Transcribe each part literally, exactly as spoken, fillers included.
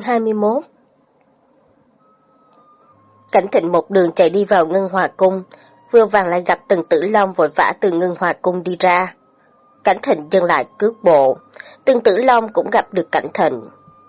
hai mươi mốt. Cảnh Thịnh một đường chạy đi vào Ngân Hòa Cung, vừa vặn lại gặp Tần Tử Long vội vã từ Ngân Hòa Cung đi ra. Cảnh Thịnh dừng lại cước bộ, Tần Tử Long cũng gặp được Cảnh Thịnh.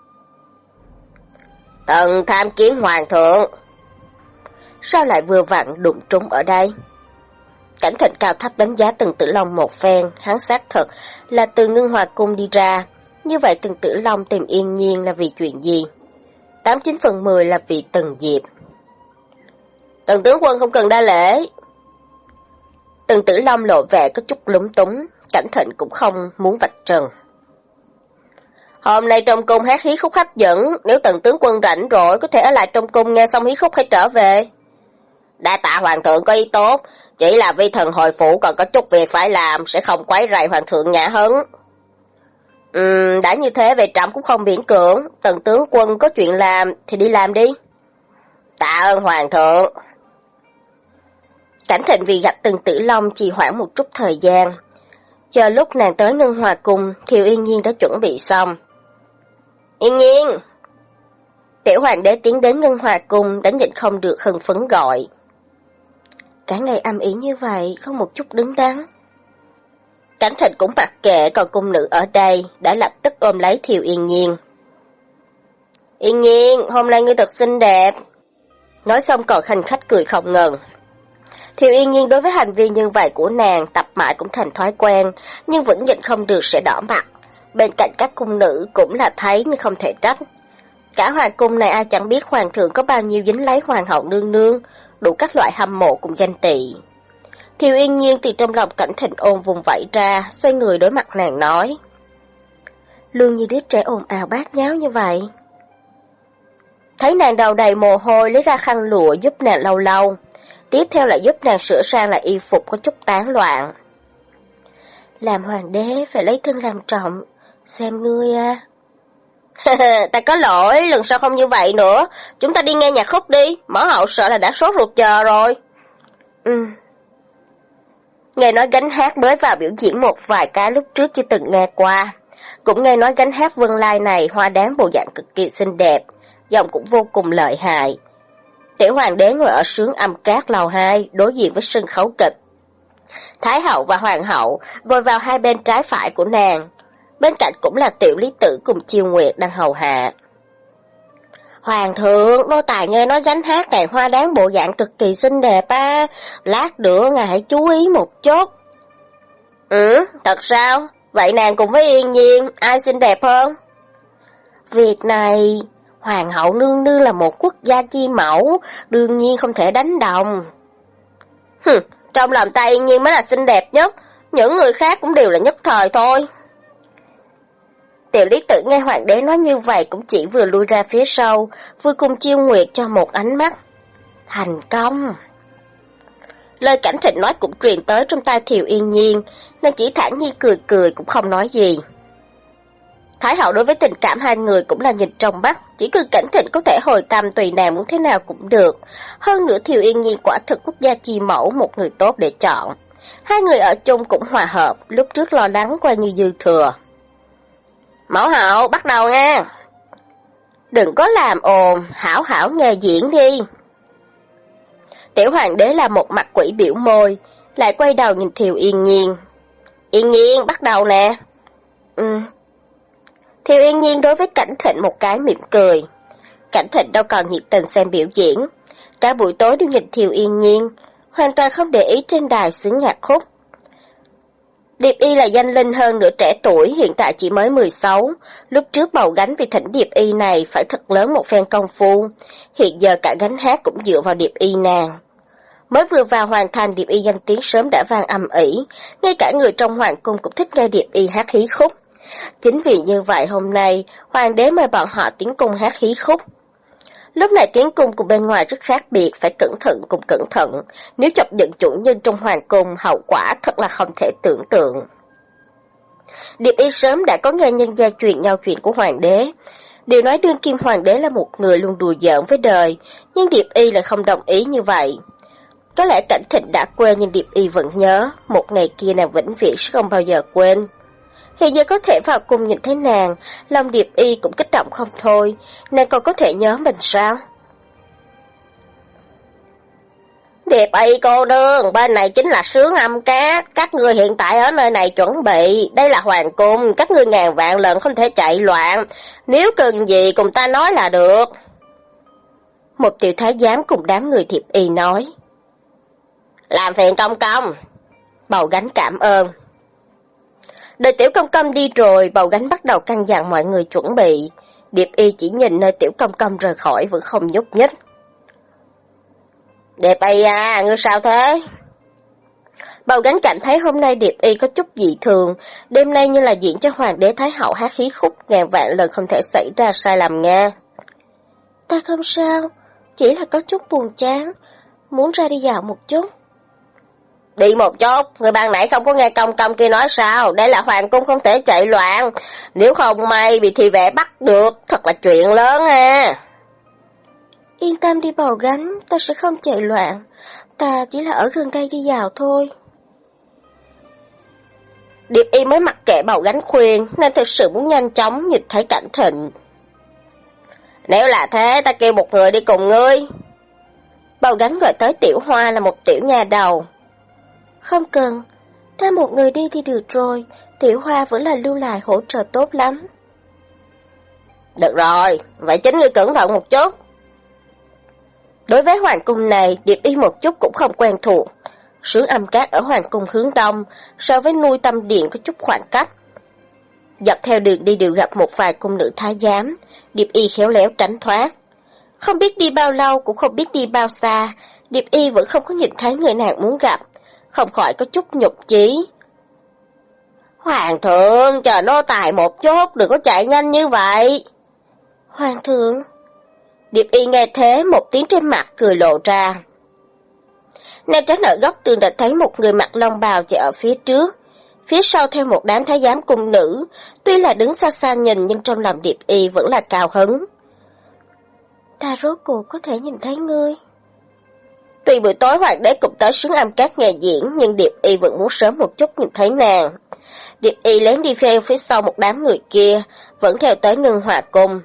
Tần tham kiến hoàng thượng. Sao lại vừa vặn đụng trúng ở đây? Cảnh Thịnh cao thấp đánh giá Tần Tử Long một phen, hắn xác thật là từ Ngân Hòa Cung đi ra. Như vậy Tần Tử Long tìm Yên Nhiên là vì chuyện gì? Tám chín phần mười là vì Tần Diệp. Tần tướng quân không cần đa lễ. Tần Tử Long lộ vẻ có chút lúng túng, Cảnh Thịnh cũng không muốn vạch trần. Hôm nay trong cung hát hí khúc hấp dẫn, nếu Tần tướng quân rảnh rồi có thể ở lại trong cung nghe xong hí khúc hay trở về. Đa tạ hoàng thượng có ý tốt, chỉ là vi thần hồi phủ còn có chút việc phải làm, sẽ không quấy rầy hoàng thượng nhã hứng. Ừm, đã như thế về trẫm cũng không miễn cưỡng, Tần tướng quân có chuyện làm thì đi làm đi. Tạ ơn hoàng thượng. Cảnh Thịnh vì gặp Tần Tử Long trì hoãn một chút thời gian. Chờ lúc nàng tới Ngân Hòa Cung, Thiều Yên Nhiên đã chuẩn bị xong. Yên Nhiên! Tiểu hoàng đế tiến đến Ngân Hòa Cung đã nhịn không được hưng phấn gọi. Cả ngày âm ỉ như vậy, không một chút đứng đắn. Cảnh Thịnh cũng mặc kệ, còn cung nữ ở đây đã lập tức ôm lấy Thiều Yên Nhiên. Yên Nhiên, hôm nay ngươi thật xinh đẹp. Nói xong còn khanh khách cười không ngừng. Thiều Yên Nhiên đối với hành vi như vậy của nàng tập mãi cũng thành thói quen, nhưng vẫn nhịn không được sẽ đỏ mặt. Bên cạnh các cung nữ cũng là thấy nhưng không thể trách. Cả hoàng cung này ai chẳng biết hoàng thượng có bao nhiêu dính lấy hoàng hậu nương nương, đủ các loại hâm mộ cùng ganh tị. Thiều Yên Nhiên từ trong lòng Cảnh Thịnh ôm vùng vẫy ra, xoay người đối mặt nàng nói. Lương như đứa trẻ ồn ào bát nháo như vậy. Thấy nàng đầu đầy mồ hôi lấy ra khăn lụa giúp nàng lau lau. Tiếp theo là giúp nàng sửa sang lại y phục có chút tán loạn. Làm hoàng đế phải lấy thân làm trọng, xem ngươi à. Ta có lỗi, lần sau không như vậy nữa, chúng ta đi nghe nhạc khúc đi, mẫu hậu sợ là đã sốt ruột chờ rồi. Ừ. Nghe nói gánh hát mới vào biểu diễn một vài cái lúc trước chưa từng nghe qua. Cũng nghe nói gánh hát Vân Lai này hoa đáng bộ dạng cực kỳ xinh đẹp, giọng cũng vô cùng lợi hại. Tiểu hoàng đế ngồi ở sướng âm cát lầu hai, đối diện với sân khấu kịch. Thái hậu và hoàng hậu ngồi vào hai bên trái phải của nàng. Bên cạnh cũng là tiểu lý tử cùng Chiêu Nguyệt đang hầu hạ. Hoàng thượng, nô tài nghe nói gánh hát này hoa đáng bộ dạng cực kỳ xinh đẹp á, lát nữa ngài hãy chú ý một chút. Ừ, thật sao? Vậy nàng cùng với Yên Nhiên, ai xinh đẹp hơn? Việc này, hoàng hậu nương nương là một quốc gia chi mẫu, đương nhiên không thể đánh đồng. Hừ, trong lòng ta Yên Nhiên mới là xinh đẹp nhất, những người khác cũng đều là nhất thời thôi. Tiểu lý tử nghe hoàng đế nói như vậy cũng chỉ vừa lui ra phía sau, vừa cùng Chiêu Nguyệt cho một ánh mắt. Thành công! Lời Cảnh Thịnh nói cũng truyền tới trong tai Thiều Yên Nhiên, nên chỉ thản nhiên cười cười cũng không nói gì. Thái hậu đối với tình cảm hai người cũng là nhìn trong mắt, chỉ cần Cảnh Thịnh có thể hồi tâm tùy nàng muốn thế nào cũng được. Hơn nữa Thiều Yên Nhiên quả thực quốc gia chi mẫu, một người tốt để chọn. Hai người ở chung cũng hòa hợp, lúc trước lo lắng qua như dư thừa. Mẫu hậu, bắt đầu nha. Đừng có làm ồn, hảo hảo nghe diễn đi. Tiểu hoàng đế là một mặt quỷ biểu môi, lại quay đầu nhìn Thiều Yên Nhiên. Yên Nhiên, bắt đầu nè. Ừ. Thiều Yên Nhiên đối với Cảnh Thịnh một cái mỉm cười. Cảnh Thịnh đâu còn nhiệt tình xem biểu diễn. Cả buổi tối đều nhìn Thiều Yên Nhiên, hoàn toàn không để ý trên đài xướng nhạc khúc. Điệp Y là danh linh hơn nửa trẻ tuổi, hiện tại chỉ mới mười sáu. Lúc trước bầu gánh vì thỉnh Điệp Y này phải thật lớn một phen công phu. Hiện giờ cả gánh hát cũng dựa vào Điệp Y nàng. Mới vừa vào hoàn thành, Điệp Y danh tiếng sớm đã vang âm ỉ. Ngay cả người trong hoàng cung cũng thích nghe Điệp Y hát hí khúc. Chính vì như vậy hôm nay, hoàng đế mời bọn họ tiến cung hát hí khúc. Lúc này tiến cung cùng bên ngoài rất khác biệt, phải cẩn thận cùng cẩn thận. Nếu chọc giận chủ nhân trong hoàng cung, hậu quả thật là không thể tưởng tượng. Điệp Y sớm đã có nghe nhân gia truyền nhau chuyện của hoàng đế. Điều nói đương kim hoàng đế là một người luôn đùa giỡn với đời, nhưng Điệp Y lại không đồng ý như vậy. Có lẽ Cảnh Thịnh đã quên nhưng Điệp Y vẫn nhớ, một ngày kia nàng vĩnh viễn sẽ không bao giờ quên. Hiện giờ có thể vào cùng nhìn thấy nàng, lòng Điệp Y cũng kích động không thôi, nàng còn có thể nhớ mình sao? Điệp Y cô nương, bên này chính là Sướng Âm Cát, các ngươi hiện tại ở nơi này chuẩn bị, đây là hoàng cung, các ngươi ngàn vạn lần không thể chạy loạn, nếu cần gì cùng ta nói là được. Một tiểu thái giám cùng đám người Điệp Y nói. Làm phiền công công. Bầu Gánh cảm ơn. Đợi tiểu công công đi rồi, Bầu Gánh bắt đầu căn dặn mọi người chuẩn bị. Điệp Y chỉ nhìn nơi tiểu công công rời khỏi vẫn không nhúc nhích. Điệp Y à, ngươi sao thế? Bầu Gánh cảm thấy hôm nay Điệp Y có chút dị thường, đêm nay như là diễn cho hoàng đế thái hậu hát khí khúc, ngàn vạn lần không thể xảy ra sai lầm nha. Ta không sao, chỉ là có chút buồn chán, muốn ra đi dạo một chút. Đi một chút, người ban nãy không có nghe công công kia nói sao, đây là hoàng cung không thể chạy loạn, nếu không may bị thị vệ bắt được, thật là chuyện lớn ha. Yên tâm đi Bầu Gánh, ta sẽ không chạy loạn, ta chỉ là ở gần đây đi dạo thôi. Điệp Y mới mặc kệ Bầu Gánh khuyên, nên thực sự muốn nhanh chóng nhìn thấy cảnh thịnh. Nếu là thế, ta kêu một người đi cùng ngươi. Bầu Gánh gọi tới Tiểu Hoa là một tiểu nha đầu. Không cần, ta một người đi thì được rồi, Tiểu Hoa vẫn là lưu lại hỗ trợ tốt lắm. Được rồi, vậy chính ngươi cẩn thận một chút. Đối với hoàng cung này, Điệp Y một chút cũng không quen thuộc. Sướng Âm Cát ở hoàng cung hướng đông, so với nuôi Tâm Điện có chút khoảng cách. Dọc theo đường đi đều gặp một vài cung nữ thái giám, Điệp Y khéo léo tránh thoát. Không biết đi bao lâu cũng không biết đi bao xa, Điệp Y vẫn không có nhìn thấy người nàng muốn gặp, không khỏi có chút nhục chí. Hoàng thượng, chờ nô tài một chút, đừng có chạy nhanh như vậy. Hoàng thượng. Điệp Y nghe thế, một tiếng trên mặt cười lộ ra. Nàng tránh ở góc tường đã thấy một người mặc long bào chạy ở phía trước, phía sau theo một đám thái giám cung nữ, tuy là đứng xa xa nhìn nhưng trong lòng Điệp Y vẫn là cao hứng. Ta rốt cuộc có thể nhìn thấy ngươi. Tuy buổi tối hoàng đế cũng tới Sướng Âm Cát nghe diễn, nhưng Điệp Y vẫn muốn sớm một chút nhìn thấy nàng. Điệp Y lén đi theo phía sau một đám người kia, vẫn theo tới Ngân Hòa Cung.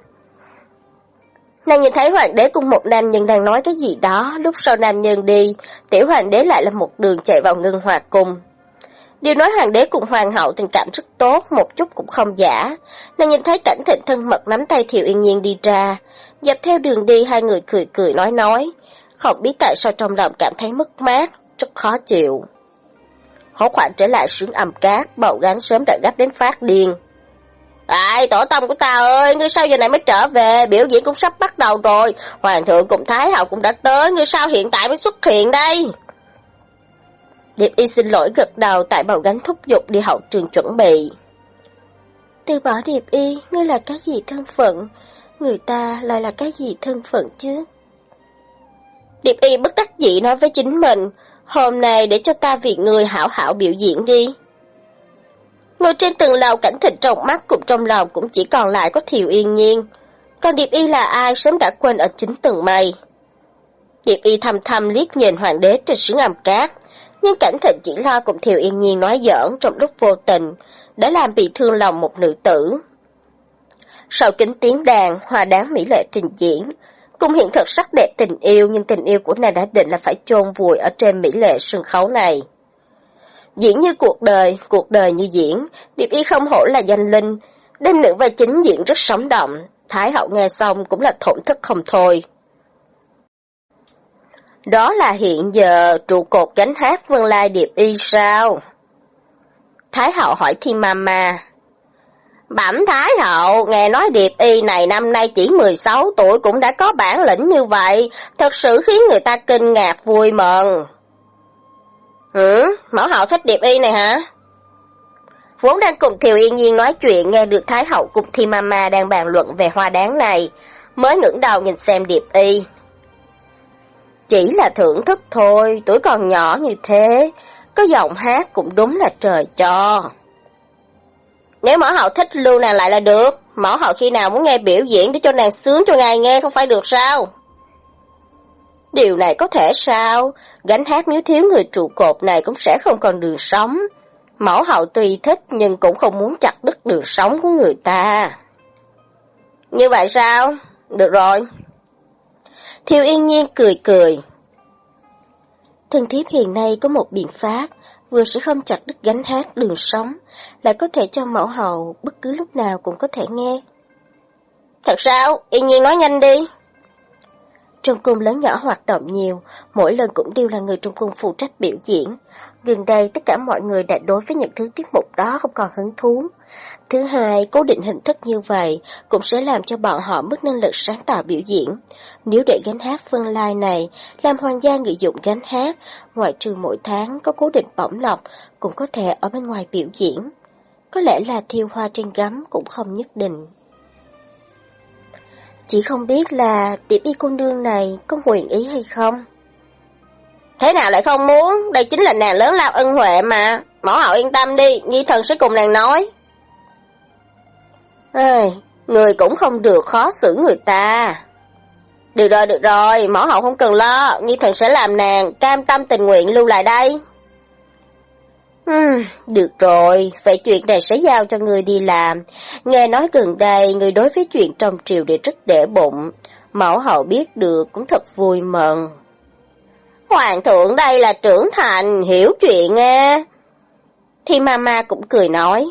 Nàng nhìn thấy hoàng đế cùng một nam nhân đang nói cái gì đó, lúc sau nam nhân đi, tiểu hoàng đế lại là một đường chạy vào Ngân Hòa Cung. Điều nói hoàng đế cùng hoàng hậu tình cảm rất tốt, một chút cũng không giả. Nàng nhìn thấy Cảnh Thịnh thân mật nắm tay Thiệu Yên Nhiên đi ra, dọc theo đường đi hai người cười cười nói nói, không biết tại sao trong lòng cảm thấy mất mát, rất khó chịu. Hốt hoảng trở lại Sướng Âm Cát, Bầu Gánh sớm đã gấp đến phát điên. Ai, tổ tông của ta ơi, ngươi sao giờ này mới trở về, biểu diễn cũng sắp bắt đầu rồi, hoàng thượng cùng thái hậu cũng đã tới, ngươi sao hiện tại mới xuất hiện đây? Điệp Y xin lỗi gật đầu, tại Bầu Gánh thúc giục đi hậu trường chuẩn bị. Từ bỏ Điệp Y, ngươi là cái gì thân phận, người ta lại là cái gì thân phận chứ? Điệp Y bất đắc dĩ nói với chính mình, hôm nay để cho ta vì ngươi hảo hảo biểu diễn đi. Ngồi trên từng lầu, Cảnh Thịnh trong mắt cùng trong lòng cũng chỉ còn lại có Thiệu Yên Nhiên. Còn Điệp Y là ai sớm đã quên ở chính tầng mây. Điệp Y thầm thầm liếc nhìn hoàng đế trên Sướng Âm Cát, nhưng Cảnh Thịnh chỉ lo cùng Thiệu Yên Nhiên nói giỡn trong lúc vô tình, đã làm bị thương lòng một nữ tử. Sau kính tiếng đàn, hoa đáng mỹ lệ trình diễn, cùng hiện thực sắc đẹp tình yêu, nhưng tình yêu của nàng đã định là phải chôn vùi ở trên mỹ lệ sân khấu này. Diễn như cuộc đời, cuộc đời như diễn, Điệp Y không hổ là danh linh, đêm nữ vai chính diễn rất sống động, thái hậu nghe xong cũng là thổn thức không thôi. Đó là hiện giờ trụ cột gánh hát Vân Lai Điệp Y sao? Thái hậu hỏi Thiên Mama. Bẩm thái hậu, nghe nói Điệp Y này năm nay chỉ mười sáu tuổi cũng đã có bản lĩnh như vậy, thật sự khiến người ta kinh ngạc vui mừng. Hử? Mẫu hậu thích Điệp Y này hả? Vốn đang cùng Thiệu Yên Nhiên nói chuyện, nghe được thái hậu cùng Thiên Mama đang bàn luận về hoa đáng này, mới ngẩng đầu nhìn xem Điệp Y. Chỉ là thưởng thức thôi, tuổi còn nhỏ như thế, có giọng hát cũng đúng là trời cho. Nếu mẫu hậu thích lưu nàng lại là được, mẫu hậu khi nào muốn nghe biểu diễn để cho nàng sướng cho ngài nghe không phải được sao? Điều này có thể sao? Gánh hát nếu thiếu người trụ cột này cũng sẽ không còn đường sống. Mẫu hậu tuy thích nhưng cũng không muốn chặt đứt đường sống của người ta. Như vậy sao? Được rồi. Thiều Yên Nhiên cười cười. Thần thiếp hiện nay có một biện pháp, vừa sẽ không chặt đứt gánh hát đường sống, lại có thể cho mẫu hậu bất cứ lúc nào cũng có thể nghe. Thật sao? Yên Nhiên nói nhanh đi. Trong cung lớn nhỏ hoạt động nhiều, mỗi lần cũng đều là người trong cung phụ trách biểu diễn. Gần đây tất cả mọi người đã đối với những thứ tiết mục đó không còn hứng thú. Thứ hai, cố định hình thức như vậy cũng sẽ làm cho bọn họ mất năng lực sáng tạo biểu diễn. Nếu để gánh hát phân lai này làm hoàng gia ngự dụng gánh hát, ngoại trừ mỗi tháng có cố định bổng lộc, cũng có thể ở bên ngoài biểu diễn. Có lẽ là thiêu hoa trên gấm cũng không nhất định. Chỉ không biết là Điệp Y cô nương này có nguyện ý hay không? Thế nào lại không muốn? Đây chính là nàng lớn lao ân huệ mà. Mẫu hậu yên tâm đi, nhi thần sẽ cùng nàng nói. Ê, người cũng không được khó xử người ta. Được rồi, được rồi, mẫu hậu không cần lo, nhi thần sẽ làm nàng cam tâm tình nguyện lưu lại đây. Uhm, được rồi, vậy chuyện này sẽ giao cho người đi làm. Nghe nói gần đây người đối với chuyện trong triều đều rất để bụng. Mẫu hậu biết được cũng thật vui mừng. Hoàng thượng đây là trưởng thành, hiểu chuyện à. Thì mama cũng cười nói.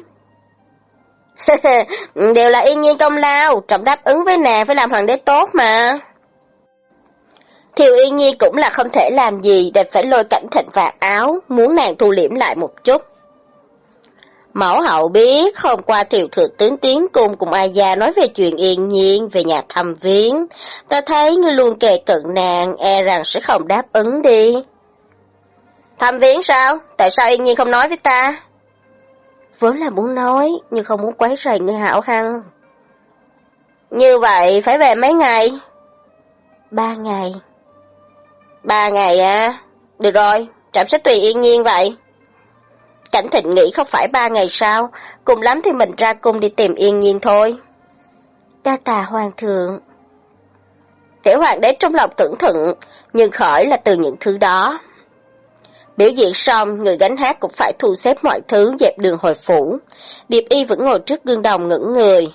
Đều là Yên Nhiên công lao, trọng đáp ứng với nàng phải làm hoàng đế tốt mà. Thiều Yên Nhiên cũng là không thể làm gì để phải lôi Cảnh Thịnh vạt áo, muốn nàng thu liễm lại một chút. Mẫu hậu biết, hôm qua Thiều Thượng tướng tiến cung cùng ai gia nói về chuyện Yên Nhiên, về nhà thăm viếng. Ta thấy ngươi luôn kề cận nàng, e rằng sẽ không đáp ứng đi. Thăm viếng sao? Tại sao Yên Nhiên không nói với ta? Vốn là muốn nói, nhưng không muốn quấy rầy ngươi hảo hăng. Như vậy phải về mấy ngày? Ba ngày. Ba ngày à? Được rồi, trẫm sẽ tùy Yên Nhiên vậy. Cảnh Thịnh nghĩ không phải ba ngày sao, cùng lắm thì mình ra cung đi tìm Yên Nhiên thôi. Đa tạ hoàng thượng. Tiểu hoàng đế trong lòng tưởng thận, nhưng khỏi là từ những thứ đó. Biểu diễn xong, người gánh hát cũng phải thu xếp mọi thứ dẹp đường hồi phủ. Điệp Y vẫn ngồi trước gương đồng ngẩng người.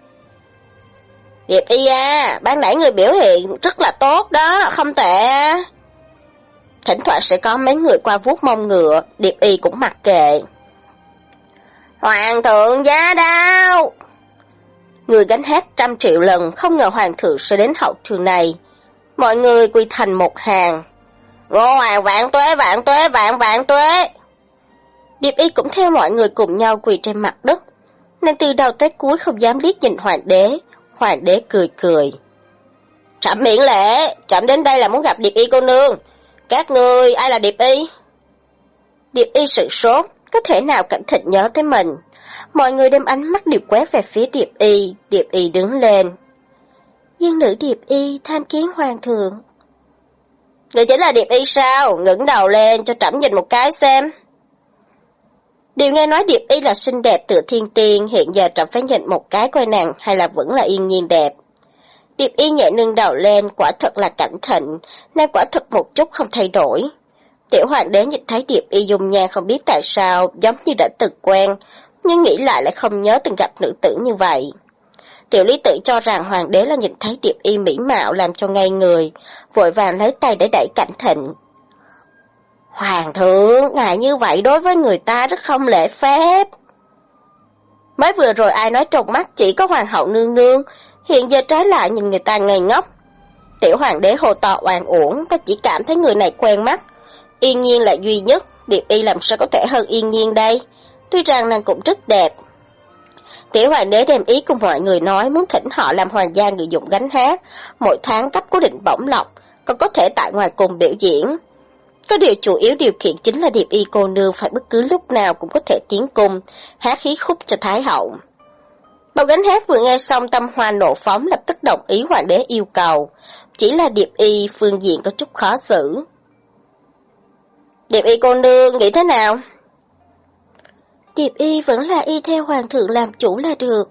Điệp Y à, ban nãy người biểu hiện rất là tốt đó, không tệ à. Thỉnh thoảng sẽ có mấy người qua vuốt mông ngựa, Điệp Y cũng mặc kệ. Hoàng thượng giá đao! Người gánh hát trăm triệu lần, không ngờ hoàng thượng sẽ đến hậu trường này. Mọi người quy thành một hàng. Ngô hoàng vạn tuế, vạn tuế, vạn vạn tuế! Điệp Y cũng theo mọi người cùng nhau quỳ trên mặt đất. Nên từ đầu tới cuối không dám liếc nhìn hoàng đế. Hoàng đế cười cười. Trẫm miễn lễ, trẫm đến đây là muốn gặp Điệp Y cô nương. Các ngươi, ai là Điệp Y? Điệp Y sửng sốt, có thể nào Cảnh Thịnh nhớ tới mình. Mọi người đem ánh mắt đều quét về phía Điệp Y, Điệp Y đứng lên. Dương nữ Điệp Y tham kiến hoàng thượng. Người chính là Điệp Y sao? Ngẩng đầu lên cho trẫm nhìn một cái xem. Điều nghe nói Điệp Y là xinh đẹp tựa thiên tiên, hiện giờ trẫm phải nhìn một cái coi nàng hay là vẫn là Yên Nhiên đẹp. Điệp Y nhẹ nâng đầu lên, quả thật là Cảnh Thịnh, nên quả thật một chút không thay đổi. Tiểu hoàng đế nhìn thấy Điệp Y dung nhan không biết tại sao, giống như đã từng quen, nhưng nghĩ lại lại không nhớ từng gặp nữ tử như vậy. Tiểu lý tự cho rằng hoàng đế là nhìn thấy Điệp Y mỹ mạo làm cho ngây người, vội vàng lấy tay để đẩy Cảnh Thịnh. Hoàng thượng, ngài như vậy đối với người ta rất không lễ phép. Mới vừa rồi ai nói trong mắt chỉ có hoàng hậu nương nương, hiện giờ trái lại nhìn người ta ngây ngốc. Tiểu hoàng đế hồ to oan uổng, ta chỉ cảm thấy người này quen mắt. Yên Nhiên là duy nhất, Điệp Y làm sao có thể hơn Yên Nhiên đây, tuy rằng nàng cũng rất đẹp. Tiểu hoàng đế đem ý cùng mọi người nói muốn thỉnh họ làm hoàng gia ngự dụng gánh hát, mỗi tháng cấp cố định bổng lộc, còn có thể tại ngoài cùng biểu diễn. Có điều chủ yếu điều kiện chính là Điệp Y cô nương phải bất cứ lúc nào cũng có thể tiến cung, hát khí khúc cho Thái hậu. Bao gánh hát vừa nghe xong tâm hoa nộ phóng lập tức đồng ý hoàng đế yêu cầu, chỉ là Điệp Y phương diện có chút khó xử. Điệp Y cô nương nghĩ thế nào? Điệp Y vẫn là y theo hoàng thượng làm chủ là được.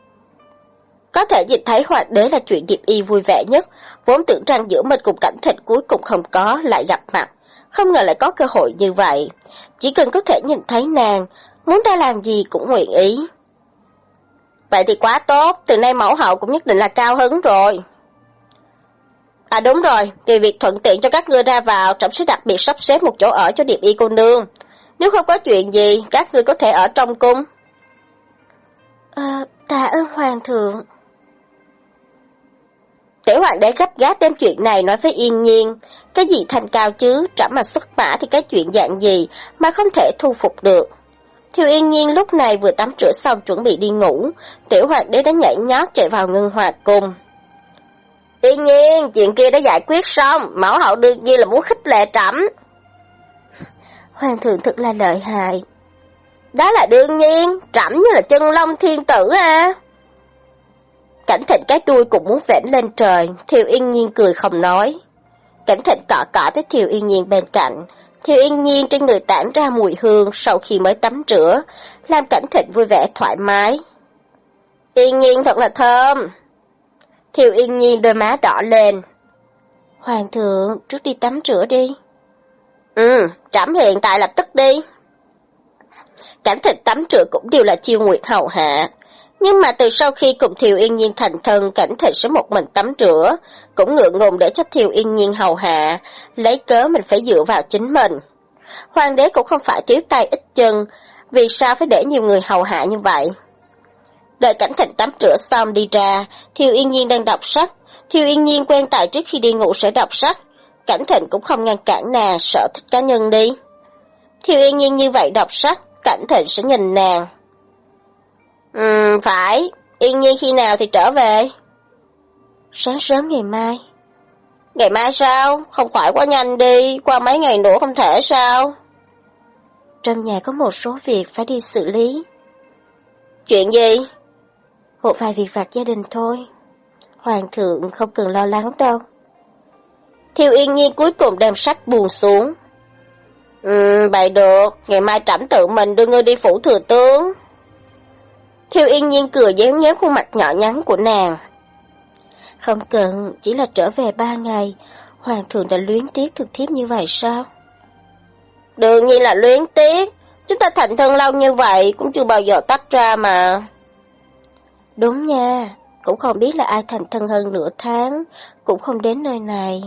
Có thể nhìn thấy hoàng đế là chuyện Điệp Y vui vẻ nhất, vốn tưởng rằng giữa mình cùng Cảnh Thịnh cuối cùng không có lại gặp mặt, không ngờ lại có cơ hội như vậy. Chỉ cần có thể nhìn thấy nàng, muốn ta làm gì cũng nguyện ý. Vậy thì quá tốt, từ nay mẫu hậu cũng nhất định là cao hứng rồi. À đúng rồi, vì việc thuận tiện cho các ngươi ra vào, trẫm sẽ đặc biệt sắp xếp một chỗ ở cho Điệp Y cô nương. Nếu không có chuyện gì, các ngươi có thể ở trong cung. À, tạ ơn hoàng thượng. Tiểu hoàng đế gấp gáp đem chuyện này nói với Yên Nhiên. Cái gì thành cao chứ, trẫm mà xuất mã thì cái chuyện dạng gì mà không thể thu phục được. Thiều Yên Nhiên lúc này vừa tắm rửa xong chuẩn bị đi ngủ, tiểu hoàng đế đã nhảy nhót chạy vào ngân hòa cung. Yên Nhiên, chuyện kia đã giải quyết xong, mẫu hậu đương nhiên là muốn khích lệ trẫm. Hoàng thượng thật là lợi hại. Đó là đương nhiên, trẫm như là chân long thiên tử à. Cảnh Thịnh cái đuôi cũng muốn vểnh lên trời, Thiều Yên Nhiên cười không nói. Cảnh Thịnh cọ cọ tới Thiều Yên Nhiên bên cạnh. Thiều Yên Nhiên trên người tản ra mùi hương sau khi mới tắm rửa, làm Cảnh Thịnh vui vẻ thoải mái. Yên Nhiên thật là thơm. Thiều Yên Nhiên đôi má đỏ lên. Hoàng thượng, trước đi tắm rửa đi. Ừ, trẫm hiện tại lập tức đi. Cảnh Thịnh tắm rửa cũng đều là chiêu nguyệt hầu hạ. Nhưng mà từ sau khi cùng Thiều Yên Nhiên thành thân, Cảnh Thịnh sẽ một mình tắm rửa, cũng ngượng ngùng để cho Thiều Yên Nhiên hầu hạ, lấy cớ mình phải dựa vào chính mình. Hoàng đế cũng không phải thiếu tay ít chân, vì sao phải để nhiều người hầu hạ như vậy? Đợi Cảnh Thịnh tắm rửa xong đi ra, Thiều Yên Nhiên đang đọc sách. Thiều Yên Nhiên quen tại trước khi đi ngủ sẽ đọc sách. Cảnh Thịnh cũng không ngăn cản nàng, sở thích cá nhân đi. Thiều Yên Nhiên như vậy đọc sách, Cảnh Thịnh sẽ nhìn nàng. Ừm, phải, Yên Nhiên khi nào thì trở về? Sáng sớm ngày mai. Ngày mai sao? Không phải quá nhanh đi, qua mấy ngày nữa không thể sao? Trong nhà có một số việc phải đi xử lý. Chuyện gì? Một vài việc vặt gia đình thôi. Hoàng thượng không cần lo lắng đâu. Thiều Yên Nhiên cuối cùng đem sách buông xuống. Ừm, vậy được, ngày mai trẫm tự mình đưa ngươi đi phủ thừa tướng. Thiều Yên Nhiên cười déo nhéo khuôn mặt nhỏ nhắn của nàng. Không cần, chỉ là trở về ba ngày, hoàng thượng đã luyến tiếc thực thiếp như vậy sao? Đương nhiên là luyến tiếc, chúng ta thành thân lâu như vậy cũng chưa bao giờ tách ra mà. Đúng nha, cũng không biết là ai thành thân hơn nửa tháng, cũng không đến nơi này.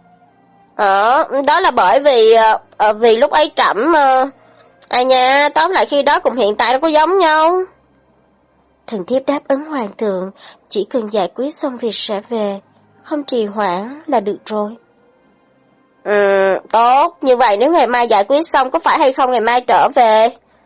Ờ, đó là bởi vì, uh, vì lúc ấy trẫm, uh, à nha, tóm lại khi đó cùng hiện tại đâu có giống nhau. Thần thiếp đáp ứng hoàng thượng, chỉ cần giải quyết xong việc sẽ về, không trì hoãn là được rồi. Ừ, tốt, như vậy nếu ngày mai giải quyết xong có phải hay không ngày mai trở về?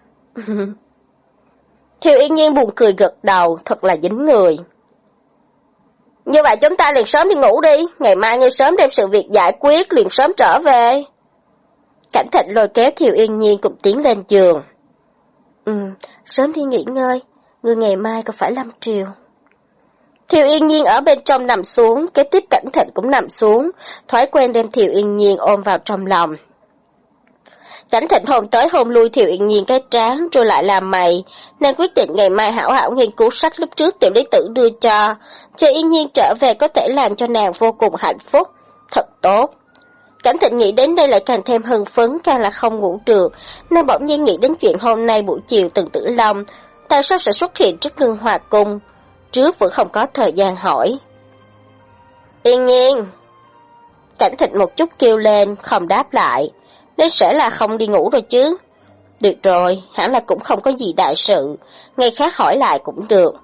Thiều Yên Nhiên buồn cười gật đầu, thật là dính người. Như vậy chúng ta liền sớm đi ngủ đi, ngày mai ngươi sớm đem sự việc giải quyết liền sớm trở về. Cảnh Thịnh lôi kéo Thiều Yên Nhiên cùng tiến lên giường. Ừ, sớm đi nghỉ ngơi, ngươi ngày mai còn phải lâm triều. Thiều Yên Nhiên ở bên trong nằm xuống, kế tiếp Cảnh Thịnh cũng nằm xuống, thói quen đem Thiều Yên Nhiên ôm vào trong lòng. Cảnh Thịnh hôn tới hôn lui Thiều Yên Nhiên cái trán rồi lại làm mày, nên quyết định ngày mai hảo hảo nghiên cứu sách lúc trước tiểu lý tử đưa cho, chờ Yên Nhiên trở về có thể làm cho nàng vô cùng hạnh phúc, thật tốt. Cảnh Thịnh nghĩ đến đây lại càng thêm hưng phấn, càng là không ngủ được, nên bỗng nhiên nghĩ đến chuyện hôm nay buổi chiều Tần Tử Long, tại sao sẽ xuất hiện trước Ngân Hòa Cung, trước vẫn không có thời gian hỏi. Yên Nhiên! Cảnh Thịnh một chút kêu lên, không đáp lại, nên sẽ là không đi ngủ rồi chứ. Được rồi, hẳn là cũng không có gì đại sự, ngày khác hỏi lại cũng được.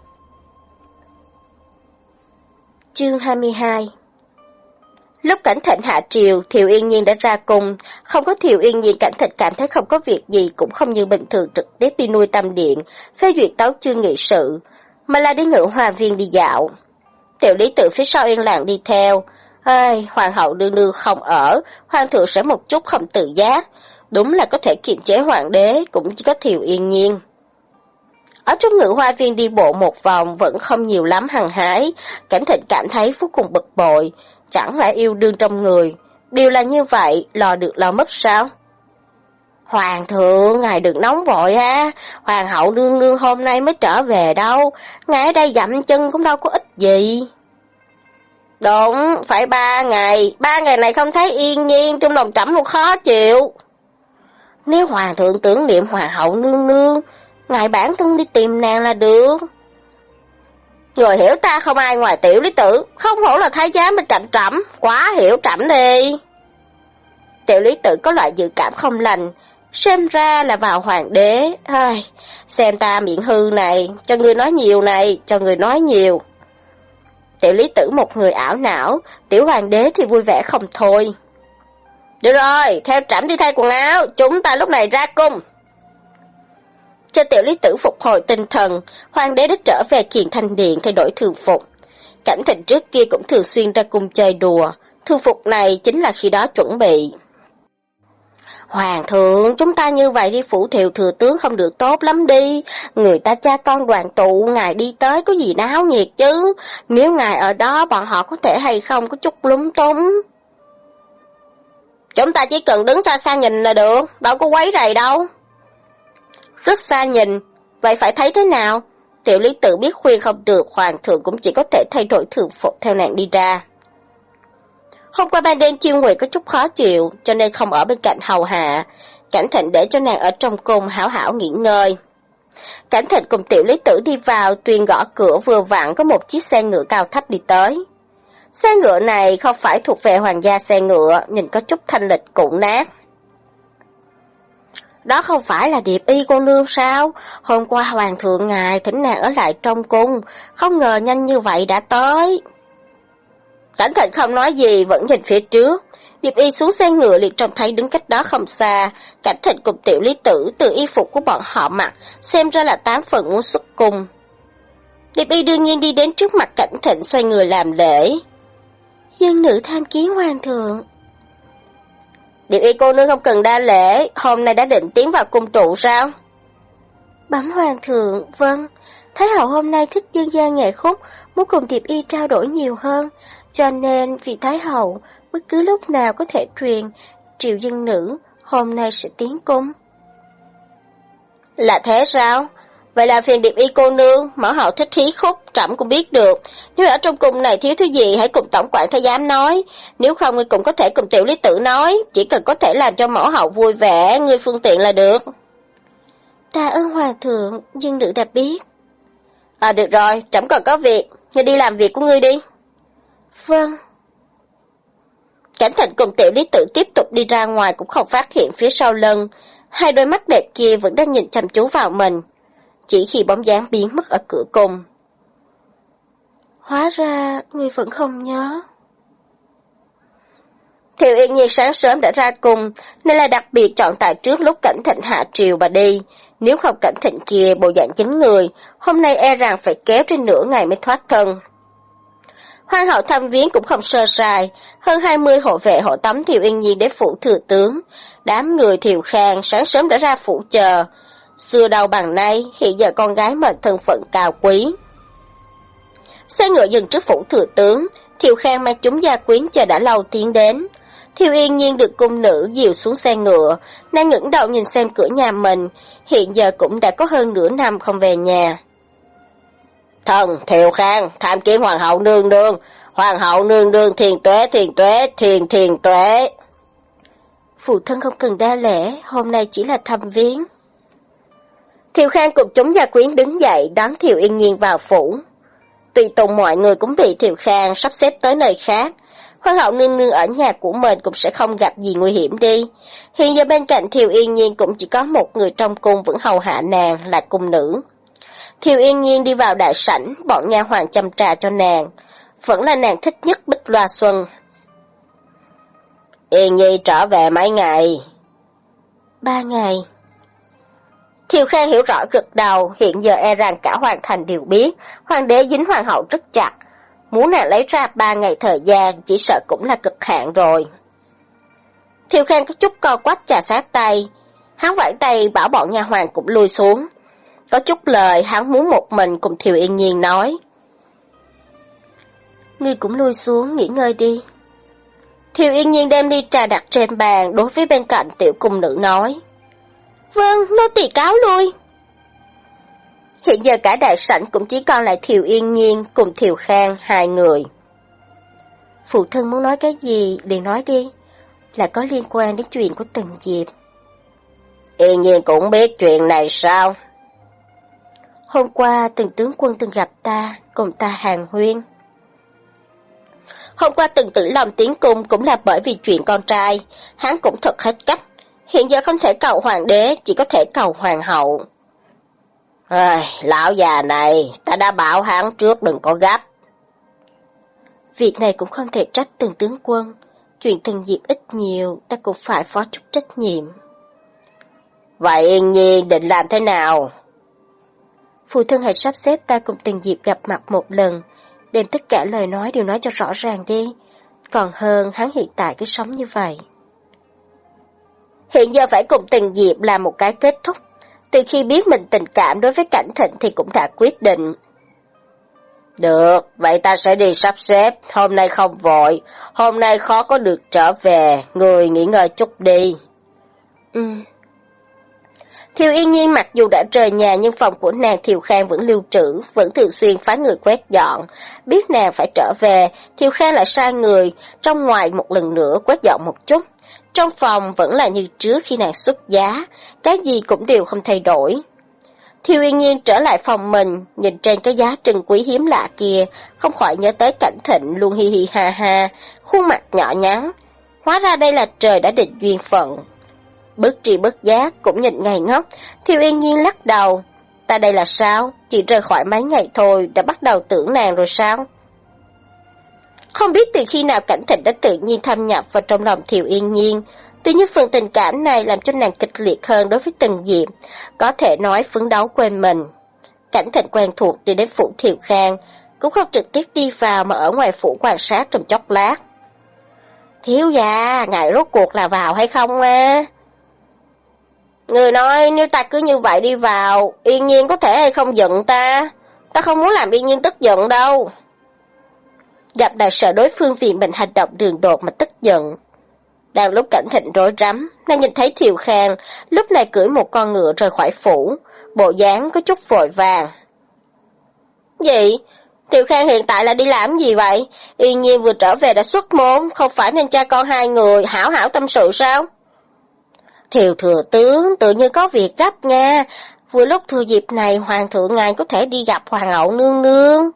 Chương hai mươi hai. Lúc Cảnh Thịnh hạ triều, Thiều Yên Nhiên đã ra cung, không có Thiều Yên Nhiên Cảnh Thịnh cảm thấy không có việc gì cũng không như bình thường trực tiếp đi nuôi tâm điện, phê duyệt tấu chương nghị sự, mà là đi Ngự Hoa Viên đi dạo. Tiểu lý tự phía sau yên lặng đi theo. Ai, hoàng hậu đương đương không ở, hoàng thượng sẽ một chút không tự giác, đúng là có thể kiềm chế hoàng đế, cũng chỉ có Thiều Yên Nhiên. Ở trong Ngự Hoa Viên đi bộ một vòng vẫn không nhiều lắm hăng hái, Cảnh Thịnh cảm thấy vô cùng bực bội, chẳng lẽ yêu đương trong người, điều là như vậy, lo được lo mất sao? Hoàng thượng, ngài đừng nóng vội ha, hoàng hậu đương đương hôm nay mới trở về đâu, ngài ở đây dậm chân cũng đâu có ích gì. Đúng, phải ba ngày, ba ngày này không thấy Yên Nhiên, trong lòng trẫm luôn khó chịu. Nếu hoàng thượng tưởng niệm hoàng hậu nương nương, ngài bản thân đi tìm nàng là được. Người hiểu ta không ai ngoài Tiểu Lý Tử, không hổ là thái giám bên cạnh trẫm, quá hiểu trẫm đi. Tiểu Lý Tử có loại dự cảm không lành, xem ra là vào hoàng đế. Ai, xem ta miệng hư này, cho người nói nhiều này, cho người nói nhiều. Tiểu Lý Tử một người ảo não, tiểu hoàng đế thì vui vẻ không thôi. Được rồi, theo trẫm đi thay quần áo, chúng ta lúc này ra cung. Cho Tiểu Lý Tử phục hồi tinh thần, hoàng đế đã trở về Kiền Thanh Điện thay đổi thường phục. Cảnh Thịnh trước kia cũng thường xuyên ra cung chơi đùa, thường phục này chính là khi đó chuẩn bị. Hoàng thượng, chúng ta như vậy đi phủ thiệu thừa tướng không được tốt lắm đi. Người ta cha con đoàn tụ, ngài đi tới có gì náo nhiệt chứ. Nếu ngài ở đó bọn họ có thể hay không có chút lúng túng. Chúng ta chỉ cần đứng xa xa nhìn là được, đâu có quấy rầy đâu. Rất xa nhìn, vậy phải thấy thế nào? Tiểu Lý Tử biết khuyên không được, hoàng thượng cũng chỉ có thể thay đổi thường phục theo nàng đi ra. Hôm qua ban đêm Chiêu Nguyệt có chút khó chịu, cho nên không ở bên cạnh hầu hạ. Cảnh Thịnh để cho nàng ở trong cung hảo hảo nghỉ ngơi. Cảnh Thịnh cùng Tiểu Lý Tử đi vào, Tuyền gõ cửa vừa vặn có một chiếc xe ngựa cao thấp đi tới. Xe ngựa này không phải thuộc về hoàng gia xe ngựa, nhìn có chút thanh lịch cũ nát. Đó không phải là Điệp Y cô nương sao? Hôm qua hoàng thượng ngài thỉnh nàng ở lại trong cung, không ngờ nhanh như vậy đã tới. Cảnh Thịnh không nói gì, vẫn nhìn phía trước. Điệp Y xuống xe ngựa liền trông thấy đứng cách đó không xa, Cảnh Thịnh cùng Tiểu Lý Tử từ y phục của bọn họ mặc, xem ra là tám phần muốn xuất cung. Điệp Y đương nhiên đi đến trước mặt Cảnh Thịnh xoay người làm lễ. Dân nữ tham kiến hoàng thượng. Điệp Y cô nương không cần đa lễ, hôm nay đã định tiến vào cung trụ sao? Bẩm hoàng thượng, vâng. Thái hậu hôm nay thích dân gian nghệ khúc, muốn cùng Điệp Y trao đổi nhiều hơn, cho nên vì Thái hậu bất cứ lúc nào có thể truyền triệu dân nữ hôm nay sẽ tiến cung. Là thế sao? Vậy là phiền Điệp Y cô nương, mẫu hậu thích hí khúc, trẫm cũng biết được. Nếu ở trong cung này thiếu thứ gì hãy cùng tổng quản thái giám nói, nếu không ngươi cũng có thể cùng Tiểu Lý Tử nói, chỉ cần có thể làm cho mẫu hậu vui vẻ, ngươi phương tiện là được. Tạ ơn hoàng thượng, dân nữ đã biết. À được rồi, trẫm còn có việc, ngươi đi làm việc của ngươi đi. Vâng. Cảnh Thịnh cùng Tiểu Lý Tử tiếp tục đi ra ngoài cũng không phát hiện phía sau lưng, hai đôi mắt đẹp kia vẫn đang nhìn chăm chú vào mình. Chỉ khi bóng dáng biến mất ở cửa cung. Hóa ra, ngươi vẫn không nhớ. Thiệu Yên Nhi sáng sớm đã ra cung, nên là đặc biệt chọn tại trước lúc Cảnh Thịnh hạ triều bà đi. Nếu không Cảnh Thịnh kia bộ dạng chính người, hôm nay e rằng phải kéo trên nửa ngày mới thoát thân. Hoàng hậu thăm viếng cũng không sơ sài, hơn hai mươi hộ vệ hộ tống Thiệu Yên Nhi đến phủ thừa tướng. Đám người Thiệu Khang sáng sớm đã ra phủ chờ. Xưa đâu bằng nay, hiện giờ con gái mệnh thân phận cao quý. Xe ngựa dừng trước phủ thừa tướng, Thiệu Khang mang chúng gia quyến chờ đã lâu tiến đến. Thiệu Yên Nhiên được cung nữ dìu xuống xe ngựa, nàng ngẩng đầu nhìn xem cửa nhà mình, hiện giờ cũng đã có hơn nửa năm không về nhà. Thần Thiệu Khang, tham kiến hoàng hậu nương nương, hoàng hậu nương nương thiền tuế thiền tuế thiền thiền tuế. Phụ thân không cần đa lễ, hôm nay chỉ là thăm viếng. Thiệu Khang cùng chúng gia quyến đứng dậy đón Thiệu Yên Nhiên vào phủ. Tùy tùng mọi người cũng bị Thiệu Khang sắp xếp tới nơi khác. Hoàng hậu nương nương ở nhà của mình cũng sẽ không gặp gì nguy hiểm đi. Hiện giờ bên cạnh Thiệu Yên Nhiên cũng chỉ có một người trong cung vẫn hầu hạ nàng là cung nữ. Thiệu Yên Nhiên đi vào đại sảnh, bọn nha hoàn châm trà cho nàng. Vẫn là nàng thích nhất Bích Loa Xuân. Yên Nhi trở về mấy ngày? Ba ngày. Thiệu Khang hiểu rõ gật đầu, hiện giờ e rằng cả hoàng thành đều biết, hoàng đế dính hoàng hậu rất chặt. Muốn nàng lấy ra ba ngày thời gian, chỉ sợ cũng là cực hạn rồi. Thiệu Khang có chút co quắp trà sát tay, hắn vẫy tay bảo bọn nha hoàn cũng lui xuống. Có chút lời hắn muốn một mình cùng Thiệu Yên Nhiên nói. Ngươi cũng lui xuống nghỉ ngơi đi. Thiệu Yên Nhiên đem ly trà đặt trên bàn đối với bên cạnh tiểu cung nữ nói. Vâng, nô tỳ cáo lui. Hiện giờ cả đại sảnh cũng chỉ còn lại Thiệu Yên Nhiên cùng Thiệu Khang hai người. Phụ thân muốn nói cái gì liền nói đi, là có liên quan đến chuyện của Tần Diệp. Yên Nhiên cũng biết chuyện này sao? Hôm qua từng tướng quân từng gặp ta, cùng ta hàn huyên. Hôm qua từng Tử Long tiến cung cũng là bởi vì chuyện con trai, hắn cũng thật hết cách. Hiện giờ không thể cầu hoàng đế, chỉ có thể cầu hoàng hậu. Ai, lão già này, ta đã bảo hắn trước đừng có gấp. Việc này cũng không thể trách từng tướng quân. Chuyện từng Diệp ít nhiều, ta cũng phải phó chút trách nhiệm. Vậy Yên Nhiên định làm thế nào? Phụ thân hãy sắp xếp ta cùng từng Diệp gặp mặt một lần, đem tất cả lời nói đều nói cho rõ ràng đi. Còn hơn hắn hiện tại cứ sống như vậy. Hiện giờ phải cùng từng Diệp làm một cái kết thúc. Từ khi biết mình tình cảm đối với Cảnh Thịnh thì cũng đã quyết định. Được, vậy ta sẽ đi sắp xếp, hôm nay không vội, hôm nay khó có được trở về, người nghỉ ngơi chút đi. Ừ. Thiều Yên Nhiên mặc dù đã rời nhà nhưng phòng của nàng Thiều Khang vẫn lưu trữ, vẫn thường xuyên phái người quét dọn. Biết nàng phải trở về, Thiều Khang lại sai người, trong ngoài một lần nữa quét dọn một chút. Trong phòng vẫn là như trước khi nàng xuất giá, cái gì cũng đều không thay đổi. Thiều Yên Nhiên trở lại phòng mình, nhìn trên cái giá trân quý hiếm lạ kia, không khỏi nhớ tới Cảnh Thịnh luôn hi hi ha ha, khuôn mặt nhỏ nhắn. Hóa ra đây là trời đã định duyên phận. Bất tri bất giác cũng nhìn ngây ngốc, Thiều Yên Nhiên lắc đầu. Ta đây là sao? Chỉ rời khỏi mấy ngày thôi, đã bắt đầu tưởng nàng rồi sao? Không biết từ khi nào Cảnh Thịnh đã tự nhiên thâm nhập vào trong lòng Thiều Yên Nhiên. Tuy nhiên phần tình cảm này làm cho nàng kịch liệt hơn đối với từng Diệp, có thể nói phấn đấu quên mình. Cảnh Thịnh quen thuộc đi đến phủ Thiều Khang, cũng không trực tiếp đi vào mà ở ngoài phủ quan sát trong chốc lát. Thiếu gia, ngài rốt cuộc là vào hay không à? Người nói nếu ta cứ như vậy đi vào, Yên Nhiên có thể hay không giận ta? Ta không muốn làm Yên Nhiên tức giận đâu. Gặp đại sợ đối phương vì mình hành động đường đột mà tức giận. Đang lúc Cảnh Thịnh rối rắm, nàng nhìn thấy Thiều Khang lúc này cưỡi một con ngựa rời khỏi phủ, bộ dáng có chút vội vàng. Gì? Thiều Khang hiện tại là đi làm gì vậy? Yên Nhiên vừa trở về đã xuất môn, không phải nên cha con hai người hảo hảo tâm sự sao? Thiều thừa tướng tự như có việc gấp nha, vừa lúc thừa dịp này hoàng thượng ngài có thể đi gặp hoàng hậu nương nương.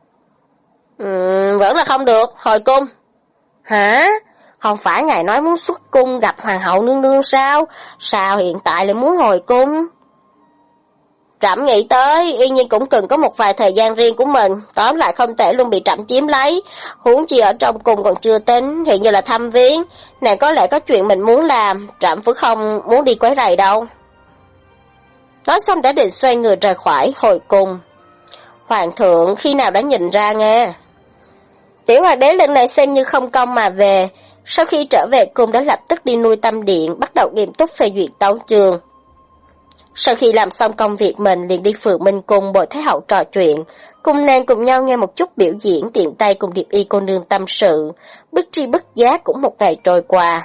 Ừm, vẫn là không được, hồi cung. Hả? Không phải ngài nói muốn xuất cung gặp hoàng hậu nương nương sao? Sao hiện tại lại muốn hồi cung? Trẫm nghĩ tới, Yên Nhiên cũng cần có một vài thời gian riêng của mình, tóm lại không thể luôn bị Trẫm chiếm lấy. Huống chi ở trong cung còn chưa tính, hiện như là thăm viếng, nàng có lẽ có chuyện mình muốn làm, Trẫm vẫn không muốn đi quấy rầy đâu. Nói xong đã định xoay người rời khỏi hồi cung. Hoàng thượng khi nào đã nhìn ra nghe. Tiểu hoàng đế lần này xem như không công mà về, sau khi trở về cung đã lập tức đi nuôi tâm điện, bắt đầu nghiêm túc phê duyệt tấu chương. Sau khi làm xong công việc mình liền đi Phượng Minh Cung bồi Thái hậu trò chuyện, cùng nàng cùng nhau nghe một chút biểu diễn, tiện tay cùng Điệp Y cô nương tâm sự, bất tri bất giác cũng một ngày trôi qua.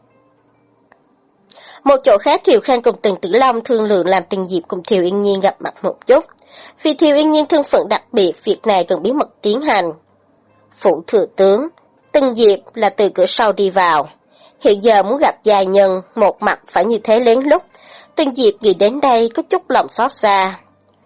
Một chỗ khác Thiều Khang cùng Từng Tử Long thương lượng làm Từng Diệp cùng Thiều Yên Nhiên gặp mặt một chút. Vì Thiều Yên Nhiên thân phận đặc biệt, việc này cần bí mật tiến hành. Phủ thừa tướng, Từng Diệp là từ cửa sau đi vào. Hiện giờ muốn gặp gia nhân, một mặt phải như thế lén lút. Từng Diệp nghĩ đến đây có chút lòng xót xa.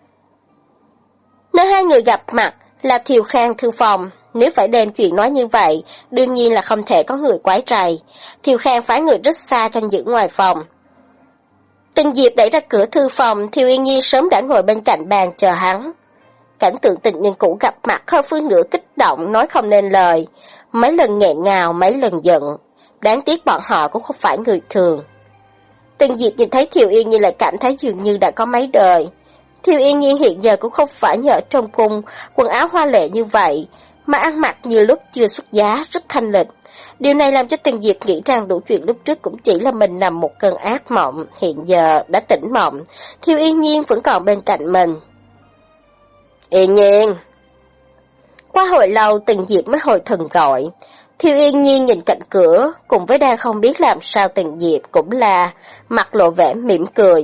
Nếu hai người gặp mặt là Thiều Khang thư phòng, nếu phải đem chuyện nói như vậy, đương nhiên là không thể có người quấy rầy. Thiều Khang phái người rất xa canh giữ ngoài phòng. Từng Diệp đẩy ra cửa thư phòng, Thiều Yên Nhiên sớm đã ngồi bên cạnh bàn chờ hắn. Cảnh tượng tình nhân cũ gặp mặt hơn phân nửa kích động, nói không nên lời. Mấy lần nghẹn ngào, mấy lần giận. Đáng tiếc bọn họ cũng không phải người thường. Từng Diệp nhìn thấy Thiều Yên Nhiên lại cảm thấy dường như đã có mấy đời. Thiều Yên Nhiên hiện giờ cũng không phải như ở trong cung, quần áo hoa lệ như vậy, mà ăn mặc như lúc chưa xuất giá, rất thanh lịch. Điều này làm cho Từng Diệp nghĩ rằng đủ chuyện lúc trước cũng chỉ là mình nằm một cơn ác mộng, hiện giờ đã tỉnh mộng. Thiều Yên Nhiên vẫn còn bên cạnh mình. Yên Nhiên! Qua hồi lâu Từng Diệp mới hồi thần gọi. Thiều Yên Nhiên nhìn cạnh cửa, cùng với đang không biết làm sao Từng Diệp cũng là mặt lộ vẻ mỉm cười.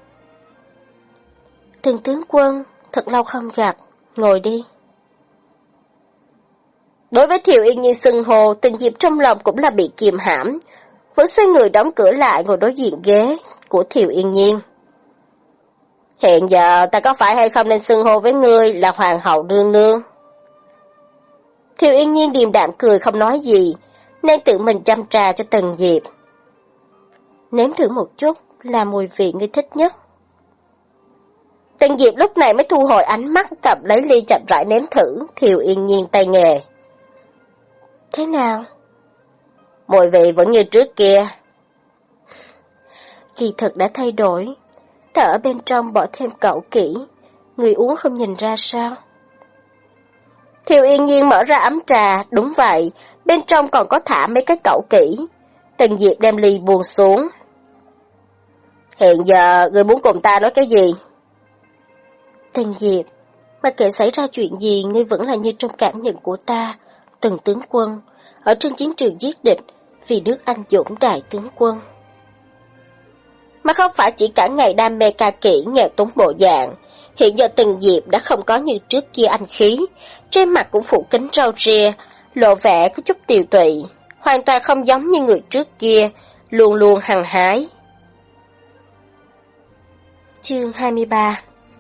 Từng tướng quân, thật lâu không gặp, ngồi đi. Đối với Thiều Yên Nhiên xưng hô, Từng Diệp trong lòng cũng là bị kiềm hãm, vẫn xoay người đóng cửa lại ngồi đối diện ghế, của Thiều Yên Nhiên. Hiện giờ ta có phải hay không nên xưng hô với ngươi là hoàng hậu nương nương? Thiều Yên Nhiên điềm đạm cười không nói gì, nên tự mình chăm trà cho Tần Diệp. Nếm thử một chút là mùi vị ngươi thích nhất. Tần Diệp lúc này mới thu hồi ánh mắt, cầm lấy ly chậm rãi nếm thử. Thiều Yên Nhiên tay nghề. Thế nào? Mùi vị vẫn như trước kia. Kỳ thực đã thay đổi. Ta ở bên trong bỏ thêm cẩu kỹ, người uống không nhìn ra sao? Thiều Yên Nhiên mở ra ấm trà, đúng vậy, bên trong còn có thả mấy cái cẩu kỹ. Tần Diệp đem ly buông xuống. Hiện giờ, người muốn cùng ta nói cái gì? Tần Diệp, mà kệ xảy ra chuyện gì, ngươi vẫn là như trong cảm nhận của ta, Tần tướng quân, ở trên chiến trường giết địch, vì nước anh dũng đại tướng quân. Mà không phải chỉ cả ngày đam mê ca kỹ nghèo túng bộ dạng, hiện giờ Tần Diệp đã không có như trước kia anh khí, trên mặt cũng phủ kính râu ria, lộ vẻ có chút tiều tụy, hoàn toàn không giống như người trước kia, luôn luôn hăng hái. Chương hai mươi ba.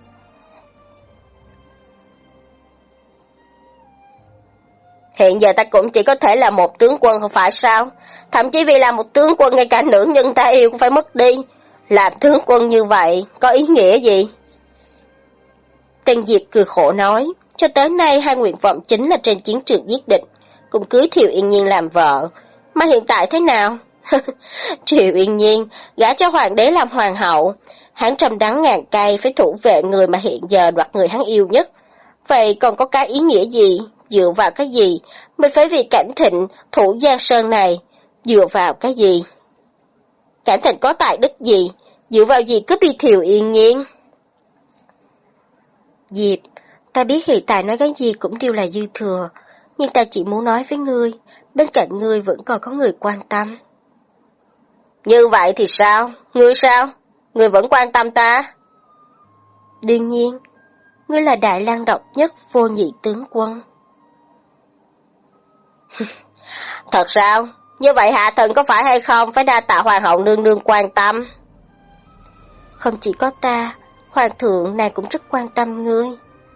Hiện giờ ta cũng chỉ có thể là một tướng quân không phải sao? Thậm chí vì là một tướng quân ngay cả nữ nhân ta yêu cũng phải mất đi. Làm tướng quân như vậy có ý nghĩa gì? Tần Diệp cười khổ nói, cho tới nay hai nguyện vọng chính là trên chiến trường giết địch, cùng cưới Thiều Yên Nhiên làm vợ. Mà hiện tại thế nào? Thiều Yên Nhiên gả cho hoàng đế làm hoàng hậu, hắn trăm đắng ngàn cay phải thủ vệ người mà hiện giờ đoạt người hắn yêu nhất. Vậy còn có cái ý nghĩa gì? Dựa vào cái gì? Mình phải vì Cảnh Thịnh thủ Giang Sơn này, dựa vào cái gì? Cảnh Thịnh có tài đức gì? Dựa vào gì cướp đi Thiều Yên Nhiên? Diệp, ta biết hiện tại nói cái gì cũng đều là dư thừa, nhưng ta chỉ muốn nói với ngươi, bên cạnh ngươi vẫn còn có người quan tâm. Như vậy thì sao? Ngươi sao? Ngươi vẫn quan tâm ta? Đương nhiên, ngươi là đại lang độc nhất vô nhị tướng quân. Thật sao? Như vậy hạ thần có phải hay không phải đa tạ hoàng hậu nương nương quan tâm? Không chỉ có ta, hoàng thượng nàng cũng rất quan tâm ngươi.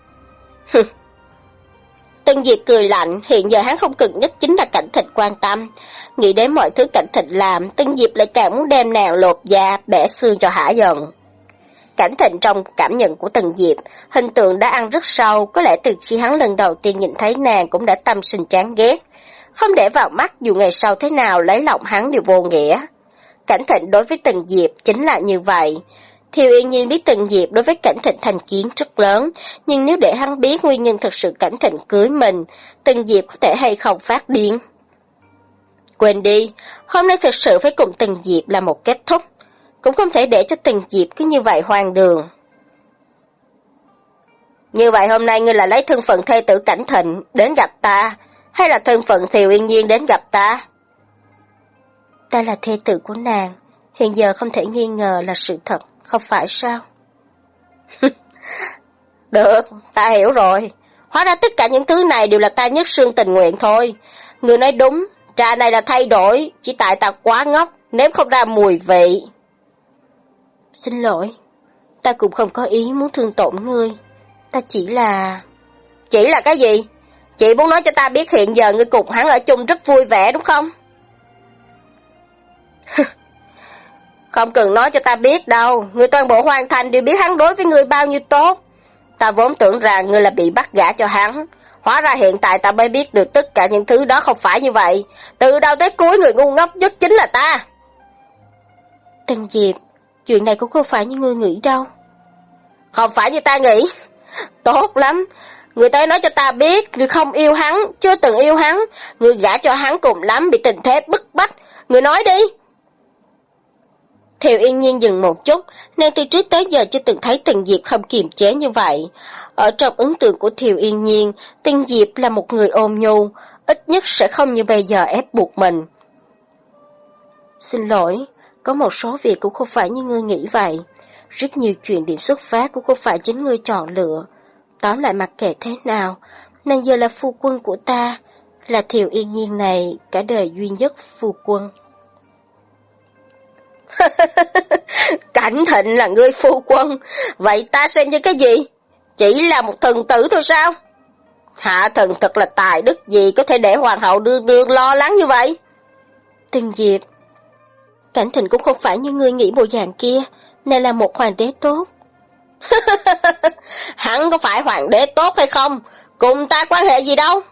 Tân Diệp cười lạnh, hiện giờ hắn không cần nhất chính là Cảnh Thịnh quan tâm. Nghĩ đến mọi thứ Cảnh Thịnh làm, Tân Diệp lại càng muốn đem nàng lột da, bẻ xương cho hả giận. Cảnh Thịnh trong cảm nhận của Tần Diệp, hình tượng đã ăn rất sâu, có lẽ từ khi hắn lần đầu tiên nhìn thấy nàng cũng đã tâm sinh chán ghét. Không để vào mắt dù ngày sau thế nào lấy lòng hắn đều vô nghĩa. Cảnh Thịnh đối với Tần Diệp chính là như vậy. Thiều Yên Nhiên biết Tần Diệp đối với Cảnh Thịnh thành kiến rất lớn, nhưng nếu để hắn biết nguyên nhân thật sự Cảnh Thịnh cưới mình, Tần Diệp có thể hay không phát điên. Quên đi, hôm nay thật sự phải cùng Tần Diệp là một kết thúc, cũng không thể để cho Tần Diệp cứ như vậy hoang đường. Như vậy hôm nay ngươi là lấy thân phận thê tử Cảnh Thịnh đến gặp ta, hay là thân phận Thiều Yên Nhiên đến gặp ta? Ta là thê tử của nàng, hiện giờ không thể nghi ngờ là sự thật, không phải sao? Được, ta hiểu rồi. Hóa ra tất cả những thứ này đều là ta nhất xương tình nguyện thôi. Người nói đúng, trà này là thay đổi, chỉ tại ta quá ngốc, nếm không ra mùi vị. Xin lỗi, ta cũng không có ý muốn thương tổn ngươi. Ta chỉ là... Chỉ là cái gì? Chị muốn nói cho ta biết hiện giờ ngươi cùng hắn ở chung rất vui vẻ đúng không? Không cần nói cho ta biết đâu, ngươi toàn bộ Hoàng Thành đều biết hắn đối với ngươi bao nhiêu tốt. Ta vốn tưởng rằng ngươi là bị bắt gả cho hắn, hóa ra hiện tại ta mới biết được tất cả những thứ đó không phải như vậy. Từ đầu tới cuối người ngu ngốc nhất chính là ta. Tần Diệp, chuyện này cũng không phải như ngươi nghĩ đâu. Không phải như ta nghĩ. Tốt lắm, người ta nói cho ta biết, người không yêu hắn, chưa từng yêu hắn, người gả cho hắn cùng lắm bị tình thế bức bách, người nói đi. Thiều Yên Nhiên dừng một chút, nàng từ trước tới giờ chưa từng thấy Tần Diệp không kiềm chế như vậy. Ở trong ấn tượng của Thiều Yên Nhiên, Tần Diệp là một người ôn nhu, ít nhất sẽ không như bây giờ ép buộc mình. Xin lỗi, có một số việc cũng không phải như ngươi nghĩ vậy. Rất nhiều chuyện điểm xuất phát cũng không phải chính ngươi chọn lựa. Tóm lại mặc kệ thế nào, nàng giờ là phu quân của ta, là Thiều Yên Nhiên này cả đời duy nhất phu quân. Cảnh Thịnh là ngươi phu quân, vậy ta xem như cái gì? Chỉ là một thần tử thôi sao? Hạ thần thật là tài đức gì có thể để hoàng hậu đương đương lo lắng như vậy? Từng Diệp, Cảnh Thịnh cũng không phải như ngươi nghĩ bộ dạng kia, nên là một hoàng đế tốt. Hắn có phải hoàng đế tốt hay không? Cùng ta quan hệ gì đâu?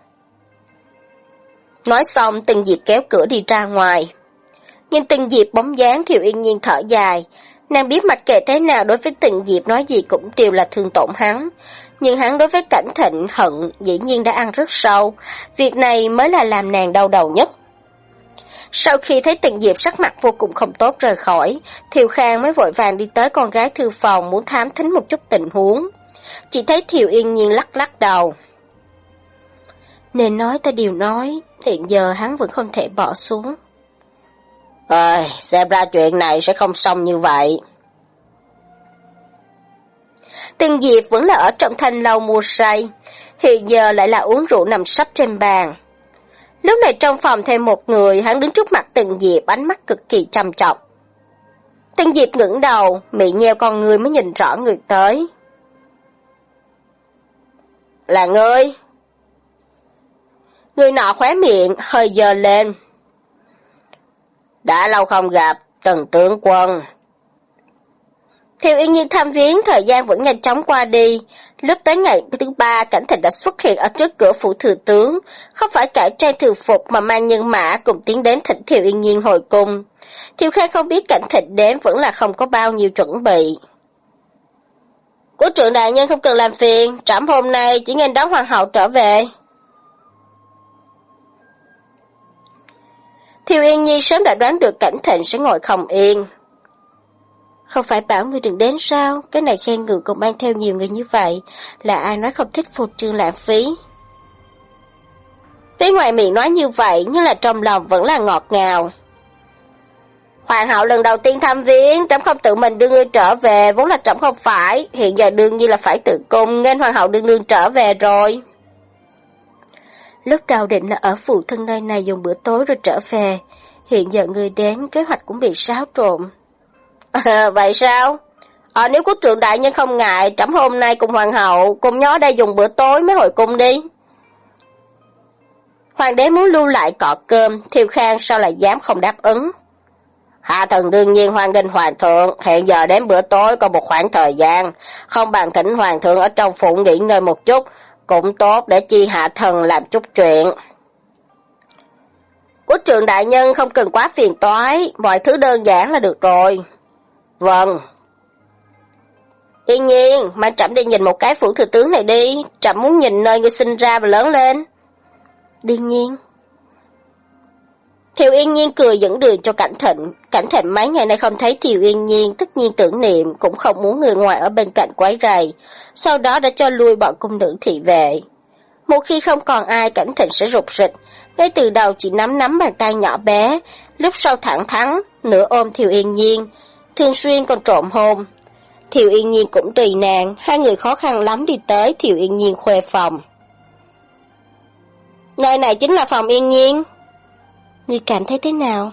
Nói xong, Từng Diệp kéo cửa đi ra ngoài. Nhìn Từng Diệp bóng dáng, Thiệu Yên Nhiên thở dài. Nàng biết mặc kệ thế nào đối với Từng Diệp nói gì cũng đều là thương tổn hắn. Nhưng hắn đối với Cảnh Thịnh hận dĩ nhiên đã ăn rất sâu. Việc này mới là làm nàng đau đầu nhất. Sau khi thấy Từng Diệp sắc mặt vô cùng không tốt rời khỏi, Thiều Khang mới vội vàng đi tới con gái thư phòng muốn thám thính một chút tình huống. Chỉ thấy Thiều Yên Nhiên lắc lắc đầu. Nên nói ta điều nói, hiện giờ hắn vẫn không thể bỏ xuống. Ơi, xem ra chuyện này sẽ không xong như vậy. Từng Diệp vẫn là ở trong thanh lâu mua say, hiện giờ lại là uống rượu nằm sấp trên bàn. Lúc này trong phòng thêm một người, hắn đứng trước mặt Từng Diệp, ánh mắt cực kỳ trầm trọng. Từng Diệp ngẩng đầu, miệng nheo con người mới nhìn rõ người tới. Là ngươi? Người nọ khóe miệng, hơi giơ lên. Đã lâu không gặp, Từng tướng quân. Thiệu Yên Nhiên tham viếng, thời gian vẫn nhanh chóng qua đi. Lúc tới ngày thứ ba, Cảnh Thịnh đã xuất hiện ở trước cửa phủ thừa tướng, không phải cải trang thường phục mà mang nhân mã cùng tiến đến thỉnh Thiệu Yên Nhiên hồi cung. Thiệu Khang không biết Cảnh Thịnh đến vẫn là không có bao nhiêu chuẩn bị. Quốc trưởng đại nhân không cần làm phiền, trẫm hôm nay chỉ nên đón hoàng hậu trở về. Thiệu Yên Nhiên sớm đã đoán được Cảnh Thịnh sẽ ngồi không yên. Không phải bảo người đừng đến sao, cái này khen ngược còn mang theo nhiều người như vậy, là ai nói không thích phô trương lãng phí. Phía ngoài miệng nói như vậy, nhưng là trong lòng vẫn là ngọt ngào. Hoàng hậu lần đầu tiên thăm viếng, trẫm không tự mình đưa ngươi trở về, vốn là trẫm không phải, hiện giờ đương nhiên là phải tự cung, nên hoàng hậu đương đương trở về rồi. Lúc đầu định là ở phụ thân nơi này dùng bữa tối rồi trở về, hiện giờ người đến, kế hoạch cũng bị xáo trộn. À, vậy sao? À, nếu quốc trưởng đại nhân không ngại, trẫm hôm nay cùng hoàng hậu cùng nhau ở đây dùng bữa tối mới hồi cung đi. Hoàng đế muốn lưu lại cọ cơm, Thiệu Khang sao lại dám không đáp ứng. Hạ thần đương nhiên hoan nghênh hoàng thượng, hiện giờ đến bữa tối có một khoảng thời gian, không bằng thỉnh hoàng thượng ở trong phủ nghỉ ngơi một chút, cũng tốt để chi hạ thần làm chút chuyện. Quốc trưởng đại nhân không cần quá phiền toái, mọi thứ đơn giản là được rồi. Vâng. Yên Nhiên, mang trẫm đi nhìn một cái phủ thừa tướng này đi, trẫm muốn nhìn nơi ngươi sinh ra và lớn lên. Đương nhiên. Thiệu Yên Nhiên cười dẫn đường cho Cảnh Thịnh. Cảnh Thịnh mấy ngày nay không thấy Thiệu Yên Nhiên, tất nhiên tưởng niệm, cũng không muốn người ngoài ở bên cạnh quấy rầy. Sau đó đã cho lui bọn cung nữ thị vệ. Một khi không còn ai, Cảnh Thịnh sẽ rụt rịch. Ngay từ đầu chỉ nắm nắm bàn tay nhỏ bé, lúc sau thẳng thắn, nửa ôm Thiệu Yên Nhiên, thường xuyên còn trộm hôn. Thiệu Yên Nhiên cũng tùy nàng, hai người khó khăn lắm đi tới Thiệu Yên Nhiên khuê phòng. Nơi này chính là phòng Yên Nhiên. Ngươi cảm thấy thế nào?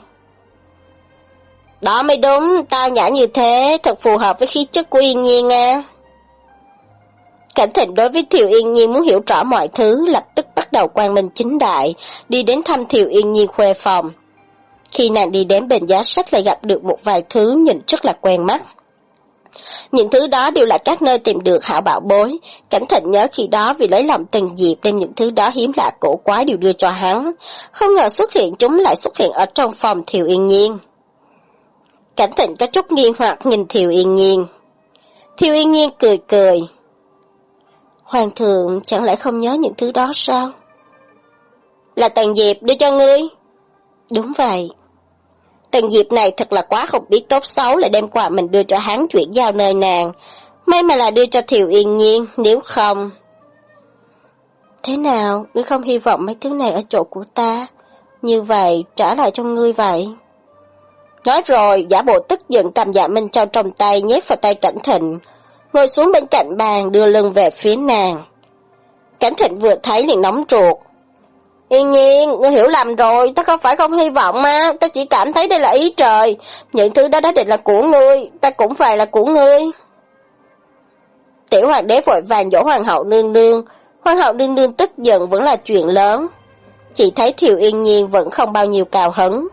Đó mới đúng, tao nhã như thế, thật phù hợp với khí chất của Yên Nhiên à. Cảnh Thịnh đối với Thiệu Yên Nhiên muốn hiểu rõ mọi thứ, lập tức bắt đầu quang minh chính đại, đi đến thăm Thiệu Yên Nhiên khuê phòng. Khi nàng đi đến bên giá sách lại gặp được một vài thứ nhìn rất là quen mắt. Những thứ đó đều là các nơi tìm được hảo bảo bối. Cảnh Thịnh nhớ khi đó vì lấy lòng Từng Diệp đem những thứ đó hiếm lạ cổ quái đều đưa cho hắn. Không ngờ xuất hiện chúng lại xuất hiện ở trong phòng Thiệu Yên Nhiên. Cảnh Thịnh có chút nghi hoặc nhìn Thiệu Yên Nhiên. Thiệu Yên Nhiên cười cười. Hoàng thượng chẳng lẽ không nhớ những thứ đó sao? Là Từng Diệp đưa cho ngươi. Đúng vậy. Từng Diệp này thật là quá không biết tốt xấu, lại đem quà mình đưa cho hắn chuyển giao nơi nàng. May mà là đưa cho Thiệu Yên Nhiên, nếu không... Thế nào, ngươi không hy vọng mấy thứ này ở chỗ của ta? Như vậy, trả lại cho ngươi vậy. Nói rồi, giả bộ tức giận cầm Dạ Minh Châu trong tay nhét vào tay Cảnh Thịnh, ngồi xuống bên cạnh bàn đưa lưng về phía nàng. Cảnh Thịnh vừa thấy liền nóng ruột. Yên Nhiên, ngươi hiểu lầm rồi, ta không phải không hy vọng mà, ta chỉ cảm thấy đây là ý trời, những thứ đó đã định là của ngươi, ta cũng phải là của ngươi. Tiểu hoàng đế vội vàng dỗ hoàng hậu nương nương, hoàng hậu nương nương tức giận vẫn là chuyện lớn, chỉ thấy Thiều Yên Nhiên vẫn không bao nhiêu cao hứng.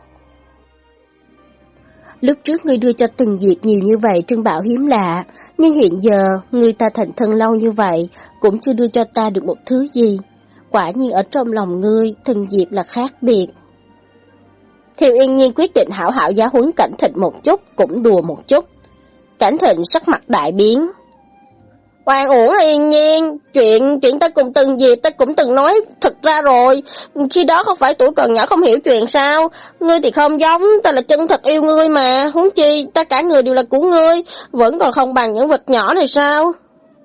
Lúc trước ngươi đưa cho Từng Diệp nhiều như vậy trân bảo hiếm lạ, nhưng hiện giờ người ta thành thân lâu như vậy cũng chưa đưa cho ta được một thứ gì. Quả nhiên ở trong lòng ngươi, Từng Diệp là khác biệt. Thiều Yên Nhiên quyết định hảo hảo giáo huấn Cảnh Thịnh một chút, cũng đùa một chút. Cảnh Thịnh sắc mặt đại biến. Oan uổng Yên Nhiên, chuyện chuyện ta cùng Từng Diệp ta cũng từng nói thật ra rồi, khi đó không phải tuổi còn nhỏ không hiểu chuyện sao, ngươi thì không giống, ta là chân thật yêu ngươi mà, huống chi ta cả người đều là của ngươi, vẫn còn không bằng những vật nhỏ này sao?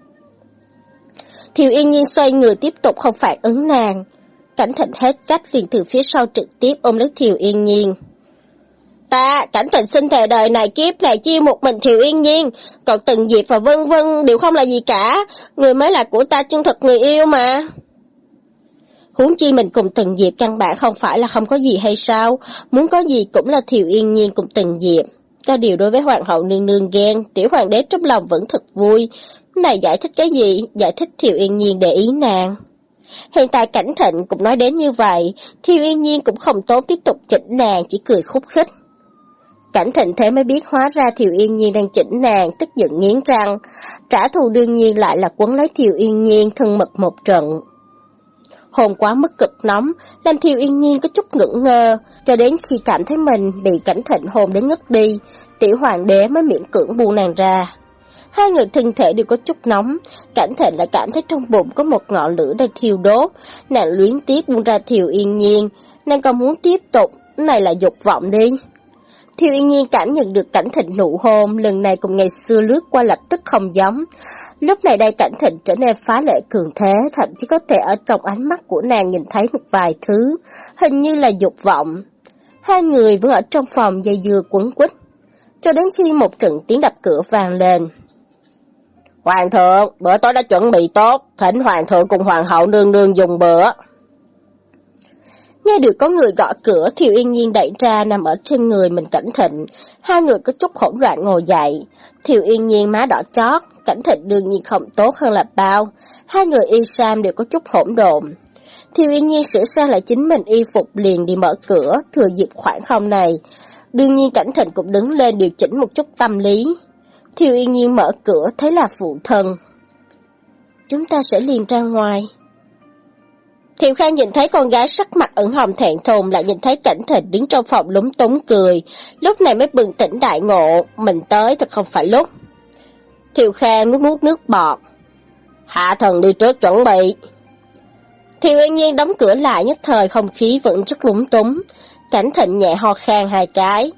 Thiều Yên Nhiên xoay người tiếp tục không phản ứng nàng. Cảnh Thịnh hết cách liền từ phía sau trực tiếp ôm lấy Thiều Yên Nhiên. Ta, Cảnh Thịnh sinh thề đời này kiếp này chiêu một mình Thiều Yên Nhiên, còn Từng Diệp và vân vân đều không là gì cả, người mới là của ta chân thật người yêu mà. Huống chi mình cùng Từng Diệp căn bản không phải là không có gì hay sao, muốn có gì cũng là Thiều Yên Nhiên cùng Từng Diệp. Có điều đối với hoàng hậu nương nương ghen, tiểu hoàng đế trong lòng vẫn thật vui. Này giải thích cái gì? Giải thích Thiều Yên Nhiên để ý nàng. Hiện tại Cảnh Thịnh cũng nói đến như vậy, Thiều Yên Nhiên cũng không tốt tiếp tục chỉnh nàng, chỉ cười khúc khích. Cảnh Thịnh thế mới biết hóa ra Thiều Yên Nhiên đang chỉnh nàng, tức giận nghiến răng. Trả thù đương nhiên lại là quấn lấy Thiều Yên Nhiên thân mật một trận. Hồn quá mức cực nóng, làm Thiều Yên Nhiên có chút ngưỡng ngơ, cho đến khi cảm thấy mình bị Cảnh Thịnh hồn đến ngất đi, tiểu hoàng đế mới miễn cưỡng buông nàng ra. Hai người thân thể đều có chút nóng, Cảnh Thịnh lại cảm thấy trong bụng có một ngọn lửa đang thiêu đốt, nàng luyến tiếc buông ra Thiều Yên Nhiên, nàng còn muốn tiếp tục, này là dục vọng đi. Thiều Yên Nhiên cảm nhận được Cảnh Thịnh nụ hôn, lần này cùng ngày xưa lướt qua lập tức không giống. Lúc này đây Cảnh Thịnh trở nên phá lệ cường thế, thậm chí có thể ở trong ánh mắt của nàng nhìn thấy một vài thứ, hình như là dục vọng. Hai người vẫn ở trong phòng dây dưa quấn quýt, cho đến khi một trận tiếng đập cửa vang lên. Hoàng thượng, bữa tối đã chuẩn bị tốt, thỉnh hoàng thượng cùng hoàng hậu nương nương dùng bữa. Nghe được có người gõ cửa, Thiều Yên Nhiên đẩy ra nằm ở trên người mình Cảnh Thịnh. Hai người có chút hỗn loạn ngồi dậy. Thiều Yên Nhiên má đỏ chót, Cảnh Thịnh đương nhiên không tốt hơn là bao. Hai người y sam đều có chút hỗn độn. Thiều Yên Nhiên sửa sang lại chính mình y phục liền đi mở cửa, thừa dịp khoảng không này. Đương nhiên Cảnh Thịnh cũng đứng lên điều chỉnh một chút tâm lý. Thiều Yên Nhiên mở cửa thấy là phụ thân. Chúng ta sẽ liền ra ngoài. Thiệu Khang nhìn thấy con gái sắc mặt ửng hồng thẹn thùng, lại nhìn thấy Cảnh Thịnh đứng trong phòng lúng túng cười, lúc này mới bừng tỉnh đại ngộ, mình tới thật không phải lúc. Thiệu Khang nuốt nuốt nước bọt. Hạ thần đi trước chuẩn bị. Thiệu Yên Nhiên đóng cửa lại, nhất thời không khí vẫn rất lúng túng. Cảnh Thịnh nhẹ ho khan hai cái.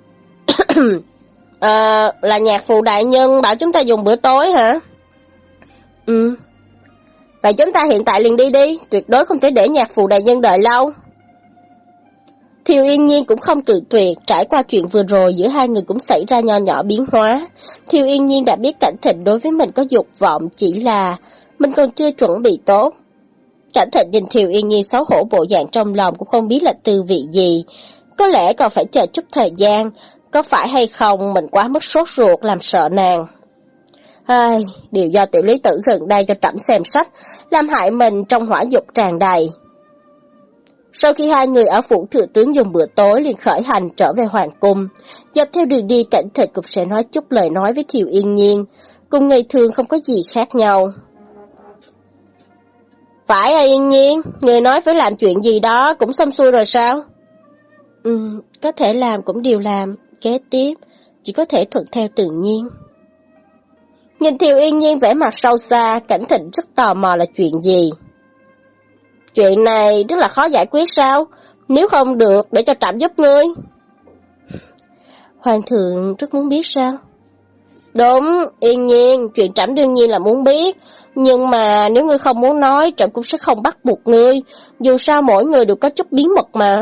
à, là nhạc phụ đại nhân bảo chúng ta dùng bữa tối hả? Ừ. Vậy chúng ta hiện tại liền đi đi, tuyệt đối không thể để nhạc phụ đại nhân đợi lâu. Thiều Yên Nhiên cũng không cự tuyệt, trải qua chuyện vừa rồi giữa hai người cũng xảy ra nho nhỏ biến hóa. Thiều Yên Nhiên đã biết Cảnh Thịnh đối với mình có dục vọng, chỉ là mình còn chưa chuẩn bị tốt. Cảnh Thịnh nhìn Thiều Yên Nhiên xấu hổ bộ dạng trong lòng cũng không biết là tư vị gì, có lẽ còn phải chờ chút thời gian, có phải hay không mình quá mức sốt ruột làm sợ nàng. Ai, đều do tiểu lý tử gần đây cho trẫm xem sách, làm hại mình trong hỏa dục tràn đầy. Sau khi hai người ở phủ thừa tướng dùng bữa tối liền khởi hành trở về hoàng cung, dọc theo đường đi Cảnh Thịnh cũng sẽ nói chút lời nói với Thiều Yên Nhiên, cùng ngày thường không có gì khác nhau. Phải à Yên Nhiên, người nói phải làm chuyện gì đó cũng xong xuôi rồi sao? Ừ, có thể làm cũng đều làm, kế tiếp chỉ có thể thuận theo tự nhiên. Nhìn Thiều Yên Nhiên vẻ mặt sâu xa, Cảnh Thịnh rất tò mò là chuyện gì. Chuyện này rất là khó giải quyết sao? Nếu không được, để cho trẫm giúp ngươi. Hoàng thượng rất muốn biết sao? Đúng, Yên Nhiên, chuyện trẫm đương nhiên là muốn biết. Nhưng mà nếu ngươi không muốn nói, trẫm cũng sẽ không bắt buộc ngươi. Dù sao mỗi người đều có chút bí mật mà.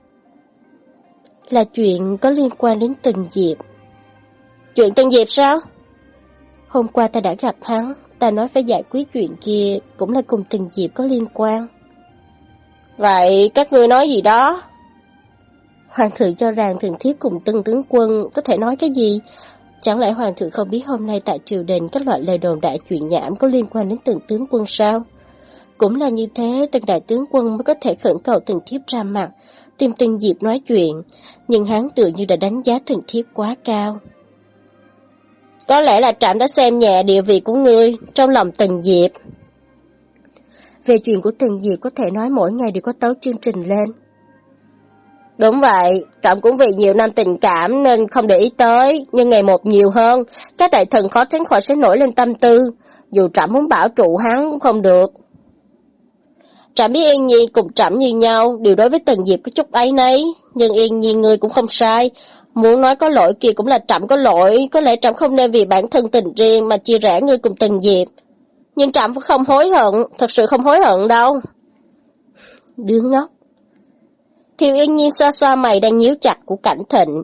Là chuyện có liên quan đến Từng Diệp. Chuyện Từng Diệp sao? Hôm qua ta đã gặp hắn, ta nói phải giải quyết chuyện kia, cũng là cùng Từng Diệp có liên quan. Vậy các ngươi nói gì đó? Hoàng thượng cho rằng thần thiếp cùng Tân tướng quân có thể nói cái gì? Chẳng lẽ hoàng thượng không biết hôm nay tại triều đình các loại lời đồn đại chuyện nhảm có liên quan đến Tân tướng quân sao? Cũng là như thế, Tân đại tướng quân mới có thể khẩn cầu thần thiếp ra mặt, tìm Tân Diệp nói chuyện, nhưng hắn tự như đã đánh giá thần thiếp quá cao. Có lẽ là trẫm đã xem nhẹ địa vị của ngươi trong lòng Tần Diệp. Về chuyện của Tần Diệp có thể nói mỗi ngày đều có tấu chương trình lên. Đúng vậy, trẫm cũng vì nhiều năm tình cảm nên không để ý tới, nhưng ngày một nhiều hơn, các đại thần khó tránh khỏi sẽ nổi lên tâm tư, dù trẫm muốn bảo trụ hắn cũng không được. Trẫm biết Yên Nhi cùng trẫm như nhau, điều đối với Tần Diệp có chút áy náy, nhưng Yên Nhi ngươi cũng không sai. Muốn nói có lỗi kia cũng là trẫm có lỗi, có lẽ trẫm không nên vì bản thân tình riêng mà chia rẽ ngươi cùng Tần Diệp. Nhưng trẫm không hối hận, thật sự không hối hận đâu. Đứa ngốc. Thiều Yên Nhiên xoa xoa mày đang nhíu chặt của Cảnh Thịnh.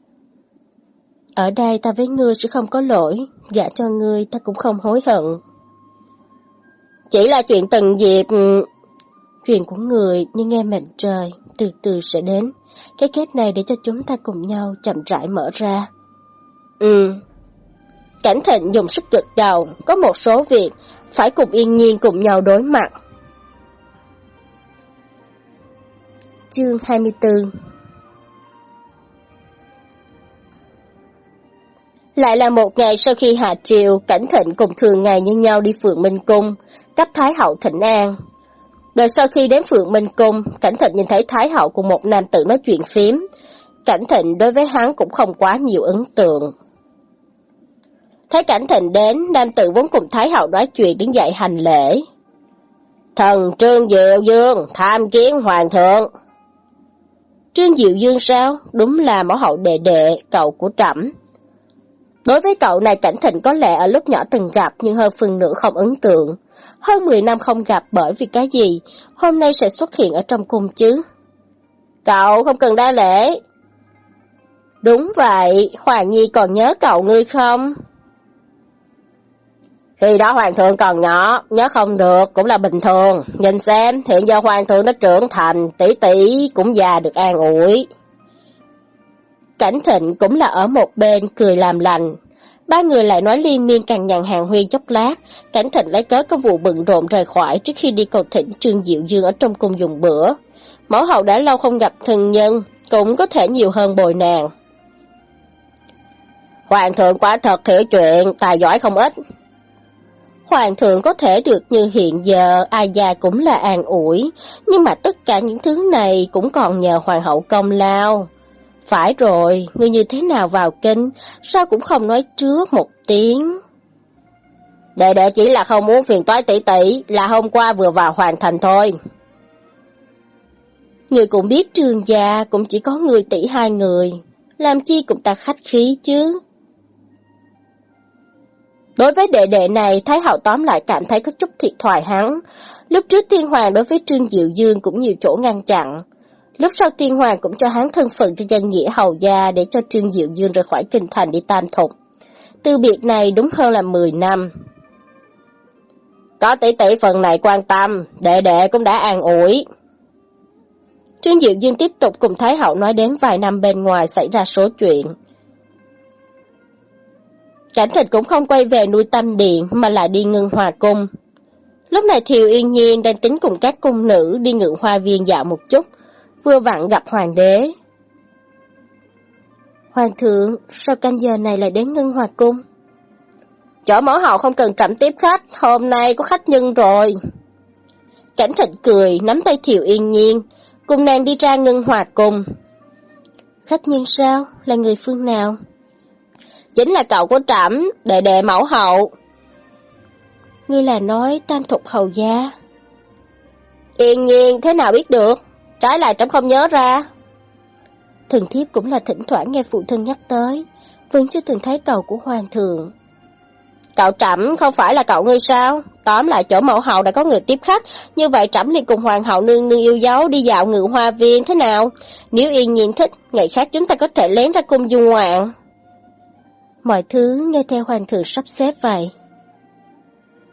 Ở đây ta với ngươi sẽ không có lỗi, gả cho ngươi ta cũng không hối hận. Chỉ là chuyện Tần Diệp... Chuyện của người nhưng nghe mệnh trời, từ từ sẽ đến. Cái kết này để cho chúng ta cùng nhau chậm rãi mở ra. Ừ. Cảnh Thịnh dùng sức gật đầu, có một số việc phải cùng Yên Nhiên cùng nhau đối mặt. Chương hai mươi tư. Lại là một ngày sau khi hạ triều, Cảnh Thịnh cùng thường ngày như nhau đi Phượng Minh Cung, cấp Thái hậu thỉnh an. Đợi sau khi đến Phượng Minh Cung, Cảnh Thịnh nhìn thấy Thái hậu cùng một nam tử nói chuyện phím. Cảnh Thịnh đối với hắn cũng không quá nhiều ấn tượng. Thấy Cảnh Thịnh đến, nam tử vốn cùng Thái hậu nói chuyện đứng dậy hành lễ. Thần Trương Diệu Dương, tham kiến hoàng thượng. Trương Diệu Dương sao? Đúng là mẫu hậu đệ đệ, cậu của trẫm. Đối với cậu này Cảnh Thịnh có lẽ ở lúc nhỏ từng gặp nhưng hơn phần nửa không ấn tượng. Hơn mười năm không gặp bởi vì cái gì, hôm nay sẽ xuất hiện ở trong cung chứ? Cậu không cần đa lễ. Đúng vậy, Hoàng Nhi còn nhớ cậu ngươi không? Khi đó hoàng thượng còn nhỏ, nhớ không được cũng là bình thường. Nhìn xem, hiện giờ hoàng thượng đã trưởng thành, tỷ tỷ cũng già được an ủi. Cảnh Thịnh cũng là ở một bên cười làm lành. Ba người lại nói liên miên càng nhằn hàng huyên chốc lát, Cảnh Thịnh lấy cớ có vụ bận rộn rời khỏi trước khi đi cầu thỉnh Trương Diệu Dương ở trong cung dùng bữa. Mẫu hậu đã lâu không gặp thân nhân, cũng có thể nhiều hơn bồi nàng. Hoàng thượng quả thật hiểu chuyện, tài giỏi không ít. Hoàng thượng có thể được như hiện giờ, ai già cũng là an ủi, nhưng mà tất cả những thứ này cũng còn nhờ hoàng hậu công lao. Phải rồi, ngươi như thế nào vào kinh, sao cũng không nói trước một tiếng. Đệ đệ chỉ là không muốn phiền toái tỷ tỷ, là hôm qua vừa vào hoàn thành thôi. Ngươi cũng biết Trương gia cũng chỉ có người tỷ hai người, làm chi cũng ta khách khí chứ. Đối với đệ đệ này, Thái hậu tóm lại cảm thấy có chút thiệt thòi hắn. Lúc trước Tiên Hoàng đối với Trương Diệu Dương cũng nhiều chỗ ngăn chặn. Lúc sau Tiên Hoàng cũng cho hắn thân phận cho danh nghĩa hầu gia để cho Trương Diệu Dương rời khỏi kinh thành đi Tam Thục. Từ biệt này đúng hơn là mười năm. Có tỷ tỷ phần này quan tâm, đệ đệ cũng đã an ủi. Trương Diệu Dương tiếp tục cùng Thái hậu nói đến vài năm bên ngoài xảy ra số chuyện. Cảnh Thịnh cũng không quay về nuôi Tâm Điện mà lại đi Ngân Hòa Cung. Lúc này Thiều Yên Nhiên đang tính cùng các cung nữ đi Ngự Hoa Viên dạo một chút, vừa vặn gặp hoàng đế. Hoàng thượng, sao canh giờ này lại đến Ngân Hòa Cung? Chỗ mẫu hậu không cần trẫm tiếp khách, hôm nay có khách nhân rồi. Cảnh Thịnh cười, nắm tay Thiều Yên Nhiên, cùng nàng đi ra Ngân Hòa Cung. Khách nhân sao? Là người phương nào? Chính là cậu của trẫm, đệ đệ mẫu hậu. Ngươi là nói Tam Thục hầu gia? Yên Nhiên, thế nào biết được? Trái lại trẫm không nhớ ra. Thần thiếp cũng là thỉnh thoảng nghe phụ thân nhắc tới, vẫn chưa từng thấy cậu của hoàng thượng. Cậu trẫm không phải là cậu ngươi sao? Tóm lại chỗ mẫu hậu đã có người tiếp khách, như vậy trẫm liền cùng hoàng hậu nương nương yêu dấu đi dạo Ngự Hoa Viên thế nào? Nếu Yên Nhiên thích, ngày khác chúng ta có thể lén ra cung du ngoạn. Mọi thứ nghe theo hoàng thượng sắp xếp vậy.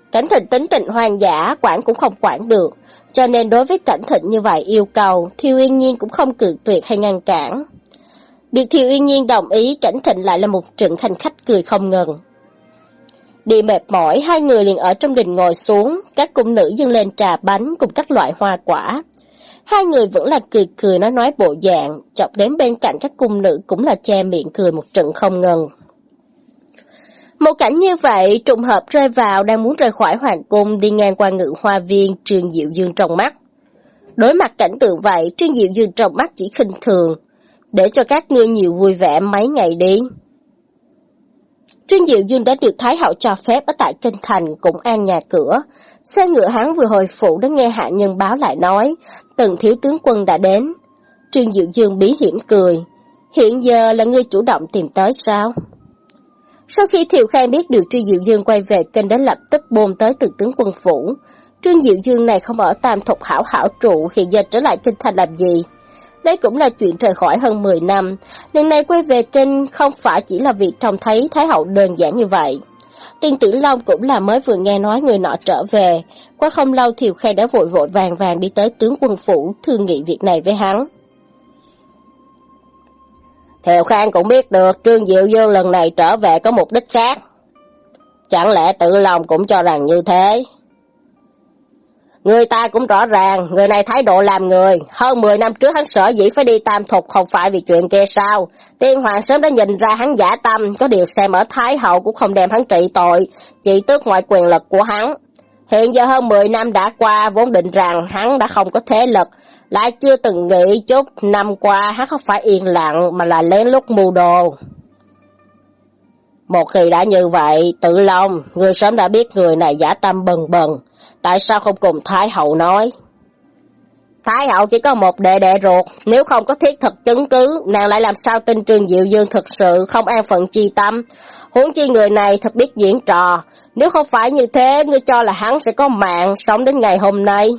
Cảnh Thịnh tính tình hoang dã, quản cũng không quản được, cho nên đối với Cảnh Thịnh như vậy yêu cầu, Thiều Yên Nhiên cũng không cự tuyệt hay ngăn cản. Được Thiều Yên Nhiên đồng ý, Cảnh Thịnh lại là một trận khanh khách cười không ngừng. Đi mệt mỏi, hai người liền ở trong đình ngồi xuống, các cung nữ dâng lên trà bánh cùng các loại hoa quả. Hai người vẫn là cười cười nói nói bộ dạng, chọc đến bên cạnh các cung nữ cũng là che miệng cười một trận không ngừng. Một cảnh như vậy, trùng hợp rơi vào đang muốn rời khỏi hoàng cung đi ngang qua Ngự Hoa Viên, Trương Diệu Dương trong mắt. Đối mặt cảnh tượng vậy, Trương Diệu Dương trong mắt chỉ khinh thường, để cho các ngươi nhiều vui vẻ mấy ngày đi. Trương Diệu Dương đã được Thái hậu cho phép ở tại kinh thành cũng an nhà cửa. Xe ngựa hắn vừa hồi phủ đã nghe hạ nhân báo lại nói, Tần thiếu tướng quân đã đến. Trương Diệu Dương bí hiểm cười, hiện giờ là ngươi chủ động tìm tới sao? Sau khi Thiệu Khang biết được Trương Diệu Dương quay về kinh đã lập tức bôn tới Tần tướng quân phủ. Trương Diệu Dương này không ở Tam Thục hảo hảo trụ, hiện giờ trở lại kinh thành làm gì? Đây cũng là chuyện rời khỏi hơn mười năm, lần này quay về kinh không phải chỉ là việc trông thấy Thái hậu đơn giản như vậy. Tiền Tử Long cũng là mới vừa nghe nói người nọ trở về, qua không lâu Thiều Khang đã vội vội vàng vàng đi tới tướng quân phủ thương nghị việc này với hắn. Thiều Khang cũng biết được Trương Diệu Dương lần này trở về có mục đích khác. Chẳng lẽ Tử Long cũng cho rằng như thế? Người ta cũng rõ ràng, người này thái độ làm người, hơn mười năm trước hắn sở dĩ phải đi Tam Thục không phải vì chuyện kia sao. Tiên hoàng sớm đã nhìn ra hắn giả tâm, có điều xem ở Thái hậu cũng không đem hắn trị tội, chỉ tước ngoại quyền lực của hắn. Hiện giờ hơn mười năm đã qua, vốn định rằng hắn đã không có thế lực, lại chưa từng nghĩ chút năm qua hắn không phải yên lặng mà là lén lút mưu đồ. Một khi đã như vậy, Tử Long, người sớm đã biết người này giả tâm bần bần, tại sao không cùng Thái hậu nói? Thái hậu chỉ có một đệ đệ ruột, nếu không có thiết thực chứng cứ, nàng lại làm sao tin Trương Diệu Dương thực sự không an phận chi tâm? Huống chi người này thật biết diễn trò, nếu không phải như thế, ngươi cho là hắn sẽ có mạng sống đến ngày hôm nay?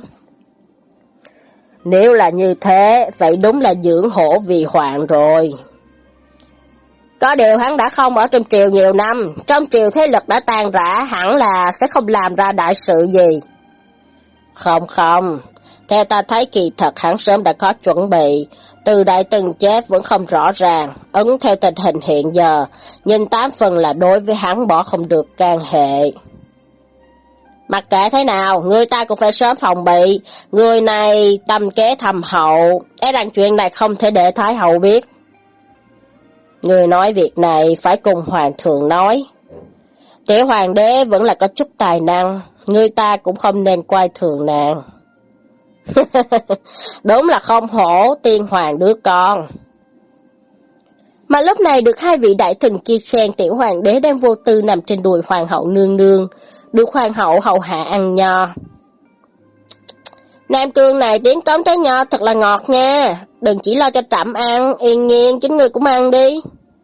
Nếu là như thế, vậy đúng là dưỡng hổ vì hoạn rồi. Có điều hắn đã không ở trong triều nhiều năm, trong triều thế lực đã tan rã, hẳn là sẽ không làm ra đại sự gì. Không không, theo ta thấy kỳ thật hắn sớm đã có chuẩn bị, từ đại từng chết vẫn không rõ ràng, ứng theo tình hình hiện giờ, nhìn tám phần là đối với hắn bỏ không được can hệ. Mặc kệ thế nào, người ta cũng phải sớm phòng bị, người này tâm kế thâm hậu, e rằng chuyện này không thể để Thái hậu biết. Người nói việc này phải cùng hoàng thượng nói. Tiểu hoàng đế vẫn là có chút tài năng, người ta cũng không nên coi thường nàng. Đúng là không hổ tiên hoàng đứa con. Mà lúc này được hai vị đại thần kia khen, tiểu hoàng đế đang vô tư nằm trên đùi hoàng hậu nương nương, được hoàng hậu hầu hạ ăn nho. Nam cương này tiếng tóm trái nho thật là ngọt nha, đừng chỉ lo cho trẫm ăn, Yên Nhiên chính ngươi cũng ăn đi.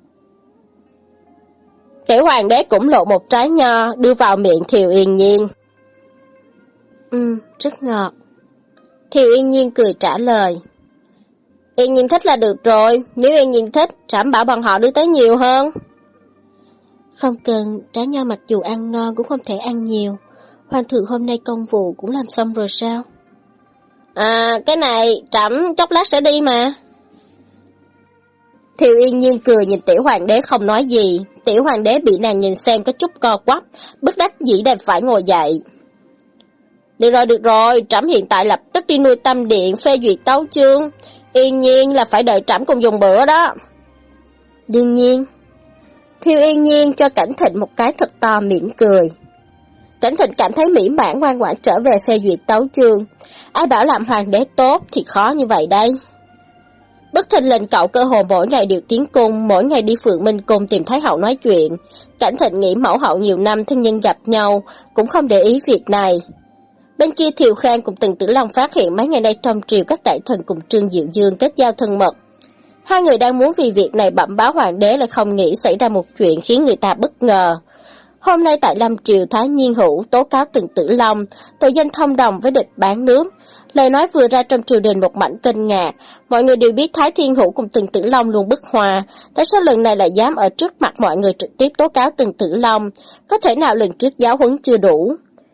Tiểu hoàng đế cũng lộ một trái nho đưa vào miệng Thiều Yên Nhiên. Ừ, rất ngọt. Thiều Yên Nhiên cười trả lời. Yên Nhiên thích là được rồi, nếu Yên Nhiên thích, trẫm bảo bọn họ đưa tới nhiều hơn. Không cần, trái nho mặc dù ăn ngon cũng không thể ăn nhiều. Hoàng thượng hôm nay công vụ cũng làm xong rồi sao? À, cái này trẫm chốc lát sẽ đi mà. Thiều Yên Nhiên cười nhìn tiểu hoàng đế không nói gì, tiểu hoàng đế bị nàng nhìn xem có chút co quắp, bất đắc dĩ đành phải ngồi dậy. Được rồi, được rồi, trẫm hiện tại lập tức đi nuôi tâm điện phê duyệt tấu chương, Yên Nhiên là phải đợi trẫm cùng dùng bữa đó. Đương nhiên. Thiều Yên Nhiên cho Cảnh Thịnh một cái thật to mỉm cười. Cảnh Thịnh cảm thấy mỹ mãn ngoan ngoãn trở về phê duyệt tấu chương, ai bảo làm hoàng đế tốt thì khó như vậy đây. Bất thình lình cậu cơ hồ mỗi ngày đều tiến cung, mỗi ngày đi Phượng Minh Cung tìm Thái hậu nói chuyện. Cảnh Thịnh nghĩ mẫu hậu nhiều năm thân nhân gặp nhau, cũng không để ý việc này. Bên kia Thiều Khang cùng Tần Tử Long phát hiện mấy ngày nay trong triều các đại thần cùng Trương Diệu Dương kết giao thân mật. Hai người đang muốn vì việc này bẩm báo hoàng đế lại không nghĩ xảy ra một chuyện khiến người ta bất ngờ. Hôm nay tại Lâm Triều, Thái Nhiên Hữu tố cáo Tần Tử Long tội danh thông đồng với địch bán nước. Lời nói vừa ra trong triều đình một mảnh kinh ngạc, mọi người đều biết Thái Thiên Hữu cùng Tần Tử Long luôn bất hòa, tại sao lần này lại dám ở trước mặt mọi người trực tiếp tố cáo Tần Tử Long, có thể nào lần trước giáo huấn chưa đủ.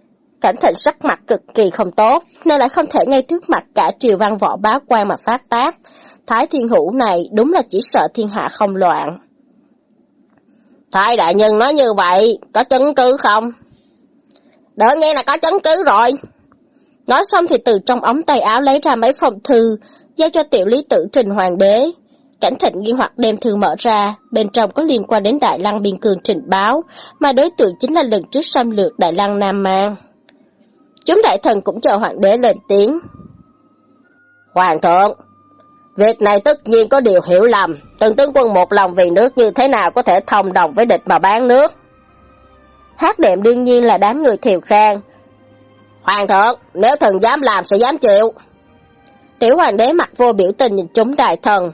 Cảnh Thịnh sắc mặt cực kỳ không tốt, nên lại không thể ngay trước mặt cả triều văn võ bá quan mà phát tác. Thái Thiên Hữu này đúng là chỉ sợ thiên hạ không loạn. Thái đại nhân nói như vậy, có chứng cứ không? Đỡ nghe là có chứng cứ rồi. Nói xong thì từ trong ống tay áo lấy ra mấy phong thư, giao cho tiểu lý tử trình hoàng đế. Cảnh Thịnh nghi hoặc đem thư mở ra, bên trong có liên quan đến Đại Lăng biên cương trình báo, mà đối tượng chính là lần trước xâm lược Đại Lăng Nam Man. Chúng đại thần cũng chờ hoàng đế lên tiếng. Hoàng thượng, việc này tất nhiên có điều hiểu lầm, từng tướng quân một lòng vì nước như thế nào có thể thông đồng với địch mà bán nước? Hát đệm đương nhiên là đám người Thiều Khang. Hoàng thượng, nếu thần dám làm sẽ dám chịu. Tiểu hoàng đế mặt vô biểu tình nhìn chúng đại thần.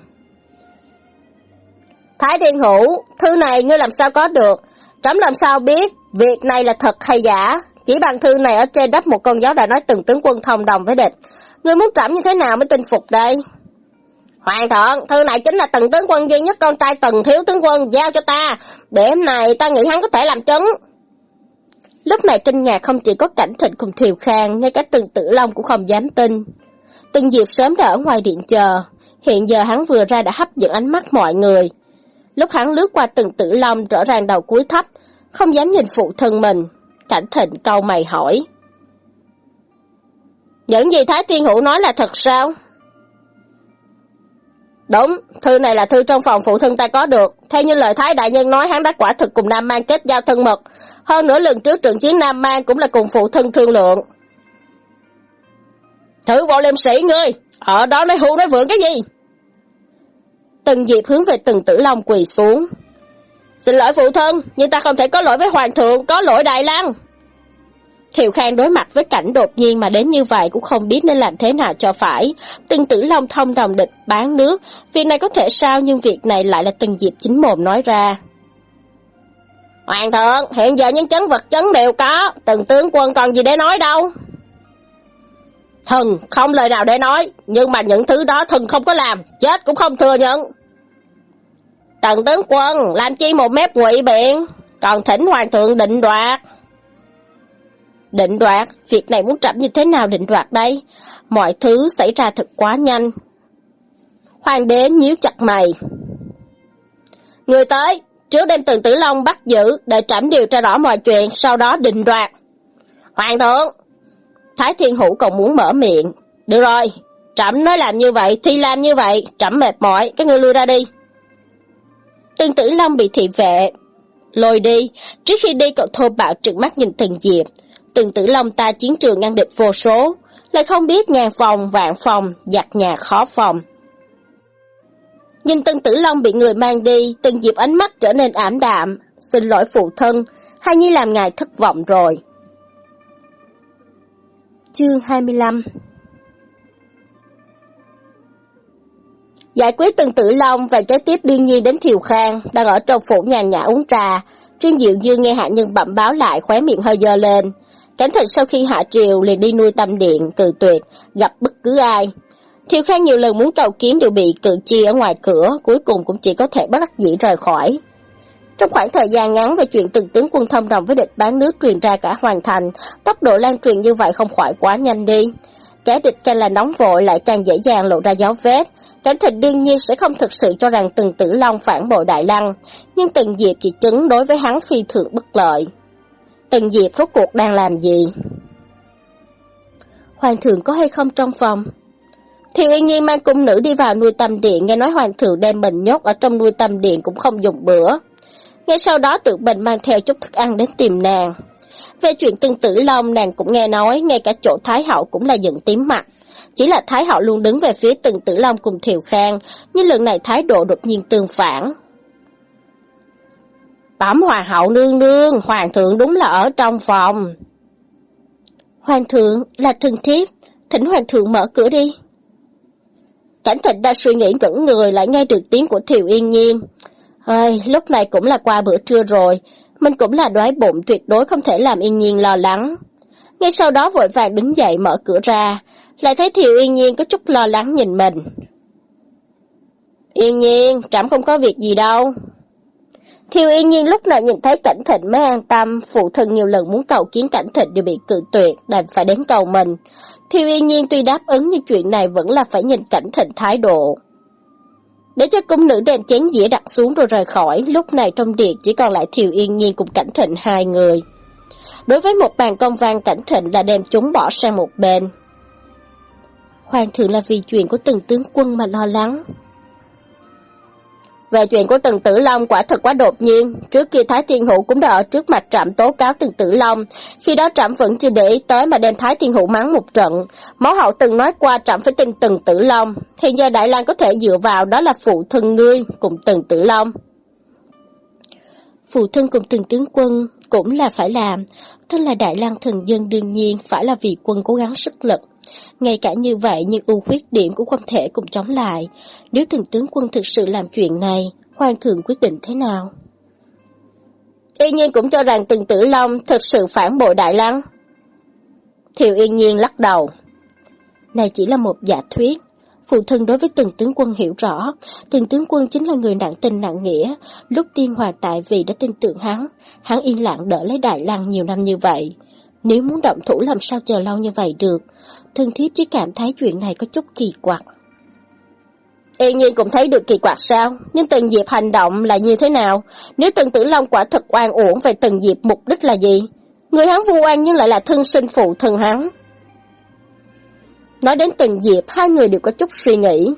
Thái Thiên Hữu, thư này ngươi làm sao có được? Trẫm làm sao biết việc này là thật hay giả? Chỉ bằng thư này ở trên đắp một con dấu đã nói từng tướng quân thông đồng với địch. Ngươi muốn trẫm như thế nào mới tin phục đây? Hoàng thượng, thư này chính là từng tướng quân duy nhất con trai từng thiếu tướng quân giao cho ta. Điểm này ta nghĩ hắn có thể làm chứng. Lúc này kinh ngạc không chỉ có Cảnh Thịnh cùng Thiều Khang, ngay cả Từng Tử Long cũng không dám tin. Từng Diệp sớm đã ở ngoài điện chờ, hiện giờ hắn vừa ra đã hấp dẫn ánh mắt mọi người. Lúc hắn lướt qua Từng Tử Long rõ ràng đầu cúi thấp, không dám nhìn phụ thân mình. Cảnh Thịnh cau mày hỏi. Những gì Thái Thiên Hữu nói là thật sao? Đúng, thư này là thư trong phòng phụ thân ta có được. Theo như lời Thái đại nhân nói, hắn đã quả thực cùng Nam Man kết giao thân mật. Hơn nữa lần trước trận chiến Nam Man cũng là cùng phụ thân thương lượng. Thử vô liêm sĩ ngươi, ở đó nói hưu nói vượng cái gì? Từng Diệp hướng về Từng Tử Long quỳ xuống. Xin lỗi phụ thân, nhưng ta không thể có lỗi với hoàng thượng, có lỗi Đại Lăng. Thiều Khang đối mặt với cảnh đột nhiên mà đến như vậy cũng không biết nên làm thế nào cho phải. Từng Tử Long thông đồng địch bán nước, việc này có thể sao, nhưng việc này lại là Từng Diệp chính mồm nói ra. Hoàng thượng, hiện giờ những chứng vật chứng đều có, Từng tướng quân còn gì để nói đâu. Thần không lời nào để nói, nhưng mà những thứ đó thần không có làm, chết cũng không thừa nhận. Từng tướng quân làm chi một mép ngụy biện, còn thỉnh hoàng thượng định đoạt. Định đoạt? Việc này muốn trẫm như thế nào định đoạt đây? Mọi thứ xảy ra thật quá nhanh. Hoàng đế nhíu chặt mày. Người tới, trước đem Từng Tử Long bắt giữ, để trẫm điều tra rõ mọi chuyện, sau đó định đoạt. Hoàng thượng! Thái Thiên Hữu còn muốn mở miệng. Được rồi, trẫm nói làm như vậy thì làm như vậy, trẫm mệt mỏi, các ngươi lui ra đi. Từng Tử Long bị thị vệ lôi đi, trước khi đi cậu thô bạo trừng mắt nhìn Từng Diệp. Từng Tử Long ta chiến trường ngăn địch vô số, lại không biết ngàn phòng vạn phòng, giặc nhà khó phòng. Nhìn Từng Tử Long bị người mang đi, Từng Diệp ánh mắt trở nên ảm đạm. Xin lỗi phụ thân, hay như làm ngài thất vọng rồi. Chương hai mươi lăm. Giải quyết Từng Tử Long và kế tiếp đương nhiên đến Thiều Khang, đang ở trong phủ nhàn nhã uống trà. Trương Diệu Dương nghe hạ nhân bẩm báo lại, khóe miệng hơi dơ lên. Cảnh Thịnh sau khi hạ triều liền đi nuôi tâm điện, cự tuyệt, gặp bất cứ ai. Thiều Khang nhiều lần muốn cầu kiến đều bị cự chi ở ngoài cửa, cuối cùng cũng chỉ có thể bất đắc dĩ rời khỏi. Trong khoảng thời gian ngắn về chuyện từng tướng quân thông đồng với địch bán nước truyền ra cả hoàn thành, tốc độ lan truyền như vậy không khỏi quá nhanh đi. Kẻ địch càng là nóng vội lại càng dễ dàng lộ ra dấu vết. Cảnh Thịnh đương nhiên sẽ không thực sự cho rằng Từng Tử Long phản bội Đại Lăng, nhưng Từng Diệp chỉ chứng đối với hắn phi thường bất lợi. Từng Diệp rốt cuộc đang làm gì? Hoàng thượng có hay không trong phòng? Thiệu Yên Nhiên mang cung nữ đi vào nuôi tâm điện, nghe nói hoàng thượng đem mình nhốt ở trong nuôi tâm điện cũng không dùng bữa. Ngay sau đó tự mình mang theo chút thức ăn đến tìm nàng. Về chuyện Từng Tử Long nàng cũng nghe nói, ngay cả chỗ Thái Hậu cũng là giận tím mặt. Chỉ là Thái Hậu luôn đứng về phía Từng Tử Long cùng Thiều Khang, nhưng lần này thái độ đột nhiên tương phản. Bẩm Hoàng hậu nương nương, Hoàng thượng đúng là ở trong phòng. Hoàng thượng là thần thiếp, thỉnh Hoàng thượng mở cửa đi. Cảnh Thịnh đã suy nghĩ ngẩn người lại nghe được tiếng của Thiệu Yên Nhiên. Ơi, lúc này cũng là qua bữa trưa rồi, mình cũng là đói bụng, tuyệt đối không thể làm Yên Nhiên lo lắng. Ngay sau đó vội vàng đứng dậy mở cửa ra, lại thấy Thiệu Yên Nhiên có chút lo lắng nhìn mình. Yên Nhiên, trẫm không có việc gì đâu. Thiều Yên Nhiên lúc nào nhìn thấy Cảnh Thịnh mới an tâm, phụ thân nhiều lần muốn cầu kiến Cảnh Thịnh đều bị cự tuyệt, đành phải đến cầu mình. Thiều Yên Nhiên tuy đáp ứng nhưng chuyện này vẫn là phải nhìn Cảnh Thịnh thái độ. Để cho cung nữ đem chén dĩa đặt xuống rồi rời khỏi, lúc này trong điện chỉ còn lại Thiều Yên Nhiên cùng Cảnh Thịnh hai người. Đối với một bàn công văn, Cảnh Thịnh là đem chúng bỏ sang một bên. Hoàng thượng là vì chuyện của Tần tướng quân mà lo lắng. Về chuyện của Tần Tử Long quả thật quá đột nhiên, trước kia Thái Thiên Hữu cũng đã ở trước mặt Trẫm tố cáo Tần Tử Long, khi đó Trẫm vẫn chưa để ý tới mà đem Thái Thiên Hữu mắng một trận. Mẫu hậu từng nói qua Trẫm phải tin Tần Tử Long, hiện giờ Đại Lang có thể dựa vào đó là phụ thân ngươi cùng Tần Tử Long. Phụ thân cùng Tần tướng quân cũng là phải làm, thân là Đại Lang thần dân đương nhiên phải là vì quân cố gắng sức lực. Ngay cả như vậy nhưng ưu khuyết điểm cũng không thể cùng chống lại. Nếu Tần tướng quân thực sự làm chuyện này, Hoàng thượng quyết định thế nào? Yên Nhiên cũng cho rằng Tần Tử Long thực sự phản bội Đại Lang. Thiều Yên Nhiên lắc đầu. Này chỉ là một giả thuyết. Phụ thân đối với Tần tướng quân hiểu rõ, Tần tướng quân chính là người nặng tình nặng nghĩa. Lúc tiên hoàng tại vì đã tin tưởng hắn, hắn yên lặng đỡ lấy Đại Lang nhiều năm như vậy. Nếu muốn động thủ làm sao chờ lâu như vậy được? Thân thiếp chỉ cảm thấy chuyện này có chút kỳ quặc. Yên Nhiên cũng thấy được kỳ quặc sao? Nhưng Tần Diệp hành động là như thế nào? Nếu Tần Tử Long quả thật oan uổng, vậy Tần Diệp mục đích là gì? Người hắn vu oan nhưng lại là thân sinh phụ thân hắn. Nói đến Tần Diệp, hai người đều có chút suy nghĩ.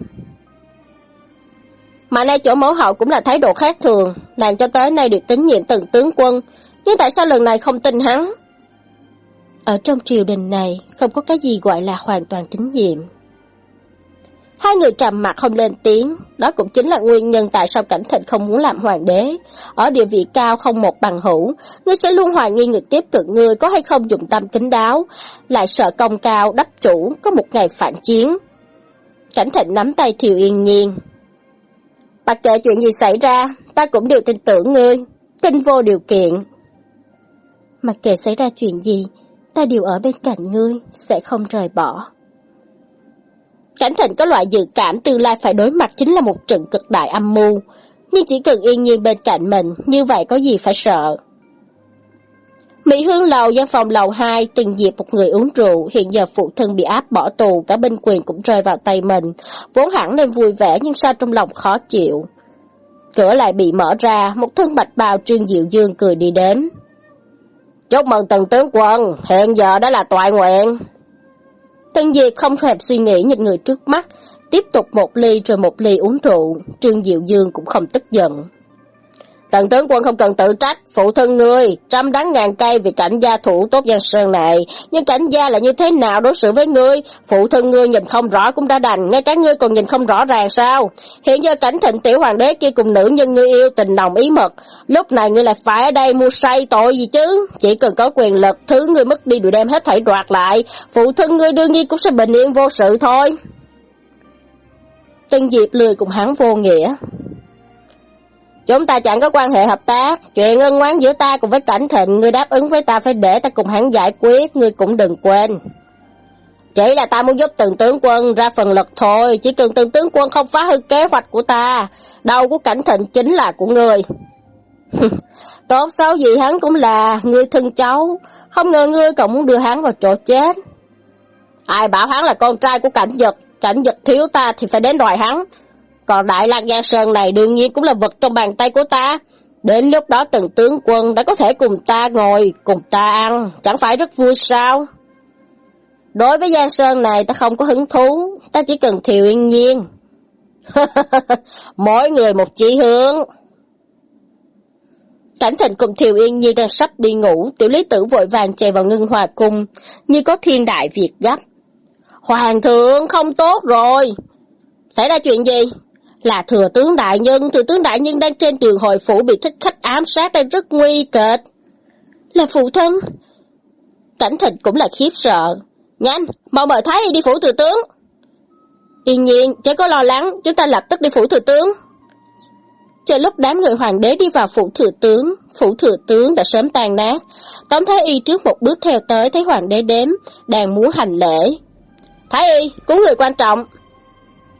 Mà nay chỗ mẫu hậu cũng là thái độ khác thường, nàng cho tới nay được tín nhiệm Tần tướng quân, nhưng tại sao lần này không tin hắn? Ở trong triều đình này, không có cái gì gọi là hoàn toàn tín nhiệm. Hai người trầm mặt không lên tiếng, đó cũng chính là nguyên nhân tại sao Cảnh Thịnh không muốn làm hoàng đế. Ở địa vị cao không một bằng hữu, ngươi sẽ luôn hoài nghi người tiếp cận ngươi có hay không dụng tâm kín đáo, lại sợ công cao đắp chủ, có một ngày phản chiến. Cảnh Thịnh nắm tay Thiều Yên Nhiên. Mặc kệ chuyện gì xảy ra, ta cũng đều tin tưởng ngươi, tin vô điều kiện. Mặc kệ xảy ra chuyện gì, ta đều ở bên cạnh ngươi, sẽ không rời bỏ. Cảnh Thịnh có loại dự cảm tương lai phải đối mặt chính là một trận cực đại âm mưu, nhưng chỉ cần Yên Nhiên bên cạnh mình, như vậy có gì phải sợ. Mỹ Hương lầu gian phòng lầu hai, Tần Diệp một người uống rượu, hiện giờ phụ thân bị áp bỏ tù, cả binh quyền cũng rơi vào tay mình, vốn hẳn nên vui vẻ nhưng sao trong lòng khó chịu. Cửa lại bị mở ra, một thân bạch bào Trương Diệu Dương cười đi đến. Chúc mừng Tần tướng quân, hiện giờ đã là toại nguyện. Tần Diệp không hề suy nghĩ nhìn người trước mắt, tiếp tục một ly rồi một ly uống rượu, Trương Diệu Dương cũng không tức giận. Tần tướng quân không cần tự trách, phụ thân ngươi, trăm đắng ngàn cây vì Cảnh gia thủ tốt Giang Sơn này, nhưng Cảnh gia là như thế nào đối xử với ngươi, phụ thân ngươi nhìn không rõ cũng đã đành, ngay cả ngươi còn nhìn không rõ ràng sao? Hiện giờ Cảnh Thịnh tiểu hoàng đế kia cùng nữ nhân ngươi yêu tình nồng ý mật, lúc này ngươi lại phải ở đây mua say tội gì chứ? Chỉ cần có quyền lực, thứ ngươi mất đi đều đem hết thảy đoạt lại, phụ thân ngươi đương nhiên cũng sẽ bình yên vô sự thôi. Tần Diệp lười cùng hắn vô nghĩa. Chúng ta chẳng có quan hệ hợp tác, chuyện ân oán giữa ta cùng với Cảnh Thịnh, ngươi đáp ứng với ta phải để ta cùng hắn giải quyết, ngươi cũng đừng quên. Chỉ là ta muốn giúp Tần tướng quân ra phần lực thôi, chỉ cần Tần tướng quân không phá hư kế hoạch của ta, đầu của Cảnh Thịnh chính là của ngươi. Tốt xấu gì hắn cũng là ngươi thân cháu, không ngờ ngươi còn muốn đưa hắn vào chỗ chết. Ai bảo hắn là con trai của Cảnh Dật, Cảnh Dật thiếu ta thì phải đến đòi hắn. Còn Đại Lang Giang Sơn này đương nhiên cũng là vật trong bàn tay của ta. Đến lúc đó Tần tướng quân đã có thể cùng ta ngồi, cùng ta ăn, chẳng phải rất vui sao? Đối với Giang Sơn này ta không có hứng thú, ta chỉ cần Thiều Yên Nhiên. Mỗi người một chí hướng. Cảnh Thịnh cùng Thiều Yên Nhiên đang sắp đi ngủ, Tiểu Lý Tử vội vàng chạy vào Ngưng Hòa cung, như có thiên đại việc gấp. Hoàng thượng không tốt rồi. Xảy ra chuyện gì? Là thừa tướng đại nhân, thừa tướng đại nhân đang trên đường hồi phủ bị thích khách ám sát, đang rất nguy kịch. Là phụ thân? Cảnh Thịnh cũng là khiếp sợ. Nhanh, mau mời Thái y đi phủ thừa tướng. Yên Nhiên, chớ có lo lắng, chúng ta lập tức đi phủ thừa tướng. Chờ lúc đám người hoàng đế đi vào phủ thừa tướng, phủ thừa tướng đã sớm tan nát. Tống Thái y trước một bước theo tới, thấy hoàng đế đến, đang muốn hành lễ. Thái y, cứu người quan trọng.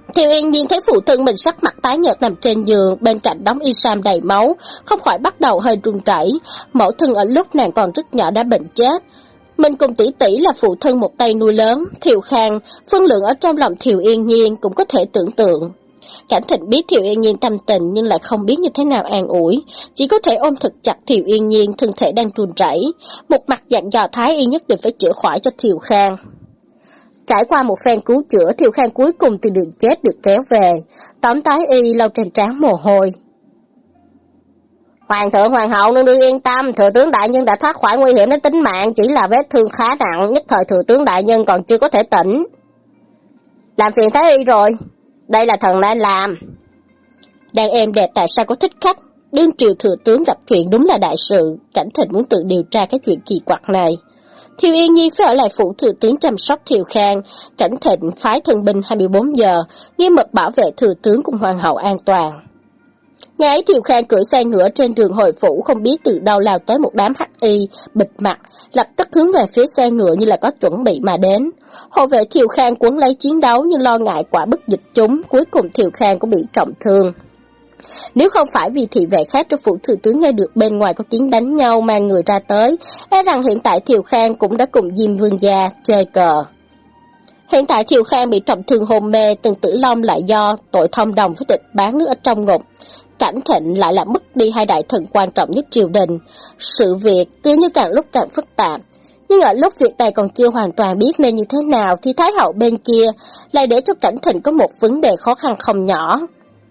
Thiệu Yên Nhiên thấy phụ thân mình sắc mặt tái nhợt nằm trên giường, bên cạnh đống y sam đầy máu, không khỏi bắt đầu hơi run rẩy. Mẫu thân ở lúc nàng còn rất nhỏ đã bệnh chết. Mình cùng tỷ tỷ là phụ thân một tay nuôi lớn, Thiệu Khang, phân lượng ở trong lòng Thiệu Yên Nhiên cũng có thể tưởng tượng. Cảnh Thịnh biết Thiệu Yên Nhiên tâm tình nhưng lại không biết như thế nào an ủi, chỉ có thể ôm thật chặt Thiệu Yên Nhiên, thân thể đang run rẩy, một mặt dặn dò Thái y nhất định phải chữa khỏi cho Thiệu Khang. Trải qua một phen cứu chữa, Thiệu Khang cuối cùng từ đường chết được kéo về, tóm Thái y lau trên trán mồ hôi. Hoàng thượng hoàng hậu nương nương yên tâm, thừa tướng đại nhân đã thoát khỏi nguy hiểm đến tính mạng, chỉ là vết thương khá nặng, nhất thời thừa tướng đại nhân còn chưa có thể tỉnh. Làm phiền Thái y rồi, đây là thần nên làm. Đàn em đẹp tại sao có thích khách, đương triều thừa tướng gặp chuyện đúng là đại sự, Cảnh Thịnh muốn tự điều tra cái chuyện kỳ quặc này. Thiệu Yên Nhi phải ở lại phủ thừa tướng chăm sóc Thiệu Khang, Cảnh Thịnh phái thân binh hai mươi bốn giờ, nghiêm mật bảo vệ thừa tướng cùng hoàng hậu an toàn. Ngày ấy Thiệu Khang cưỡi xe ngựa trên đường hồi phủ, không biết từ đâu lao tới một đám hắc y, bịt mặt, lập tức hướng về phía xe ngựa như là có chuẩn bị mà đến. Hộ vệ Thiệu Khang cuốn lấy chiến đấu nhưng lo ngại quả bức dịch chúng, cuối cùng Thiệu Khang cũng bị trọng thương. Nếu không phải vì thị vệ khác trong phủ thừa tướng nghe được bên ngoài có tiếng đánh nhau mang người ra tới, e rằng hiện tại Thiệu Khang cũng đã cùng Diêm Vương gia chơi cờ. Hiện tại Thiệu Khang bị trọng thương hôn mê, Tần Tử Long lại do tội thông đồng với địch bán nước ở trong ngục. Cảnh Thịnh lại là mất đi hai đại thần quan trọng nhất triều đình. Sự việc cứ như càng lúc càng phức tạp. Nhưng ở lúc việc này còn chưa hoàn toàn biết nên như thế nào thì Thái hậu bên kia lại để cho Cảnh Thịnh có một vấn đề khó khăn không nhỏ.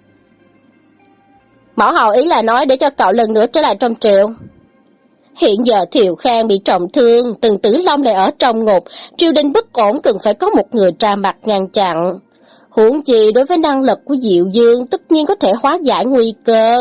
Mẫu hậu ý là nói để cho cậu lần nữa trở lại trong triều. Hiện giờ Thiệu Khang bị trọng thương, Tần Tử Long lại ở trong ngục, triều đình bất ổn cần phải có một người ra mặt ngăn chặn. Huống chi đối với năng lực của Diệu Dương tất nhiên có thể hóa giải nguy cơ.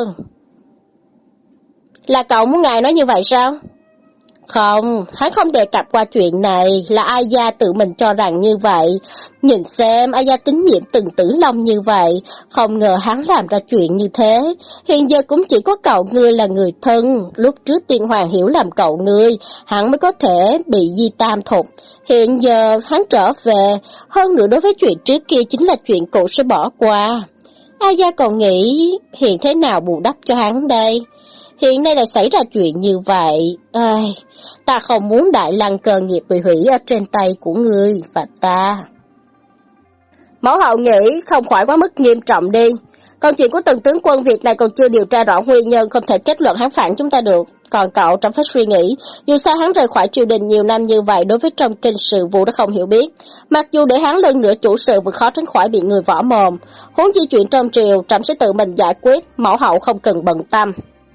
Là cậu muốn ngài nói như vậy sao? Không, hắn không đề cập qua chuyện này, là Ai Gia tự mình cho rằng như vậy. Nhìn xem Ai Gia tín nhiệm Tần Tử Long như vậy, không ngờ hắn làm ra chuyện như thế. Hiện giờ cũng chỉ có cậu ngươi là người thân, lúc trước Tiên Hoàng hiểu làm cậu ngươi, hắn mới có thể bị di tam thục. Hiện giờ hắn trở về, hơn nữa đối với chuyện trước kia chính là chuyện cũ sẽ bỏ qua. Ai Gia còn nghĩ hiện thế nào bù đắp cho hắn đây? Hiện nay lại xảy ra chuyện như vậy, ai, ta không muốn đại lăng cơ nghiệp bị hủy ở trên tay của ngươi và ta. Mẫu hậu nghĩ không khỏi quá mức nghiêm trọng đi, còn chuyện của Tần tướng quân việc này còn chưa điều tra rõ nguyên nhân, không thể kết luận hắn phản chúng ta được. Còn cậu trong phải suy nghĩ, dù sao hắn rời khỏi triều đình nhiều năm như vậy đối với trong kinh sự vụ đã không hiểu biết. Mặc dù để hắn lần nữa chủ sự vẫn khó tránh khỏi bị người võ mồm, huống chi chuyện trong triều trẫm sẽ tự mình giải quyết, mẫu hậu không cần bận tâm.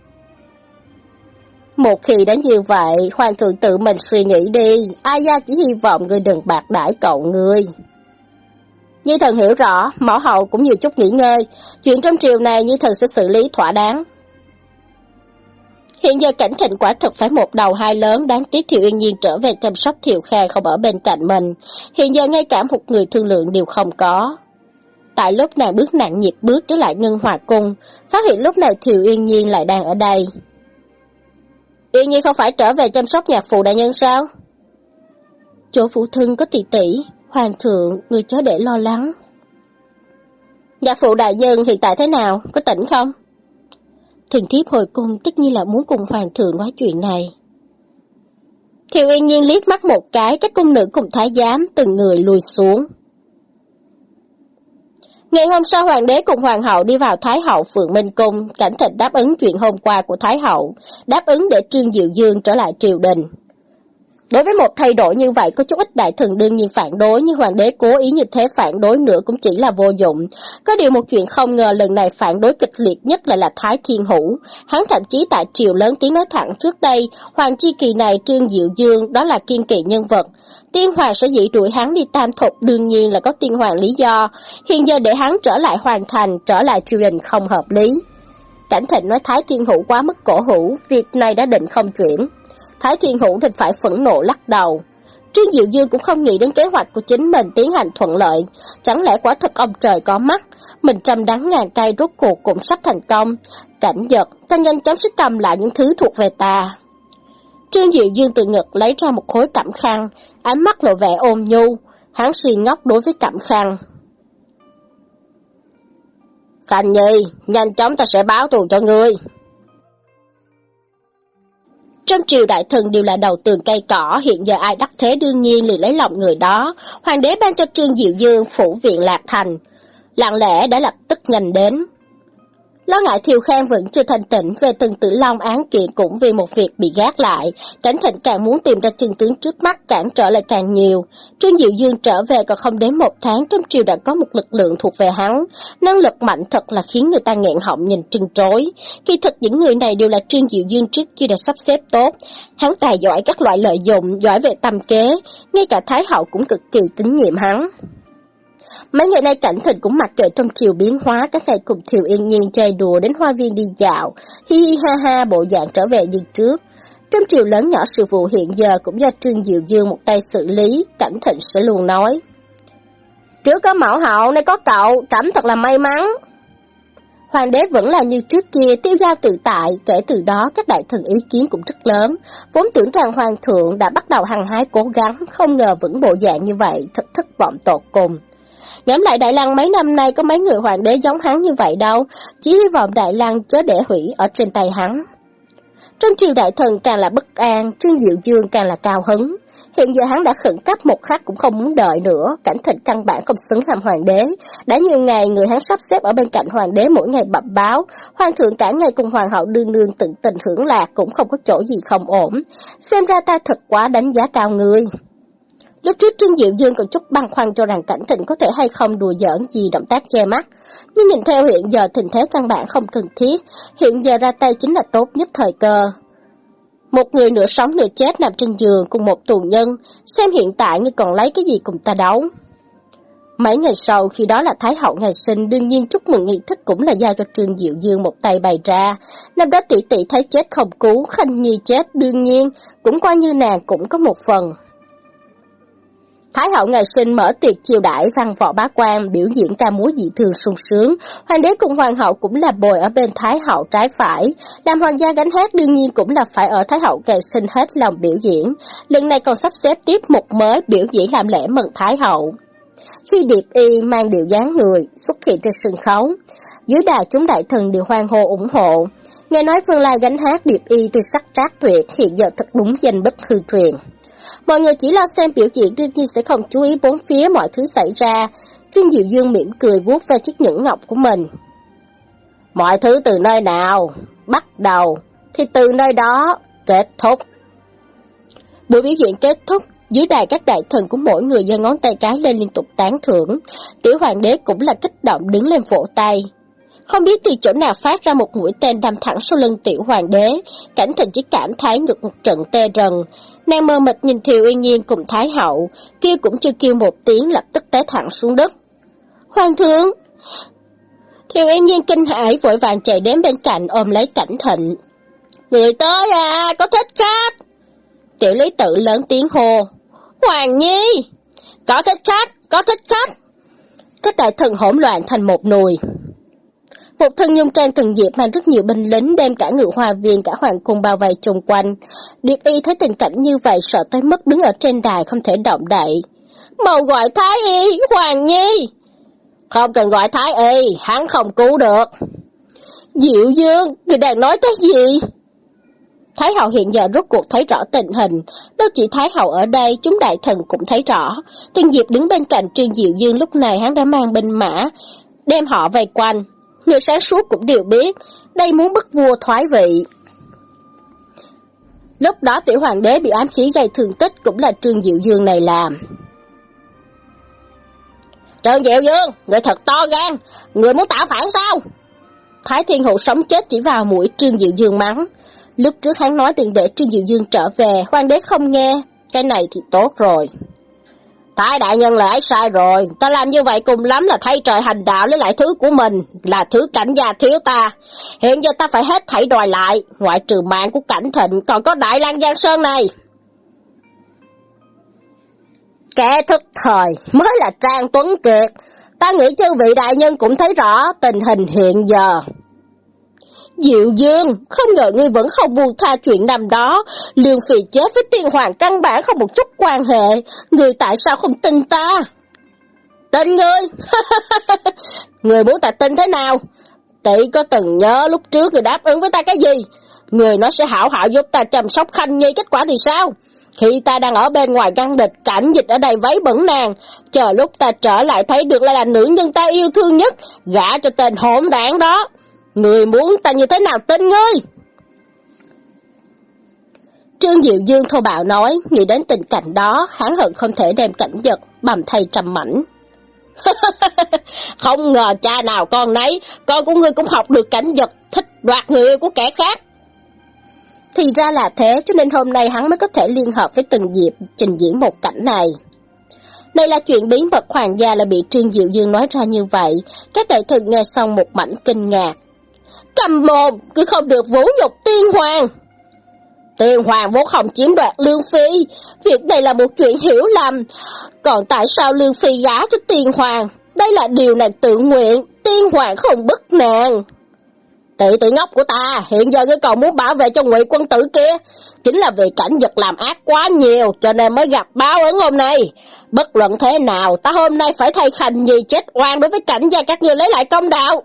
Một khi đã như vậy, hoàng thượng tự mình suy nghĩ đi, Ai Gia chỉ hy vọng ngươi đừng bạc đãi cậu ngươi. Nhi thần hiểu rõ, mẫu hậu cũng nhiều chút nghỉ ngơi, chuyện trong triều này Nhi thần sẽ xử lý thỏa đáng. Hiện giờ Cảnh Thịnh quả thực phải một đầu hai lớn, đáng tiếc Thiệu Yên Nhiên trở về chăm sóc Thiệu Khang không ở bên cạnh mình, hiện giờ ngay cả một người thương lượng đều không có. Tại lúc nàng bước nặng nhịp bước trở lại Ngân Hòa Cung, phát hiện lúc này Thiệu Yên Nhiên lại đang ở đây. Yên Nhiên không phải trở về chăm sóc nhạc phụ đại nhân sao? Chỗ phụ thân có tỷ tỷ, hoàng thượng, người chớ để lo lắng. Nhạc phụ đại nhân hiện tại thế nào, có tỉnh không? Thần thiếp hồi cung tất nhiên là muốn cùng hoàng thượng nói chuyện này. Thiệu Yên Nhiên liếc mắt một cái, các cung nữ cùng thái giám từng người lùi xuống. Ngày hôm sau hoàng đế cùng hoàng hậu đi vào Thái hậu Phượng Minh Cung, Cảnh Thịnh đáp ứng chuyện hôm qua của Thái hậu, đáp ứng để Trương Diệu Dương trở lại triều đình. Đối với một thay đổi như vậy, có chút ít đại thần đương nhiên phản đối, nhưng hoàng đế cố ý như thế phản đối nữa cũng chỉ là vô dụng. Có điều một chuyện không ngờ lần này phản đối kịch liệt nhất lại là Thái Thiên Hữu. Hắn thậm chí tại triều lớn tiếng nói thẳng trước đây, hoàng chi kỳ này Trương Diệu Dương đó là kiên kỵ nhân vật. Tiên hoàng sẽ dĩ đuổi hắn đi tam thục đương nhiên là có tiên hoàng lý do, hiện giờ để hắn trở lại hoàng thành, trở lại triều đình không hợp lý. Cảnh Thịnh nói Thái Thiên Hữu quá mức cổ hủ, việc này đã định không chuyển. Thái Thiên Hữu thì phải phẫn nộ lắc đầu. Trương Diệu Dương cũng không nghĩ đến kế hoạch của chính mình tiến hành thuận lợi, chẳng lẽ quả thật ông trời có mắt, mình trăm đắng ngàn cay rốt cuộc cũng sắp thành công. Cảnh giật, ta nhanh chóng sẽ cầm lại những thứ thuộc về ta. Trương Diệu Dương từ ngực lấy ra một khối cẩm khăn, ánh mắt lộ vẻ ôn nhu, hắn suy ngốc đối với cẩm khăn. Thành Nhi, nhanh chóng ta sẽ báo thù cho ngươi. Trong triều đại thần đều là đầu tường cây cỏ, hiện giờ ai đắc thế đương nhiên liền lấy lòng người đó. Hoàng đế ban cho Trương Diệu Dương phủ viện Lạc Thành, lặng lẽ đã lập tức nhanh đến. Lo ngại Thiều Khang vẫn chưa thanh tỉnh về từng Tử Long án kiện, cũng vì một việc bị gác lại, Cảnh Thịnh càng muốn tìm ra chân tướng trước mắt, cản trở lại càng nhiều. Trương Diệu Dương trở về còn không đến một tháng, trong triều đã có một lực lượng thuộc về hắn, năng lực mạnh thật là khiến người ta nghẹn họng nhìn trân trối. Kỳ thực những người này đều là Trương Diệu Dương trước kia đã sắp xếp tốt, hắn tài giỏi các loại lợi dụng, giỏi về tâm kế, ngay cả Thái hậu cũng cực kỳ tín nhiệm hắn. Mấy ngày nay Cảnh Thịnh cũng mặc kệ trong triều biến hóa, các ngày cùng Thiều Yên Nhiên chơi đùa, đến hoa viên đi dạo, hi hi ha ha, bộ dạng trở về như trước. Trong triều lớn nhỏ sự vụ hiện giờ cũng do Trương Diệu Dương một tay xử lý, Cảnh Thịnh sẽ luôn nói: trước có mẫu hậu, nay có cậu, trẫm thật là may mắn. Hoàng đế vẫn là như trước kia, tiêu dao tự tại, kể từ đó các đại thần ý kiến cũng rất lớn, vốn tưởng rằng hoàng thượng đã bắt đầu hăng hái cố gắng, không ngờ vẫn bộ dạng như vậy, thật thất vọng tột cùng. Ngẫm lại Đại Lăng mấy năm nay có mấy người hoàng đế giống hắn như vậy đâu, chỉ hy vọng Đại Lăng chớ để hủy ở trên tay hắn. Trong triều đại thần càng là bất an, Trương Diệu Dương càng là cao hứng. Hiện giờ hắn đã khẩn cấp một khắc cũng không muốn đợi nữa, Cảnh Thịnh căn bản không xứng làm hoàng đế. Đã nhiều ngày người hắn sắp xếp ở bên cạnh hoàng đế mỗi ngày bẩm báo, hoàng thượng cả ngày cùng hoàng hậu đương đương tận tình hưởng lạc, cũng không có chỗ gì không ổn. Xem ra ta thật quá đánh giá cao người. Lúc trước Trương Diệu Dương còn chút băn khoăn cho rằng Cảnh Thịnh có thể hay không đùa giỡn gì động tác che mắt, nhưng nhìn theo hiện giờ tình thế căn bản không cần thiết, hiện giờ ra tay chính là tốt nhất thời cơ. Một người nửa sống nửa chết nằm trên giường cùng một tù nhân, xem hiện tại ngươi còn lấy cái gì cùng ta đấu. Mấy ngày sau, khi đó là Thái hậu ngày sinh, đương nhiên chúc mừng nghi thức cũng là giao cho Trương Diệu Dương một tay bày ra. Năm đó tỷ tỷ thấy chết không cứu, Khanh Nhi chết đương nhiên, cũng coi như nàng cũng có một phần. Thái hậu ngày sinh mở tiệc chiêu đãi văn võ bá quan, biểu diễn ca múa dị thường sung sướng. Hoàng đế cùng hoàng hậu cũng là bồi ở bên Thái hậu trái phải. Làm hoàng gia gánh hát đương nhiên cũng là phải ở Thái hậu ngày sinh hết lòng biểu diễn. Lần này còn sắp xếp tiếp một mới biểu diễn làm lễ mừng Thái hậu. Khi Điệp Y mang điệu dáng người xuất hiện trên sân khấu, dưới đài chúng đại thần đều hoan hô ủng hộ. Nghe nói Vương Lai gánh hát Điệp Y từ sắc trác tuyệt, hiện giờ thật đúng danh bất hư truyền. Mọi người chỉ lo xem biểu diễn đương nhiên sẽ không chú ý bốn phía mọi thứ xảy ra. Trương Diệu Dương mỉm cười vuốt ve chiếc nhẫn ngọc của mình. Mọi thứ từ nơi nào bắt đầu thì từ nơi đó kết thúc. Buổi biểu diễn kết thúc, dưới đài các đại thần của mỗi người giơ ngón tay cái lên liên tục tán thưởng. Tiểu hoàng đế cũng là kích động đứng lên vỗ tay. Không biết từ chỗ nào phát ra một mũi tên đâm thẳng sau lưng tiểu hoàng đế, Cảnh Thịnh chỉ cảm thấy ngực một trận tê rần. Nàng mơ mịt nhìn Thiều Yên Nhiên cùng Thái hậu, kêu cũng chưa kêu một tiếng, lập tức té thẳng xuống đất. Hoàng thượng! Thiều Yên Nhiên kinh hãi vội vàng chạy đến bên cạnh ôm lấy Cảnh Thịnh. Người tới à, có thích khách! Tiểu Lý Tự lớn tiếng hô. Hoàng Nhi! Có thích khách, có thích khách! Các đại thần hỗn loạn thành một nùi. Một thân nhung trang thần diệp mang rất nhiều binh lính đem cả ngự hoa viên cả hoàng cung bao vây chung quanh. Điệp Y thấy tình cảnh như vậy sợ tới mức đứng ở trên đài không thể động đậy. Mau gọi Thái Y, Hoàng Nhi! Không cần gọi Thái Y, hắn không cứu được. Diệu Dương, người đang nói cái gì? Thái hậu hiện giờ rốt cuộc thấy rõ tình hình, đâu chỉ Thái hậu ở đây, chúng đại thần cũng thấy rõ. Thần diệp đứng bên cạnh Trương Diệu Dương lúc này hắn đã mang binh mã, đem họ vây quanh. Người sáng suốt cũng đều biết, đây muốn bức vua thoái vị. Lúc đó tiểu hoàng đế bị ám khí gây thương tích cũng là Trương Diệu Dương này làm. Trương Diệu Dương, người thật to gan, người muốn tạo phản sao? Thái Thiên Hậu sống chết chỉ vào mũi Trương Diệu Dương mắng. Lúc trước hắn nói đừng để Trương Diệu Dương trở về, hoàng đế không nghe, cái này thì tốt rồi. Thái đại nhân là ấy sai rồi, ta làm như vậy cùng lắm là thay trời hành đạo lấy lại thứ của mình, là thứ Cảnh gia thiếu ta. Hiện giờ ta phải hết thảy đòi lại, ngoại trừ mạng của Cảnh Thịnh còn có Đại Lang Giang Sơn này. Kẻ thức thời mới là Trang Tuấn Kiệt, ta nghĩ chư vị đại nhân cũng thấy rõ tình hình hiện giờ. Diệu Dương, không ngờ ngươi vẫn không buông tha chuyện năm đó, Lương Phi chết với tiên hoàng căn bản không một chút quan hệ, ngươi tại sao không tin ta? Tin ngươi? Người muốn ta tin thế nào? Tỷ có từng nhớ lúc trước người đáp ứng với ta cái gì? Người nói sẽ hảo hảo giúp ta chăm sóc Khanh Nhi, kết quả thì sao? Khi ta đang ở bên ngoài ngăn địch, cảnh dịch ở đây váy bẩn nàng, chờ lúc ta trở lại thấy được lại là nữ nhân ta yêu thương nhất, gả cho tên hỗn đảng đó. Người muốn ta như thế nào tin ngươi? Trương Diệu Dương thô bạo nói, nghĩ đến tình cảnh đó, hắn hận không thể đem Cảnh Giật bầm thay trăm mảnh. Không ngờ cha nào con nấy, con của ngươi cũng học được Cảnh Giật thích đoạt người yêu của kẻ khác. Thì ra là thế, cho nên hôm nay hắn mới có thể liên hợp với Từng Diệp trình diễn một cảnh này. Đây là chuyện bí mật hoàng gia là bị Trương Diệu Dương nói ra như vậy, các đại thần nghe xong một mảnh kinh ngạc. Cầm mồm, cứ không được vũ nhục tiên hoàng. Tiên hoàng vốn không chiếm đoạt Lương Phi, việc này là một chuyện hiểu lầm. Còn tại sao Lương Phi gả cho tiên hoàng? Đây là điều nàng tự nguyện, tiên hoàng không bức nàng. Tỷ tỷ ngốc của ta, hiện giờ ngươi còn muốn bảo vệ cho Ngụy quân tử kia, chính là vì Cảnh Giật làm ác quá nhiều, cho nên mới gặp báo ứng hôm nay. Bất luận thế nào, ta hôm nay phải thay Khanh Nhi chết oan đối với Cảnh gia các ngươi lấy lại công đạo.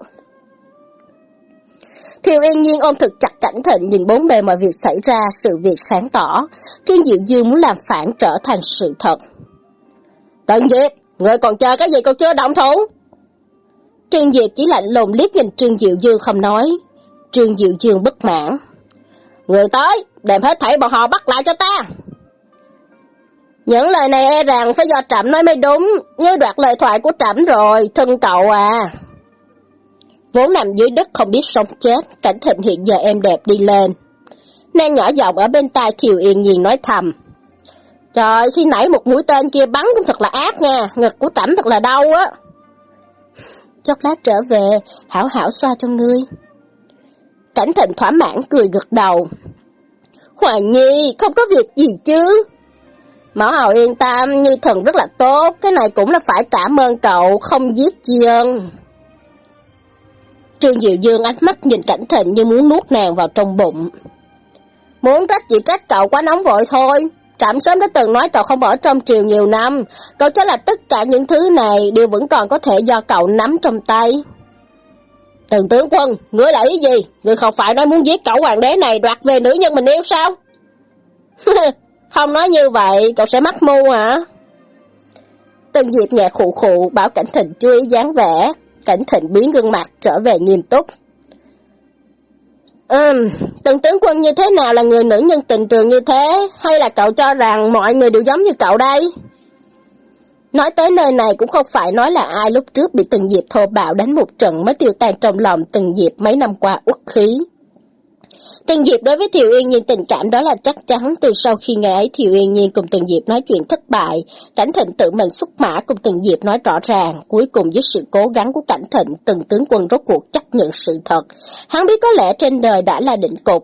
Thiều Yên Nhiên ôm thực chặt Cảnh Thịnh, nhìn bốn bề mọi việc xảy ra, sự việc sáng tỏ. Trương Diệu Dương muốn làm phản trở thành sự thật. Tần Diệp, ngươi còn chờ cái gì, còn chưa động thủ? Trương Diệp chỉ lạnh lùng liếc nhìn Trương Diệu Dương không nói. Trương Diệu Dương bất mãn. Người tới, đem hết thảy bọn họ bắt lại cho ta. Những lời này e rằng phải do Trẫm nói mới đúng, như đoạt lời thoại của Trẫm rồi, thân cậu à. Vốn nằm dưới đất không biết sống chết, Cảnh Thịnh hiện giờ êm đẹp đi lên. Nàng nhỏ giọng ở bên tai Thiều Yên Nhiên nói thầm. Trời, khi nãy một mũi tên kia bắn cũng thật là ác nha, ngực của Trẫm thật là đau á. Chốc lát trở về, hảo hảo xoa cho ngươi. Cảnh Thịnh thỏa mãn cười gật đầu. Hoàng Nhi, không có việc gì chứ? Mẫu hậu yên tâm, Nhi thần rất là tốt, cái này cũng là phải cảm ơn cậu, không giết tri ân. Trương Diệu Dương ánh mắt nhìn Cảnh Thịnh như muốn nuốt nàng vào trong bụng. Muốn trách chỉ trách cậu quá nóng vội thôi. Trẫm sớm đã từng nói cậu không ở trong triều nhiều năm, cậu cho là tất cả những thứ này đều vẫn còn có thể do cậu nắm trong tay. Từng tướng quân, ngươi là ý gì? Ngươi không phải nói muốn giết cậu hoàng đế này đoạt về nữ nhân mình yêu sao? Không nói như vậy, cậu sẽ mắc mưu hả? Từng Diệp nhẹ khụ khụ bảo Cảnh Thịnh chú ý dáng vẻ. Cảnh Thịnh biến gương mặt trở về nghiêm túc. Ừm, từng tướng quân như thế nào là người nữ nhân tình trường như thế? Hay là cậu cho rằng mọi người đều giống như cậu đây? Nói tới nơi này cũng không phải nói là ai lúc trước bị Từng Diệp thô bạo đánh một trận mới tiêu tan trong lòng Từng Diệp mấy năm qua uất khí. Từng Diệp đối với Thiều Yên Nhiên tình cảm đó là chắc chắn. Từ sau khi ngày ấy Thiều Yên Nhiên cùng Từng Diệp nói chuyện thất bại, Cảnh Thịnh tự mình xuất mã cùng Từng Diệp nói rõ ràng. Cuối cùng với sự cố gắng của Cảnh Thịnh, Từng tướng quân rốt cuộc chấp nhận sự thật. Hắn biết có lẽ trên đời đã là định cục.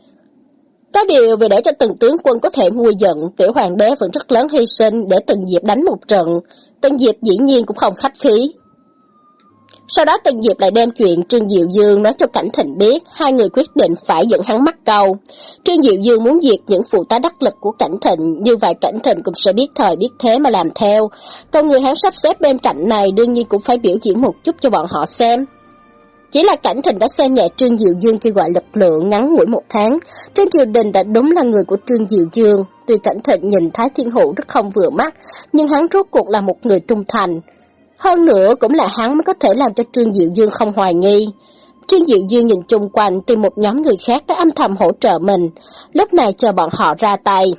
Có điều vì để cho Từng tướng quân có thể nguôi giận, tiểu hoàng đế vẫn rất lớn hy sinh để Từng Diệp đánh một trận. Từng Diệp dĩ nhiên cũng không khách khí. Sau đó Từng Diệp lại đem chuyện Trương Diệu Dương nói cho Cảnh Thịnh biết, hai người quyết định phải dẫn hắn mắc câu. Trương Diệu Dương muốn diệt những phụ tá đắc lực của Cảnh Thịnh, như vậy Cảnh Thịnh cũng sẽ biết thời biết thế mà làm theo. Con người hắn sắp xếp bên cạnh này đương nhiên cũng phải biểu diễn một chút cho bọn họ xem. Chỉ là Cảnh Thịnh đã xem nhẹ Trương Diệu Dương kêu gọi lực lượng ngắn ngủi một tháng. Trên triều đình đã đúng là người của Trương Diệu Dương. Tuy Cảnh Thịnh nhìn Thái Thiên Hữu rất không vừa mắt, nhưng hắn rốt cuộc là một người trung thành. Hơn nữa cũng là hắn mới có thể làm cho Trương Diệu Dương không hoài nghi. Trương Diệu Dương nhìn chung quanh tìm một nhóm người khác đã âm thầm hỗ trợ mình, lúc này chờ bọn họ ra tay.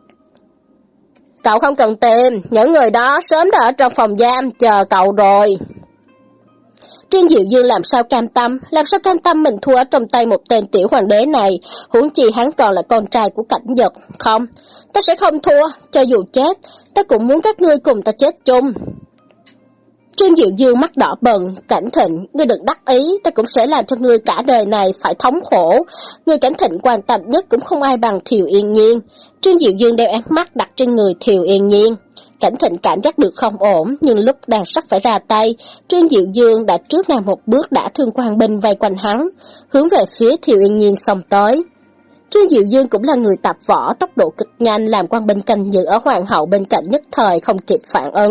Cậu không cần tìm, những người đó sớm đã ở trong phòng giam chờ cậu rồi. Trương Diệu Dương làm sao cam tâm, làm sao cam tâm mình thua ở trong tay một tên tiểu hoàng đế này, huống chi hắn còn là con trai của Cảnh Giật. Không, ta sẽ không thua, cho dù chết, ta cũng muốn các ngươi cùng ta chết chung. Trương Diệu Dương mắt đỏ bừng. Cảnh Thịnh, ngươi đừng đắc ý, ta cũng sẽ làm cho ngươi cả đời này phải thống khổ. Người Cảnh Thịnh quan tâm nhất cũng không ai bằng Thiều Yên Nhiên. Trương Diệu Dương đeo ánh mắt đặt trên người Thiều Yên Nhiên. Cảnh Thịnh cảm giác được không ổn, nhưng lúc đang sắp phải ra tay, Trương Diệu Dương đã trước nàng một bước đã thương quan binh vây quanh hắn, hướng về phía Thiều Yên Nhiên xông tới. Trương Diệu Dương cũng là người tập võ, tốc độ cực nhanh, làm quan binh canh giữ ở hoàng hậu bên cạnh nhất thời không kịp phản ứng.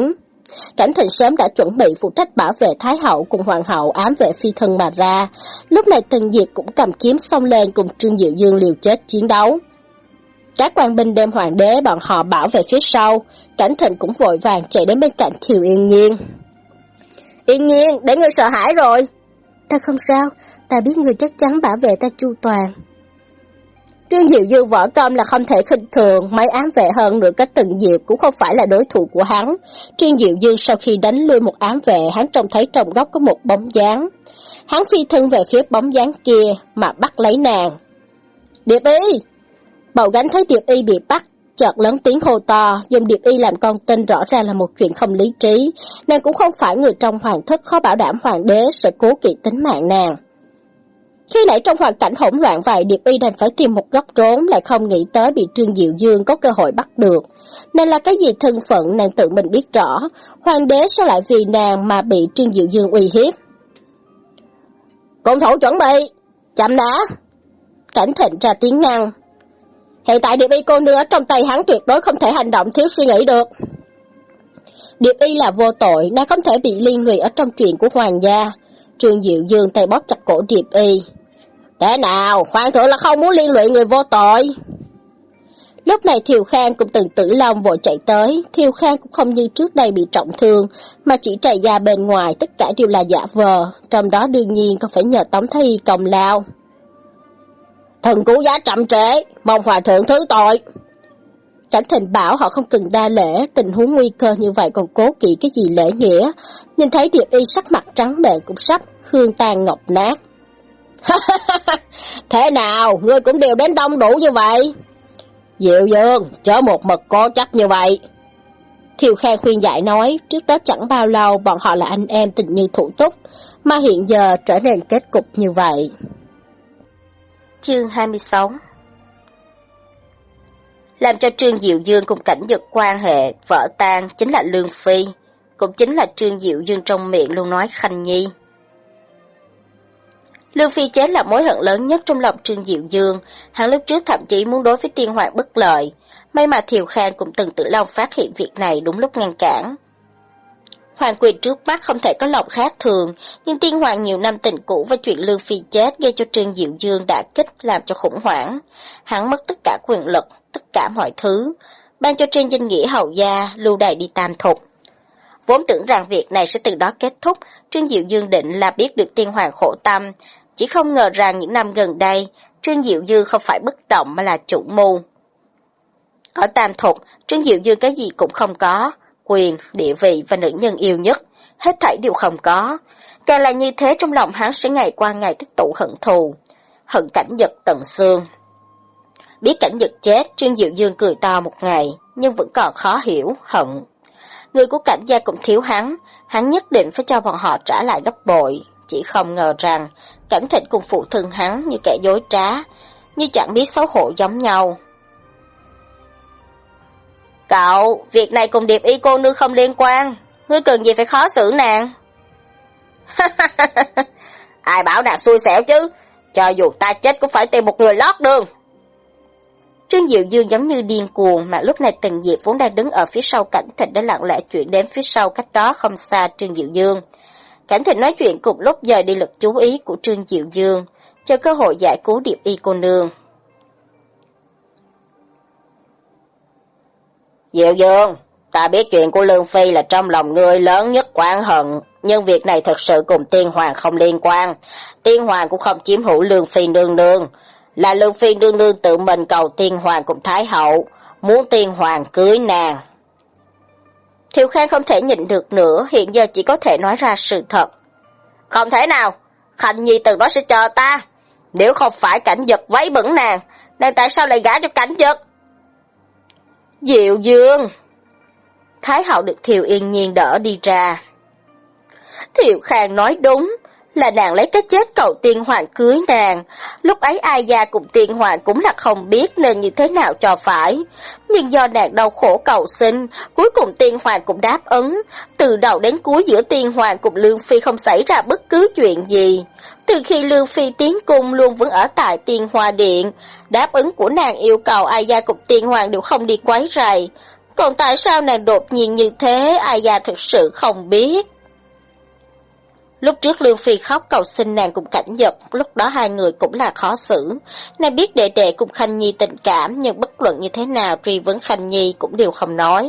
Cảnh Thịnh sớm đã chuẩn bị phụ trách bảo vệ Thái hậu cùng hoàng hậu ám vệ phi thân mà ra. Lúc này Tần Diệp cũng cầm kiếm xông lên cùng Trương Diệu Dương liều chết chiến đấu. Các quan binh đem hoàng đế bọn họ bảo vệ phía sau, Cảnh Thịnh cũng vội vàng chạy đến bên cạnh Thiều Yên Nhiên. Yên Nhiên, để ngươi sợ hãi rồi. Ta không sao, ta biết ngươi chắc chắn bảo vệ ta chu toàn. Trương Diệu Dương võ công là không thể khinh thường, mấy ám vệ hơn nữa cách Tần Diệp cũng không phải là đối thủ của hắn. Trương Diệu Dương sau khi đánh lui một ám vệ, hắn trông thấy trong góc có một bóng dáng. Hắn phi thân về phía bóng dáng kia mà bắt lấy nàng. Điệp Y! Bầu Gánh thấy Điệp Y bị bắt, chợt lớn tiếng hô to, dùng Điệp Y làm con tin rõ ràng là một chuyện không lý trí. Nàng cũng không phải người trong hoàng thất, khó bảo đảm hoàng đế sẽ cố kỵ tính mạng nàng. Khi nãy trong hoàn cảnh hỗn loạn vậy, Điệp Y đành phải tìm một góc trốn, lại không nghĩ tới bị Trương Diệu Dương có cơ hội bắt được. Nàng là cái gì thân phận nàng tự mình biết rõ, hoàng đế sao lại vì nàng mà bị Trương Diệu Dương uy hiếp. Cung thủ chuẩn bị, chậm đã. Cảnh Thịnh ra tiếng ngăn. Hiện tại Điệp Y cô nương ở trong tay hắn tuyệt đối không thể hành động thiếu suy nghĩ được. Điệp Y là vô tội, nàng không thể bị liên lụy ở trong chuyện của hoàng gia. Trương Diệu Dương tay bóp chặt cổ Điệp Y. Thế nào, hoàng thượng là không muốn liên lụy người vô tội. Lúc này Thiều Khang cùng Tần Tử Long vội chạy tới. Thiều Khang cũng không như trước đây bị trọng thương, mà chỉ trầy da bên ngoài, tất cả đều là giả vờ, trong đó đương nhiên còn phải nhờ Tống Thái Y công lao. Thần cứu giá chậm trễ, mong hoàng thượng thứ tội. Cảnh Thịnh bảo họ không cần đa lễ, tình huống nguy cơ như vậy còn cố kỵ cái gì lễ nghĩa. Nhìn thấy Điệp Y sắc mặt trắng bệch cũng sắp hương tan ngọc nát. Thế nào, ngươi cũng đều đến đông đủ như vậy? Diệu Dương, chớ một mực cố chấp như vậy. Thiều Khang khuyên giải nói, trước đó chẳng bao lâu bọn họ là anh em tình như thủ túc, mà hiện giờ trở nên kết cục như vậy. Chương hai mươi sáu. Làm cho Trương Diệu Dương cùng Cảnh Dực quan hệ vỡ tan chính là Lương Phi, cũng chính là Trương Diệu Dương trong miệng luôn nói Khanh Nhi. Lương Phi chết là mối hận lớn nhất trong lòng Trương Diệu Dương, hắn lúc trước thậm chí muốn đối với Tiên Hoàng bất lợi, may mà Thiều Khang cùng Tần Tử Long phát hiện việc này đúng lúc ngăn cản. Hoàng quyền trước mắt không thể có lòng khác thường, nhưng Tiên Hoàng nhiều năm tình cũ và chuyện Lương Phi chết gây cho Trương Diệu Dương đả kích làm cho khủng hoảng. Hắn mất tất cả quyền lực, tất cả mọi thứ, ban cho trên danh nghĩa hầu gia lưu đày đi tam thục. Vốn tưởng rằng việc này sẽ từ đó kết thúc, Trương Diệu Dương định là biết được Tiên Hoàng khổ tâm, chỉ không ngờ rằng những năm gần đây, Trương Diệu Dương không phải bất động mà là chủ mưu. Ở tam thục, Trương Diệu Dương cái gì cũng không có, quyền, địa vị và nữ nhân yêu nhất, hết thảy đều không có. Càng là như thế trong lòng hắn sẽ ngày qua ngày tích tụ hận thù, hận Cảnh Dực tận xương. Biết Cảnh Dực chết, Trương Diệu Dương cười to một ngày, nhưng vẫn còn khó hiểu, hận. Người của Cảnh gia cũng thiếu hắn, hắn nhất định phải cho bọn họ trả lại gấp bội. Chỉ không ngờ rằng, Cảnh Thịnh cùng phụ thân hắn như kẻ dối trá, như chẳng biết xấu hổ giống nhau. Cậu, việc này cùng Điệp Y cô nương không liên quan, ngươi cần gì phải khó xử nàng? Ai bảo nàng xui xẻo chứ, cho dù ta chết cũng phải tìm một người lót đường. Trương Diệu Dương giống như điên cuồng, mà lúc này Tần Diệp vốn đang đứng ở phía sau Cảnh Thịnh đã lặng lẽ chuyển đến phía sau cách đó không xa Trương Diệu Dương. Cảnh Thịnh nói chuyện cùng lúc dời đi lực chú ý của Trương Diệu Dương, cho cơ hội giải cứu Điệp Y cô nương. Diệu Dương, ta biết chuyện của Lương Phi là trong lòng ngươi lớn nhất oán hận, nhưng việc này thật sự cùng Tiên Hoàng không liên quan. Tiên Hoàng cũng không chiếm hữu Lương Phi nương nương, là Lương Phi nương nương tự mình cầu Tiên Hoàng cùng Thái hậu, muốn Tiên Hoàng cưới nàng. Thiều Khang không thể nhịn được nữa, hiện giờ chỉ có thể nói ra sự thật. Không thể nào, Khanh Nhi từng nói sẽ chờ ta, nếu không phải Cảnh Dực váy bẩn nàng, nàng tại sao lại gả cho Cảnh Dực? Diệu Dương! Thái hậu được Thiều Yên Nhiên đỡ đi ra. Thiều Khang nói đúng, là nàng lấy cái chết cầu Tiên Hoàng cưới nàng. Lúc ấy ai gia cùng Tiên Hoàng cũng là không biết nên như thế nào cho phải. Nhưng do nàng đau khổ cầu xin, cuối cùng Tiên Hoàng cũng đáp ứng. Từ đầu đến cuối giữa Tiên Hoàng cùng Lương Phi không xảy ra bất cứ chuyện gì. Từ khi Lương Phi tiến cung luôn vẫn ở tại Tiên Hoa Điện, đáp ứng của nàng yêu cầu ai gia cùng Tiên Hoàng đều không đi quấy rầy. Còn tại sao nàng đột nhiên như thế, ai già thực sự không biết. Lúc trước Lương Phi khóc cầu xin nàng cùng Cảnh Dật, lúc đó hai người cũng là khó xử. Nàng biết đệ đệ cùng Khanh Nhi tình cảm, nhưng bất luận như thế nào truy vấn Khanh Nhi cũng đều không nói.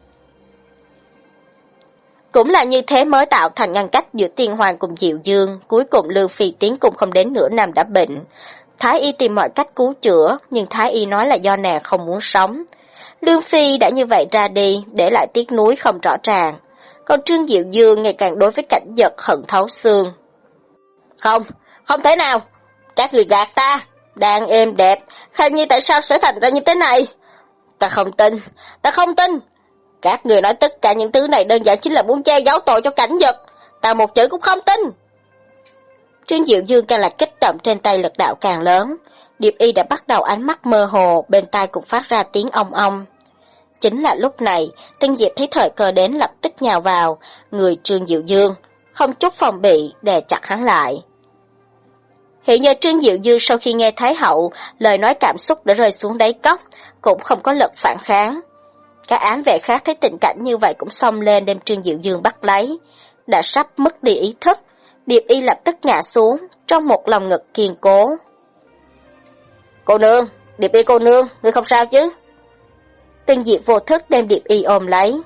Cũng là như thế mới tạo thành ngăn cách giữa Tiên Hoàng cùng Diệu Dương, cuối cùng Lương Phi tiến cùng không đến nửa năm đã bệnh. Thái y tìm mọi cách cứu chữa, nhưng Thái y nói là do nàng không muốn sống. Lương Phi đã như vậy ra đi, để lại tiếc nuối không rõ ràng. Còn Trương Diệu Dương ngày càng đối với Cảnh Dật hận thấu xương. Không, không thể nào, các người gạt ta, đang êm đẹp, Khanh Nhi tại sao sẽ thành ra như thế này? Ta không tin, ta không tin. Các người nói tất cả những thứ này đơn giản chính là muốn che giấu tội cho Cảnh Dật, ta một chữ cũng không tin. Trương Diệu Dương càng là kích động, trên tay lực đạo càng lớn. Điệp Y đã bắt đầu ánh mắt mơ hồ, bên tai cũng phát ra tiếng ong ong. Chính là lúc này, Tân Diệp thấy thời cơ đến lập tức nhào vào, người Trương Diệu Dương, không chút phòng bị, đè chặt hắn lại. Hiện giờ Trương Diệu Dương sau khi nghe Thái Hậu, lời nói cảm xúc đã rơi xuống đáy cốc, cũng không có lực phản kháng. Các ám vệ khác thấy tình cảnh như vậy cũng xông lên đem Trương Diệu Dương bắt lấy, đã sắp mất đi ý thức. Điệp Y lập tức ngã xuống, trong một lòng ngực kiên cố. Cô nương, Điệp Y cô nương, ngươi không sao chứ? Tân Diệp vô thức đem Điệp Y ôm lấy.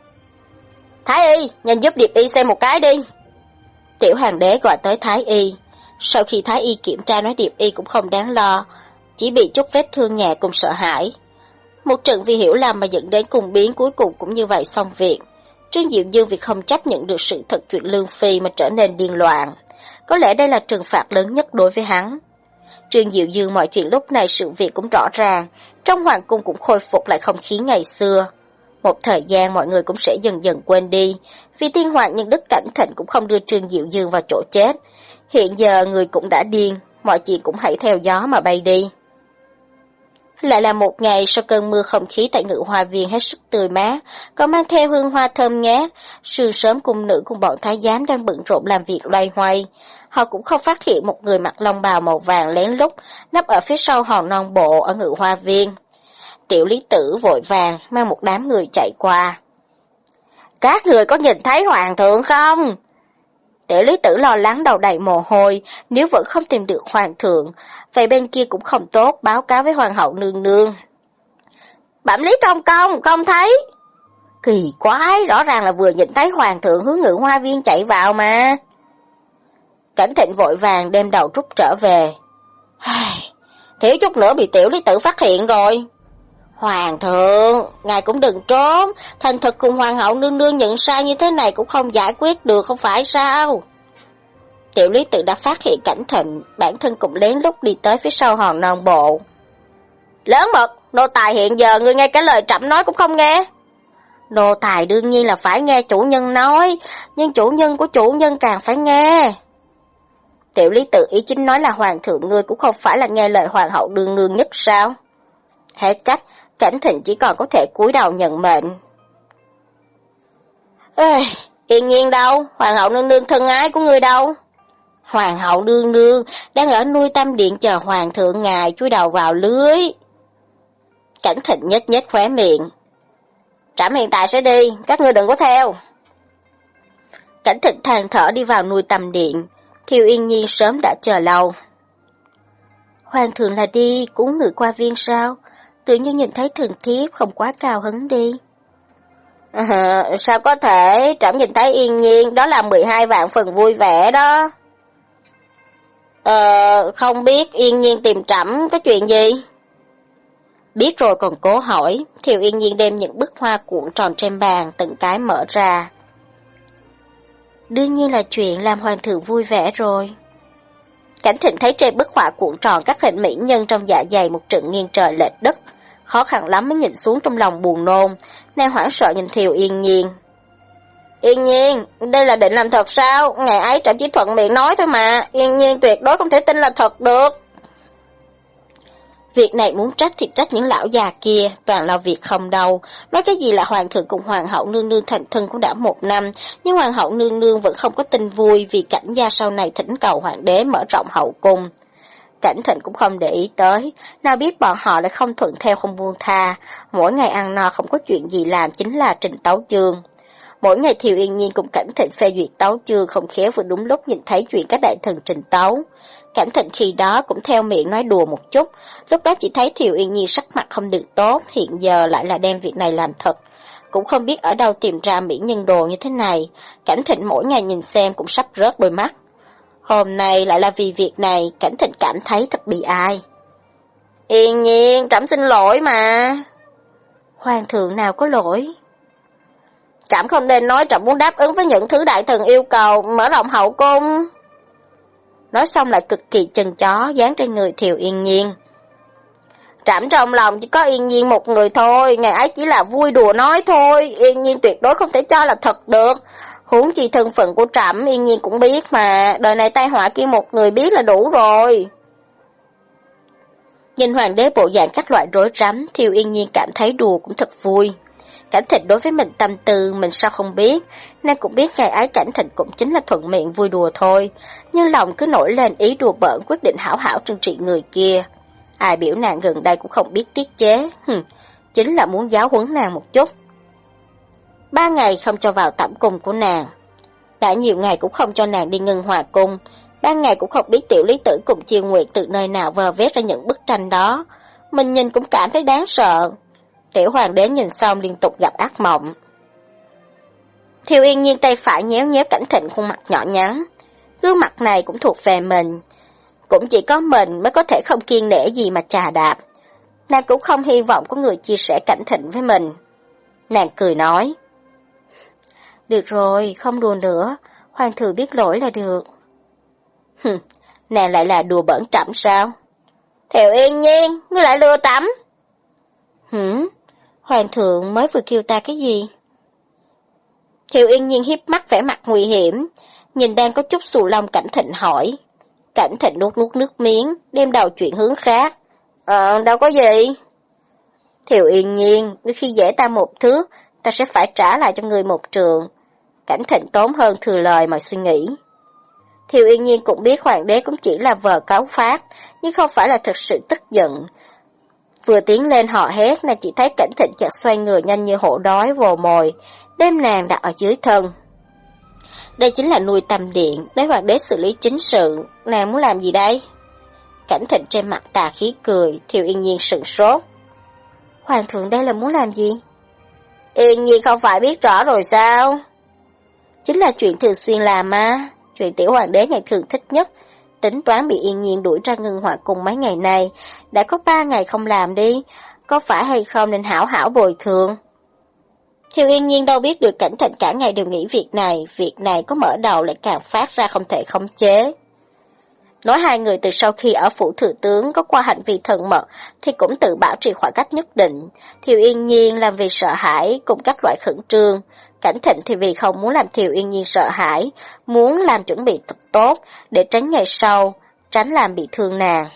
Thái Y, nhanh giúp Điệp Y xem một cái đi. Tiểu Hoàng đế gọi tới Thái Y. Sau khi Thái Y kiểm tra nói Điệp Y cũng không đáng lo, chỉ bị chút vết thương nhẹ cùng sợ hãi. Một trận vì hiểu lầm mà dẫn đến cùng biến, cuối cùng cũng như vậy xong việc. Trương Diệu Dương vì không chấp nhận được sự thật chuyện Lương Phi mà trở nên điên loạn. Có lẽ đây là trừng phạt lớn nhất đối với hắn. Trương Diệu Dương mọi chuyện lúc này sự việc cũng rõ ràng, trong hoàng cung cũng khôi phục lại không khí ngày xưa. Một thời gian mọi người cũng sẽ dần dần quên đi, vì Tiên Hoàng Nhân Đức Cảnh Thịnh cũng không đưa Trương Diệu Dương vào chỗ chết. Hiện giờ người cũng đã điên, mọi chuyện cũng hãy theo gió mà bay đi. Lại là một ngày sau cơn mưa, không khí tại Ngự Hoa Viên hết sức tươi mát, còn mang theo hương hoa thơm ngát. Sương sớm cung nữ cùng bọn thái giám đang bận rộn làm việc loay hoay. Họ cũng không phát hiện một người mặc long bào màu vàng lén lút nấp ở phía sau hòn non bộ ở Ngự Hoa Viên. Tiểu Lý Tử vội vàng mang một đám người chạy qua. Các người có nhìn thấy hoàng thượng không? Tiểu Lý Tử lo lắng đầu đầy mồ hôi, nếu vẫn không tìm được hoàng thượng, vậy bên kia cũng không tốt, báo cáo với hoàng hậu nương nương. Bẩm Lý công công, không thấy. Kỳ quái, rõ ràng là vừa nhìn thấy hoàng thượng hướng Ngự Hoa Viên chạy vào mà. Cảnh Thịnh vội vàng đem đầu rút trở về. Thiếu chút nữa bị Tiểu Lý Tử phát hiện rồi. Hoàng thượng, ngài cũng đừng trốn, thành thực cùng hoàng hậu nương nương nhận sai như thế này cũng không giải quyết được, không phải sao? Tiểu Lý Tự đã phát hiện Cảnh Thịnh, bản thân cũng lén lút đi tới phía sau hòn non bộ. Lớn mật, nô tài hiện giờ ngươi ngay cái lời trẫm nói cũng không nghe. Nô tài đương nhiên là phải nghe chủ nhân nói, nhưng chủ nhân của chủ nhân càng phải nghe. Tiểu Lý Tự ý chính nói là hoàng thượng ngươi cũng không phải là nghe lời hoàng hậu nương nương nhất sao? Hết cách, Cảnh Thịnh chỉ còn có thể cúi đầu nhận mệnh. Ê, Yên Nhiên đâu? Hoàng hậu nương nương thân ái của ngươi đâu? Hoàng hậu nương nương đang ở nuôi tâm điện chờ hoàng thượng ngài chui đầu vào lưới. Cảnh Thịnh nhếch nhếch khóe miệng. Trẫm hiện tại sẽ đi, các ngươi đừng có theo. Cảnh Thịnh than thở đi vào nuôi tâm điện. Thiều Yên Nhiên sớm đã chờ lâu. Hoàng thượng là đi cúng Ngự Hoa Viên sao? Tự nhiên nhìn thấy thần thiếp không quá cao hứng đi. À, sao có thể, trẫm nhìn thấy Yên Nhiên, đó là mười hai vạn phần vui vẻ đó. Ờ, không biết Yên Nhiên tìm trẫm có chuyện gì? Biết rồi còn cố hỏi, Thiều Yên Nhiên đem những bức hoa cuộn tròn trên bàn từng cái mở ra. Đương nhiên là chuyện làm hoàng thượng vui vẻ rồi. Cảnh Thịnh thấy trên bức họa cuộn tròn các hình mỹ nhân trong dạ dày một trận nghiêng trời lệch đất, khó khăn lắm mới nhìn xuống, trong lòng buồn nôn, nàng hoảng sợ nhìn Thiều Yên Nhiên. Yên Nhiên, đây là định làm thật sao? Ngày ấy trẫm chỉ thuận miệng nói thôi mà, Yên Nhiên tuyệt đối không thể tin là thật được. Việc này muốn trách thì trách những lão già kia, toàn là việc không đâu. Nói cái gì là hoàng thượng cùng hoàng hậu nương nương thành thân cũng đã một năm, nhưng hoàng hậu nương nương vẫn không có tin vui vì Cảnh gia sau này thỉnh cầu hoàng đế mở rộng hậu cung. Cảnh Thịnh cũng không để ý tới, nào biết bọn họ lại không thuận theo không buông tha, mỗi ngày ăn no không có chuyện gì làm chính là trình tấu chương. Mỗi ngày Thiều Yên Nhiên cùng Cảnh Thịnh phê duyệt tấu chương, không khéo vừa đúng lúc nhìn thấy chuyện các đại thần trình tấu. Cảnh Thịnh khi đó cũng theo miệng nói đùa một chút, lúc đó chỉ thấy Thiều Yên Nhiên sắc mặt không được tốt, hiện giờ lại là đem việc này làm thật. Cũng không biết ở đâu tìm ra mỹ nhân đồ như thế này, Cảnh Thịnh mỗi ngày nhìn xem cũng sắp rớt đôi mắt. Hôm nay lại là vì việc này, Cảnh Thịnh cảm thấy thật bị ai. Yên Nhiên, trẫm xin lỗi mà. Hoàng thượng nào có lỗi. Trẫm không nên nói trẫm muốn đáp ứng với những thứ đại thần yêu cầu, mở rộng hậu cung. Nói xong lại cực kỳ chân chó dán trên người Thiều Yên Nhiên. Trẫm trong lòng chỉ có Yên Nhiên một người thôi, ngày ấy chỉ là vui đùa nói thôi, Yên Nhiên tuyệt đối không thể cho là thật được. Huống chi thân phận của trẫm Yên Nhiên cũng biết mà, đời này tai họa kia một người biết là đủ rồi. Nhìn hoàng đế bộ dạng các loại rối rắm, Thiều Yên Nhiên cảm thấy đùa cũng thật vui. Cảnh Thịnh đối với mình tâm tư, mình sao không biết, nàng cũng biết ngày ấy Cảnh Thịnh cũng chính là thuận miệng vui đùa thôi, nhưng lòng cứ nổi lên ý đùa bỡn quyết định hảo hảo trừng trị người kia. Ai biểu nàng gần đây cũng không biết tiết chế, hừm, chính là muốn giáo huấn nàng một chút. Ba ngày không cho vào tẩm cung của nàng, đã nhiều ngày cũng không cho nàng đi Ngân Hòa cung, ba ngày cũng không biết Tiểu Lý Tử cùng Chiêu Nguyệt từ nơi nào vơ vét ra những bức tranh đó, mình nhìn cũng cảm thấy đáng sợ. Tiểu hoàng đế nhìn xong liên tục gặp ác mộng. Thiều Yên Nhiên tay phải nhéo nhéo Cảnh Thịnh khuôn mặt nhỏ nhắn, gương mặt này cũng thuộc về mình, cũng chỉ có mình mới có thể không kiêng nể gì mà chà đạp. Nàng cũng không hy vọng có người chia sẻ Cảnh Thịnh với mình. Nàng cười nói, được rồi, không đùa nữa, hoàng thượng biết lỗi là được. Hừm, nàng lại là đùa bỡn trẫm sao? Thiều Yên Nhiên, ngươi lại lừa trẫm. Hửm, hoàng thượng mới vừa kêu ta cái gì? Thiều Yên Nhiên hiếp mắt vẻ mặt nguy hiểm, nhìn đang có chút xù lông Cảnh Thịnh hỏi. Cảnh Thịnh nuốt nuốt nước miếng, đem đầu chuyện hướng khác. Ờ, đâu có gì. Thiều Yên Nhiên, ngươi khi dễ ta một thước, ta sẽ phải trả lại cho ngươi một trường. Cảnh Thịnh tốn hơn thừa lời mà suy nghĩ. Thiều Yên Nhiên cũng biết hoàng đế cũng chỉ là vờ cáu phát, nhưng không phải là thực sự tức giận. Vừa tiến lên họ hét, nàng chỉ thấy Cảnh Thịnh chợt xoay người nhanh như hổ đói vồ mồi, đem nàng đặt ở dưới thân. Đây chính là nuôi tâm điện, để hoàng đế xử lý chính sự, nàng muốn làm gì đây? Cảnh Thịnh trên mặt tà khí cười, Thiều Yên Nhiên sửng sốt. Hoàng thượng đây là muốn làm gì? Yên Nhiên không phải biết rõ rồi sao? Chính là chuyện thường xuyên làm mà, chuyện tiểu hoàng đế ngày thường thích nhất, tính toán bị Yên Nhiên đuổi ra Ngân Hòa cung mấy ngày nay, đã có ba ngày không làm đi, có phải hay không nên hảo hảo bồi thường. Thiều Yên Nhiên đâu biết được Cảnh Thịnh cả ngày đều nghĩ việc này, việc này có mở đầu lại càng phát ra không thể khống chế. Nói hai người từ sau khi ở phủ thừa tướng có qua hành vi thân mật thì cũng tự bảo trì khoảng cách nhất định. Thiều Yên Nhiên làm vì sợ hãi cùng các loại khẩn trương, Cảnh Thịnh thì vì không muốn làm Thiều Yên Nhiên sợ hãi, muốn làm chuẩn bị thật tốt để tránh ngày sau, tránh làm bị thương nàng.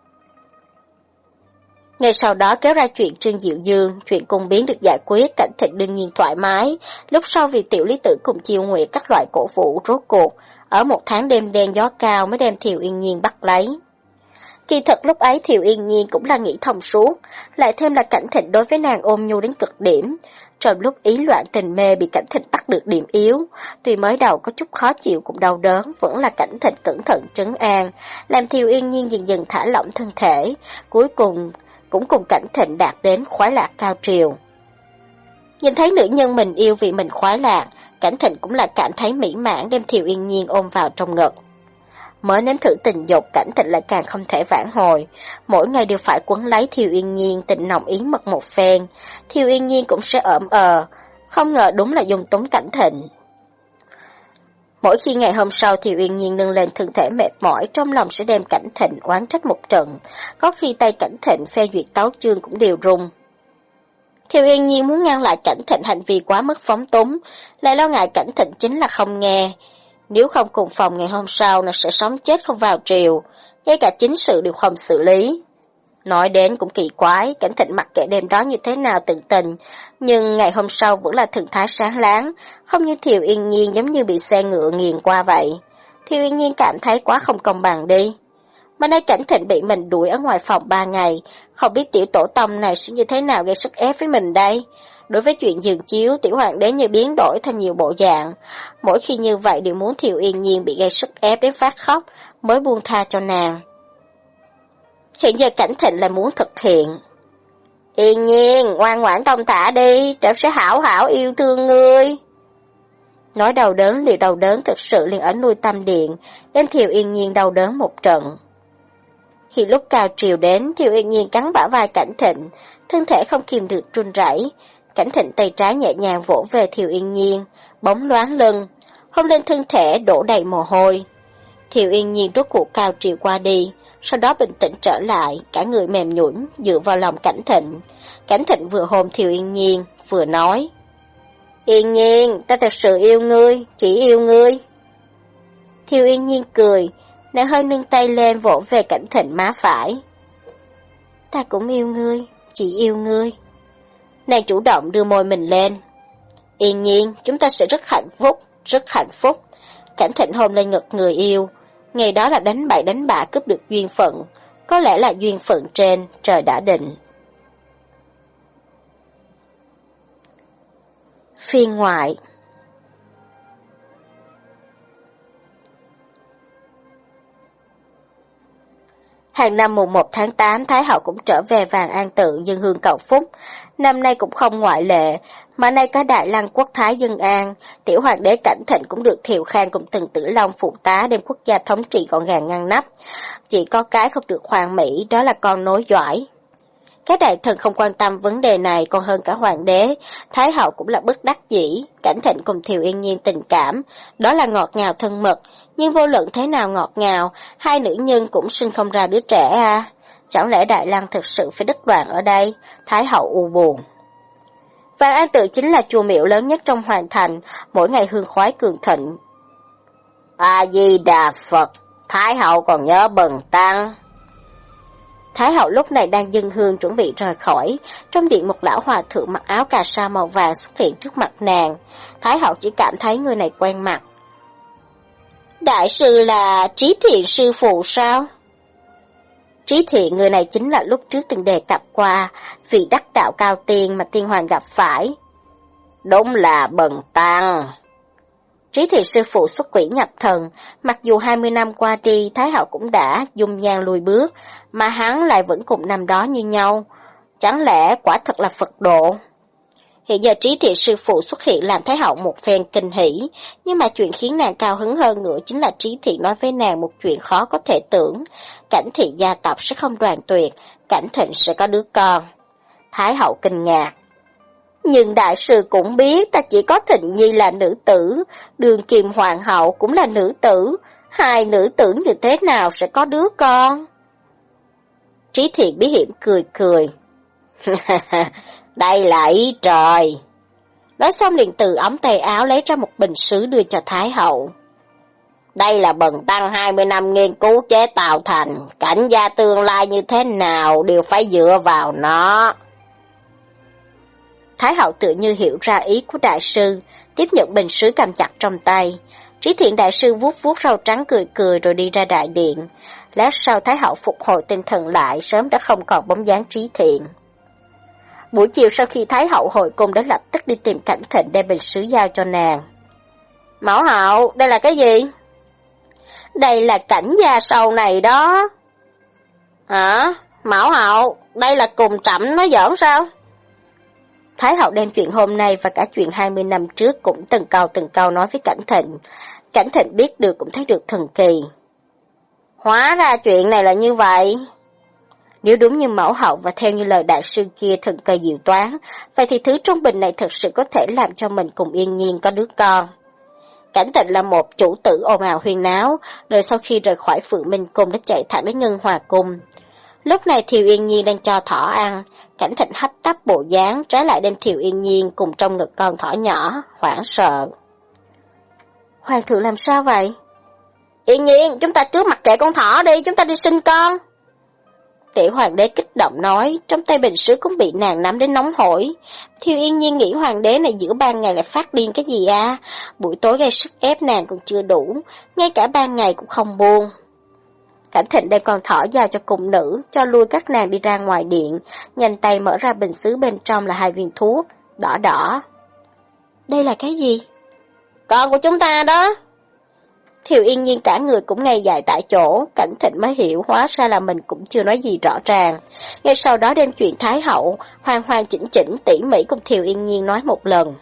Ngày sau đó kéo ra chuyện Trương Diệu Dương, chuyện cung biến được giải quyết, Cảnh Thịnh đương nhiên thoải mái. Lúc sau vì Tiểu Lý Tử cùng Chiêu Nguyệt các loại cổ vũ rốt cuộc, ở một tháng đêm đen gió cao mới đem Thiều Yên Nhiên bắt lấy. Kỳ thật lúc ấy Thiều Yên Nhiên cũng là nghĩ thông suốt, lại thêm là Cảnh Thịnh đối với nàng ôm nhu đến cực điểm. Trong lúc ý loạn tình mê bị Cảnh Thịnh bắt được điểm yếu, tuy mới đầu có chút khó chịu cũng đau đớn, vẫn là Cảnh Thịnh cẩn thận trấn an, làm Thiều Yên Nhiên dần dần thả lỏng thân thể, cuối cùng cũng cùng Cảnh Thịnh đạt đến khoái lạc cao triều. Nhìn thấy nữ nhân mình yêu vì mình khoái lạc, Cảnh Thịnh cũng là cảm thấy mỹ mãn đem Thiều Yên Nhiên ôm vào trong ngực. Mới nếm thử tình dục, Cảnh Thịnh lại càng không thể vãn hồi, mỗi ngày đều phải quấn lấy Thiều Yên Nhiên tình nồng yến mật một phen, Thiều Yên Nhiên cũng sẽ ỡm ờ, không ngờ đúng là dung túng Cảnh Thịnh. Mỗi khi ngày hôm sau Thiều Yên Nhiên nâng lên thân thể mệt mỏi, trong lòng sẽ đem Cảnh Thịnh oán trách một trận, có khi tay Cảnh Thịnh phê duyệt tấu chương cũng đều rung. Thiều Yên Nhiên muốn ngăn lại Cảnh Thịnh hành vi quá mức phóng túng, lại lo ngại Cảnh Thịnh chính là không nghe. Nếu không cùng phòng ngày hôm sau nó sẽ sống chết không vào triều, ngay cả chính sự đều không xử lý. Nói đến cũng kỳ quái, Cảnh Thịnh mặc kệ đêm đó như thế nào tự tình, nhưng ngày hôm sau vẫn là thần thái sáng láng, không như Thiều Yên Nhiên giống như bị xe ngựa nghiền qua vậy. Thiều Yên Nhiên cảm thấy quá không công bằng đi. Mà nay Cảnh Thịnh bị mình đuổi ở ngoài phòng ba ngày, không biết tiểu tổ tông này sẽ như thế nào gây sức ép với mình đây. Đối với chuyện giường chiếu, tiểu hoàng đế như biến đổi thành nhiều bộ dạng. Mỗi khi như vậy đều muốn Thiệu Yên Nhiên bị gây sức ép đến phát khóc, mới buông tha cho nàng. Hiện giờ Cảnh Thịnh lại muốn thực hiện. Yên Nhiên, ngoan ngoãn thông thả đi, trẫm sẽ hảo hảo yêu thương ngươi. Nói đau đớn liệu đau đớn thực sự liền ở nuôi tâm điện, đem Thiệu Yên Nhiên đau đớn một trận. Khi lúc cao triều đến, Thiệu Yên Nhiên cắn bả vai Cảnh Thịnh, thân thể không kìm được run rẩy. Cảnh Thịnh tay trái nhẹ nhàng vỗ về Thiệu Yên Nhiên, bóng loáng lưng, hôn lên thân thể đổ đầy mồ hôi. Thiệu Yên Nhiên rốt cuộc cao triều qua đi, sau đó bình tĩnh trở lại, cả người mềm nhũn dựa vào lòng Cảnh Thịnh. Cảnh Thịnh vừa hôn Thiệu Yên Nhiên, vừa nói: Yên Nhiên, ta thật sự yêu ngươi, chỉ yêu ngươi. Thiệu Yên Nhiên cười, nàng hơi nâng tay lên vỗ về Cảnh Thịnh má phải. Ta cũng yêu ngươi, chỉ yêu ngươi. Nàng chủ động đưa môi mình lên. Yên Nhiên, chúng ta sẽ rất hạnh phúc, rất hạnh phúc. Cảnh Thịnh hôn lên ngực người yêu. Ngày đó là đánh bậy đánh bạ cướp được duyên phận, có lẽ là duyên phận trên, trời đã định. Phiên ngoại. Hàng năm mùng một tháng tám, Thái hậu cũng trở về Vàng An Tự dân hương cầu phúc. Năm nay cũng không ngoại lệ, mà nay có Đại Lăng quốc thái dân an, tiểu hoàng đế Cảnh Thịnh cũng được Thiệu Khang cùng Tần Tử Long phụ tá đem quốc gia thống trị gọn gàng ngăn nắp. Chỉ có cái không được hoàn mỹ, đó là con nối dõi. Các đại thần không quan tâm vấn đề này còn hơn cả hoàng đế, Thái hậu cũng là bất đắc dĩ. Cảnh Thịnh cùng Thiệu Yên Nhiên tình cảm, đó là ngọt ngào thân mật, nhưng vô luận thế nào ngọt ngào, hai nữ nhân cũng sinh không ra đứa trẻ à. Chẳng lẽ Đại Lăng thực sự phải đứt đoạn ở đây? Thái hậu u buồn. Vàng An Tự chính là chùa miếu lớn nhất trong hoàng thành, mỗi ngày hương khói cường thịnh. A Di Đà Phật, Thái hậu còn nhớ bần tăng. Thái hậu lúc này đang dâng hương chuẩn bị rời khỏi, trong điện một lão hòa thượng mặc áo cà sa màu vàng xuất hiện trước mặt nàng. Thái hậu chỉ cảm thấy người này quen mặt. Đại sư là Trí Thiện sư phụ sao? Trí Thiện, người này chính là lúc trước từng đề cập qua, vị đắc đạo cao tiên mà tiên hoàng gặp phải. Đúng là bần tăng. Trí Thiện sư phụ xuất quỷ nhập thần, mặc dù hai mươi năm qua đi, Thái hậu cũng đã dung nhan lùi bước, mà hắn lại vẫn cùng năm đó như nhau. Chẳng lẽ quả thật là Phật độ? Hiện giờ Trí Thiện sư phụ xuất hiện làm Thái hậu một phen kinh hỉ, nhưng mà chuyện khiến nàng cao hứng hơn nữa chính là Trí Thiện nói với nàng một chuyện khó có thể tưởng. Cảnh thị gia tộc sẽ không đoàn tuyệt, Cảnh Thịnh sẽ có đứa con. Thái hậu kinh ngạc. Nhưng đại sư cũng biết ta chỉ có Thịnh Nhi là nữ tử, Đường Kiềm hoàng hậu cũng là nữ tử, hai nữ tử như thế nào sẽ có đứa con? Trí Thiện bí hiểm cười cười. Đây là ý trời. Nói xong liền từ ống tay áo lấy ra một bình sứ đưa cho Thái hậu. Đây là bần tăng hai mươi năm nghiên cứu chế tạo thành, cảnh gia tương lai như thế nào đều phải dựa vào nó. Thái hậu tự như hiểu ra ý của đại sư, tiếp nhận bình sứ cầm chặt trong tay. Trí Thiện đại sư vuốt vuốt râu trắng cười cười rồi đi ra đại điện. Lát sau Thái hậu phục hồi tinh thần lại, sớm đã không còn bóng dáng Trí Thiện. Buổi chiều sau khi Thái hậu hồi cung đã lập tức đi tìm Cảnh Thịnh đem bình sứ giao cho nàng. Mẫu hậu, đây là cái gì? Đây là cảnh gia sau này đó. Hả? Mẫu hậu, đây là cùng trẫm nói giỡn sao? Thái hậu đem chuyện hôm nay và cả chuyện hai mươi năm trước cũng từng câu từng câu nói với Cảnh Thịnh. Cảnh Thịnh biết được cũng thấy được thần kỳ. Hóa ra chuyện này là như vậy. Nếu đúng như mẫu hậu và theo như lời đại sư kia thần cơ diệu toán, vậy thì thứ trong bình này thật sự có thể làm cho mình cùng Yên Nhiên có đứa con. Cảnh Thịnh là một chủ tử ồn ào huyên náo, rồi sau khi rời khỏi Phượng Minh Cung đã chạy thẳng đến Ngân Hòa Cung. Lúc này Thiệu Yên Nhiên đang cho thỏ ăn, Cảnh Thịnh hấp tấp bộ dáng, trái lại đem Thiệu Yên Nhiên cùng trong ngực con thỏ nhỏ, hoảng sợ. Hoàng thượng làm sao vậy? Yên Nhiên, chúng ta trước mặc kệ con thỏ đi, chúng ta đi sinh con. Tiểu hoàng đế kích động nói, trong tay bình sứ cũng bị nàng nắm đến nóng hổi. Thiệu Yên Nhiên nghĩ hoàng đế này giữa ban ngày lại phát điên cái gì à? Buổi tối gây sức ép nàng còn chưa đủ, ngay cả ban ngày cũng không buông. Cảnh Thịnh đem con thỏ giao cho cung nữ, cho lui các nàng đi ra ngoài điện, nhanh tay mở ra bình sứ bên trong là hai viên thuốc, đỏ đỏ. Đây là cái gì? Con của chúng ta đó. Thiều Yên Nhiên cả người cũng ngây dại tại chỗ, Cảnh Thịnh mới hiểu hóa ra là mình cũng chưa nói gì rõ ràng. Ngay sau đó đem chuyện Thái hậu, hoàn hoàn chỉnh chỉnh tỉ mỉ cùng Thiều Yên Nhiên nói một lần.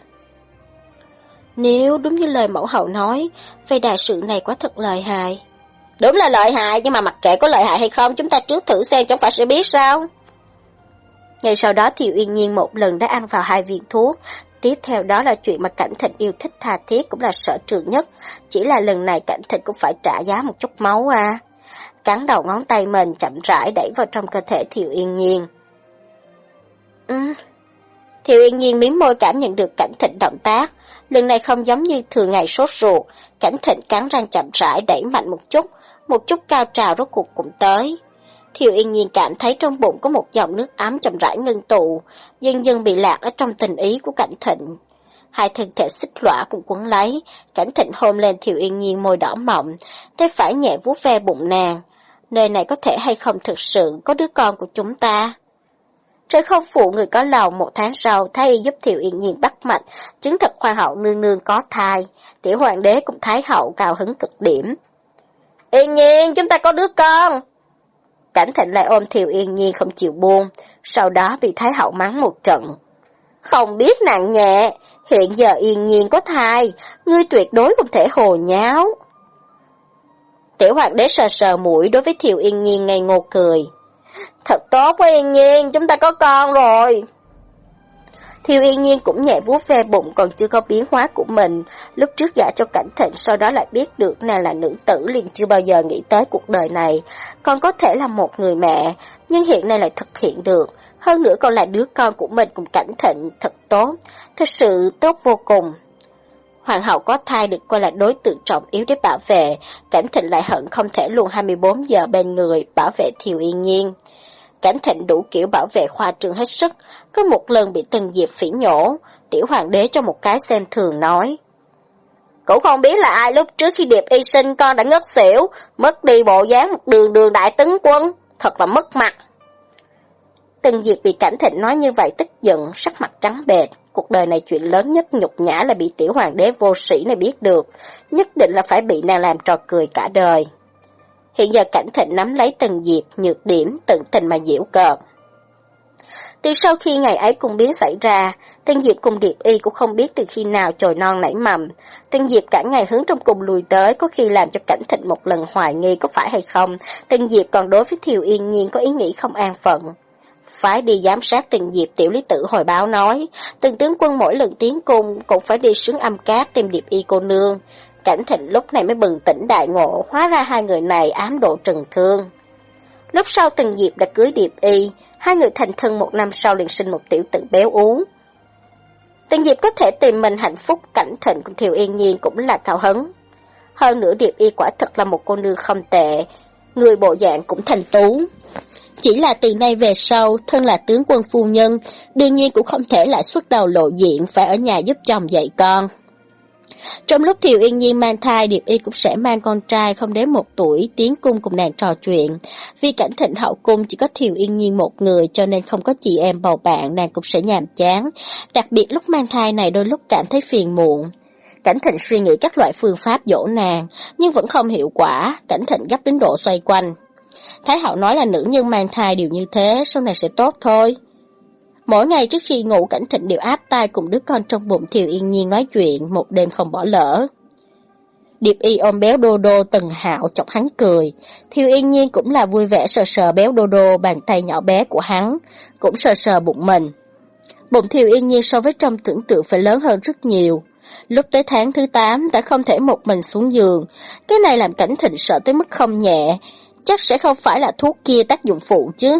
Nếu đúng như lời mẫu hậu nói, vậy đại sự này quá thật lợi hại. Đúng là lợi hại, nhưng mà mặc kệ có lợi hại hay không, chúng ta trước thử xem chẳng phải sẽ biết sao. Ngay sau đó Thiều Yên Nhiên một lần đã ăn vào hai viên thuốc. Tiếp theo đó là chuyện mà Cảnh Thịnh yêu thích tha thiết cũng là sở trường nhất, chỉ là lần này Cảnh Thịnh cũng phải trả giá một chút máu à. Cắn đầu ngón tay mình chậm rãi đẩy vào trong cơ thể Thiều Yên Nhiên. Ừ. Thiều Yên Nhiên mím môi cảm nhận được Cảnh Thịnh động tác, lần này không giống như thường ngày sốt ruột, Cảnh Thịnh cắn răng chậm rãi đẩy mạnh một chút, một chút cao trào rốt cuộc cũng tới. Thiều Yên Nhiên cảm thấy trong bụng có một dòng nước ấm chậm rãi ngưng tụ, dần dần bị lạc ở trong tình ý của Cảnh Thịnh. Hai thân thể xích lõa cũng quấn lấy, Cảnh Thịnh hôn lên Thiều Yên Nhiên môi đỏ mọng, tay phải nhẹ vuốt ve bụng nàng. Nơi này có thể hay không thực sự có đứa con của chúng ta? Trời không phụ người có lòng, một tháng sau, Thái y giúp Thiều Yên Nhiên bắt mạch, chứng thật Hoàng hậu nương nương có thai, tiểu hoàng đế cùng Thái hậu cao hứng cực điểm. Yên Nhiên, chúng ta có đứa con! Cảnh Thịnh lại ôm Thiều Yên Nhiên không chịu buông, sau đó bị Thái hậu mắng một trận. Không biết nặng nhẹ, hiện giờ Yên Nhiên có thai, ngươi tuyệt đối không thể hồ nháo. Tiểu hoàng đế sờ sờ mũi đối với Thiều Yên Nhiên ngây ngô cười. Thật tốt quá Yên Nhiên, chúng ta có con rồi. Thiều Yên Nhiên cũng nhẹ vuốt ve bụng còn chưa có biến hóa của mình, lúc trước gả cho Cảnh Thịnh sau đó lại biết được nàng là nữ tử liền chưa bao giờ nghĩ tới cuộc đời này, còn có thể là một người mẹ, nhưng hiện nay lại thực hiện được, hơn nữa còn là đứa con của mình cùng Cảnh Thịnh, thật tốt, thật sự tốt vô cùng. Hoàng hậu có thai được coi là đối tượng trọng yếu để bảo vệ, Cảnh Thịnh lại hận không thể luôn hai mươi bốn giờ bên người bảo vệ Thiều Yên Nhiên. Cảnh Thịnh đủ kiểu bảo vệ khoa trương hết sức, có một lần bị Tần Diệp phỉ nhổ, tiểu hoàng đế cho một cái xem thường nói. Cũng không biết là ai lúc trước khi Điệp Y sinh con đã ngất xỉu, mất đi bộ dáng một đường đường đại tướng quân, thật là mất mặt. Tần Diệp bị Cảnh Thịnh nói như vậy tức giận, sắc mặt trắng bệch, cuộc đời này chuyện lớn nhất nhục nhã là bị tiểu hoàng đế vô sĩ này biết được, nhất định là phải bị nàng làm trò cười cả đời. Hiện giờ Cảnh Thịnh nắm lấy Tần Diệp nhược điểm, tận tình mà giễu cợt. Từ sau khi ngày ấy cùng biến xảy ra, Tần Diệp cùng Điệp Y cũng không biết từ khi nào chồi non nảy mầm. Tần Diệp cả ngày hướng trong cùng lùi tới, có khi làm cho Cảnh Thịnh một lần hoài nghi có phải hay không. Tần Diệp còn đối với Thiều Yên Nhiên có ý nghĩ không an phận. Phải đi giám sát Tần Diệp, tiểu lý tử hồi báo nói, Tần tướng quân mỗi lần tiến cung cũng phải đi sướng âm cát tìm Điệp Y cô nương. Cảnh Thịnh lúc này mới bừng tỉnh đại ngộ, hóa ra hai người này ám độ trần thương. Lúc sau Tần Diệp đã cưới Điệp Y, hai người thành thân một năm sau liền sinh một tiểu tử béo ú. Tần Diệp có thể tìm mình hạnh phúc, Cảnh Thịnh cùng Thiều Yên Nhiên cũng là cao hứng. Hơn nữa Điệp Y quả thật là một cô nương không tệ, người bộ dạng cũng thành tú. Chỉ là từ nay về sau, thân là tướng quân phu nhân, đương nhiên cũng không thể lại xuất đầu lộ diện, phải ở nhà giúp chồng dạy con. Trong lúc Thiều Yên Nhiên mang thai, Điệp Y cũng sẽ mang con trai không đến một tuổi tiến cung cùng nàng trò chuyện. Vì Cảnh Thịnh hậu cung chỉ có Thiều Yên Nhiên một người cho nên không có chị em bầu bạn, nàng cũng sẽ nhàm chán. Đặc biệt lúc mang thai này đôi lúc cảm thấy phiền muộn. Cảnh Thịnh suy nghĩ các loại phương pháp dỗ nàng, nhưng vẫn không hiệu quả, Cảnh Thịnh gấp đến độ xoay quanh. Thái hậu nói là nữ nhân mang thai đều như thế, sau này sẽ tốt thôi. Mỗi ngày trước khi ngủ, Cảnh Thịnh đều áp tai cùng đứa con trong bụng Thiều Yên Nhiên nói chuyện, một đêm không bỏ lỡ. Điệp Y ôm béo đô đô Tần Hạo chọc hắn cười, Thiều Yên Nhiên cũng là vui vẻ sờ sờ béo đô đô bàn tay nhỏ bé của hắn, cũng sờ sờ bụng mình. Bụng Thiều Yên Nhiên so với trong tưởng tượng phải lớn hơn rất nhiều. Lúc tới tháng thứ tám đã không thể một mình xuống giường, cái này làm Cảnh Thịnh sợ tới mức không nhẹ, chắc sẽ không phải là thuốc kia tác dụng phụ chứ.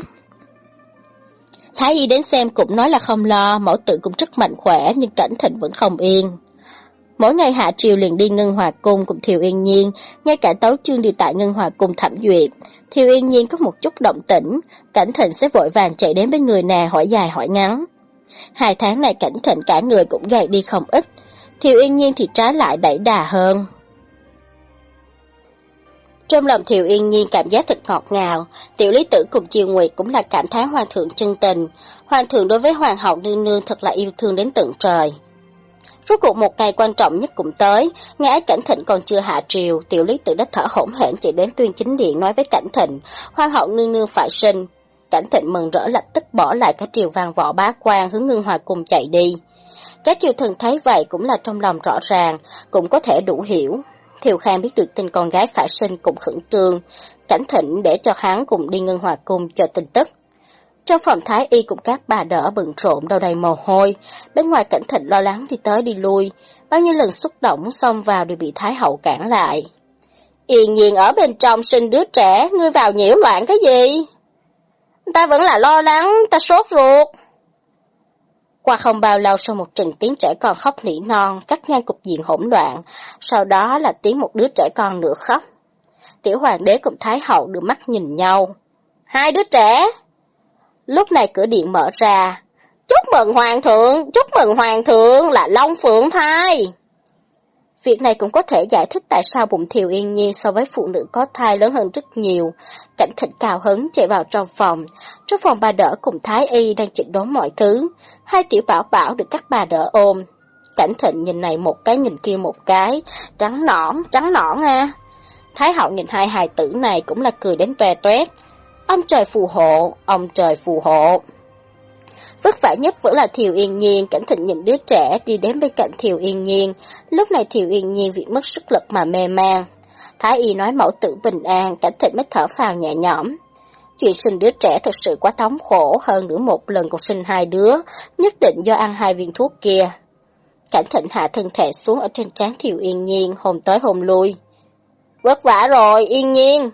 Thái y đến xem cũng nói là không lo, mẫu tử cũng rất mạnh khỏe, nhưng Cảnh Thịnh vẫn không yên. Mỗi ngày hạ triều liền đi Ngân Hòa Cung cùng Thiều Yên Nhiên, ngay cả tấu chương đều tại Ngân Hòa Cung thẩm duyệt. Thiều Yên Nhiên có một chút động tĩnh, Cảnh Thịnh sẽ vội vàng chạy đến bên người nàng hỏi dài hỏi ngắn. Hai tháng này Cảnh Thịnh cả người cũng gầy đi không ít, Thiều Yên Nhiên thì trái lại đẩy đà hơn. Trong lòng Thiệu Yên Nhiên cảm giác thật ngọt ngào, Tiểu Lý Tử cùng Chiêu Nguyệt cũng là cảm thán hoàng thượng chân tình. Hoàng thượng đối với hoàng hậu nương nương thật là yêu thương đến tận trời. Rốt cuộc một ngày quan trọng nhất cũng tới, ngày ấy Cảnh Thịnh còn chưa hạ triều, Tiểu Lý Tử đã thở hổn hển chạy đến Tuyên Chính Điện nói với Cảnh Thịnh, hoàng hậu nương nương phải sinh. Cảnh Thịnh mừng rỡ lập tức bỏ lại cả triều văn võ bá quan hướng Ngưng Hòa Cung chạy đi. Các triều thần thấy vậy cũng là trong lòng rõ ràng, cũng có thể đủ hiểu. Thiều Khang biết được tin con gái phải sinh cũng khẩn trương, Cảnh Thịnh để cho hắn cùng đi Ngân Hòa Cung chờ tin tức. Trong phòng thái y cùng các bà đỡ bận rộn đầu đầy mồ hôi, bên ngoài Cảnh Thịnh lo lắng đi tới đi lui, bao nhiêu lần xúc động xông vào đều bị Thái hậu cản lại. Yên Nhiên ở bên trong sinh đứa trẻ, ngươi vào nhiễu loạn cái gì? Ta vẫn là lo lắng, ta sốt ruột. Qua không bao lâu sau một trận tiếng trẻ con khóc nỉ non, cắt ngang cục diện hỗn loạn, sau đó là tiếng một đứa trẻ con nữa khóc. Tiểu hoàng đế cùng Thái hậu đưa mắt nhìn nhau. Hai đứa trẻ. Lúc này cửa điện mở ra. Chúc mừng hoàng thượng, chúc mừng hoàng thượng là Long Phượng thai. Việc này cũng có thể giải thích tại sao bụng Thiều Yên Nhiên so với phụ nữ có thai lớn hơn rất nhiều. Cảnh Thịnh cao hứng chạy vào trong phòng. Trong phòng bà đỡ cùng Thái y đang chỉnh đốn mọi thứ. Hai tiểu bảo bảo được các bà đỡ ôm. Cảnh Thịnh nhìn này một cái nhìn kia một cái. Trắng nõn, trắng nõn à. Thái hậu nhìn hai hài tử này cũng là cười đến toe toét. Ông trời phù hộ, ông trời phù hộ. Vất vả nhất vẫn là Thiều Yên Nhiên. Cảnh Thịnh nhìn đứa trẻ đi đến bên cạnh Thiều Yên Nhiên. Lúc này Thiều Yên Nhiên vì mất sức lực mà mê man. Thái y nói mẫu tử bình an, Cảnh Thịnh mới thở phào nhẹ nhõm. Chuyện sinh đứa trẻ thật sự quá thống khổ, hơn nữa một lần còn sinh hai đứa, nhất định do ăn hai viên thuốc kia. Cảnh Thịnh hạ thân thể xuống ở trên trán Thiều Yên Nhiên, hôn tới hôn lui. Vất vả rồi, Yên Nhiên.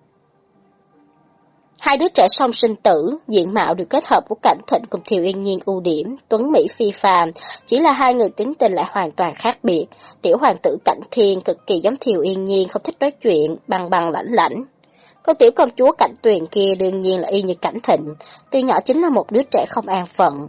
Hai đứa trẻ song sinh tử, diện mạo được kết hợp của Cảnh Thịnh cùng Thiều Yên Nhiên ưu điểm, tuấn mỹ phi phàm, chỉ là hai người tính tình lại hoàn toàn khác biệt. Tiểu hoàng tử Cảnh Thiên cực kỳ giống Thiều Yên Nhiên, không thích nói chuyện, băng băng lãnh lãnh. Còn tiểu công chúa Cảnh Tuyền kia đương nhiên là y như Cảnh Thịnh, từ nhỏ chính là một đứa trẻ không an phận.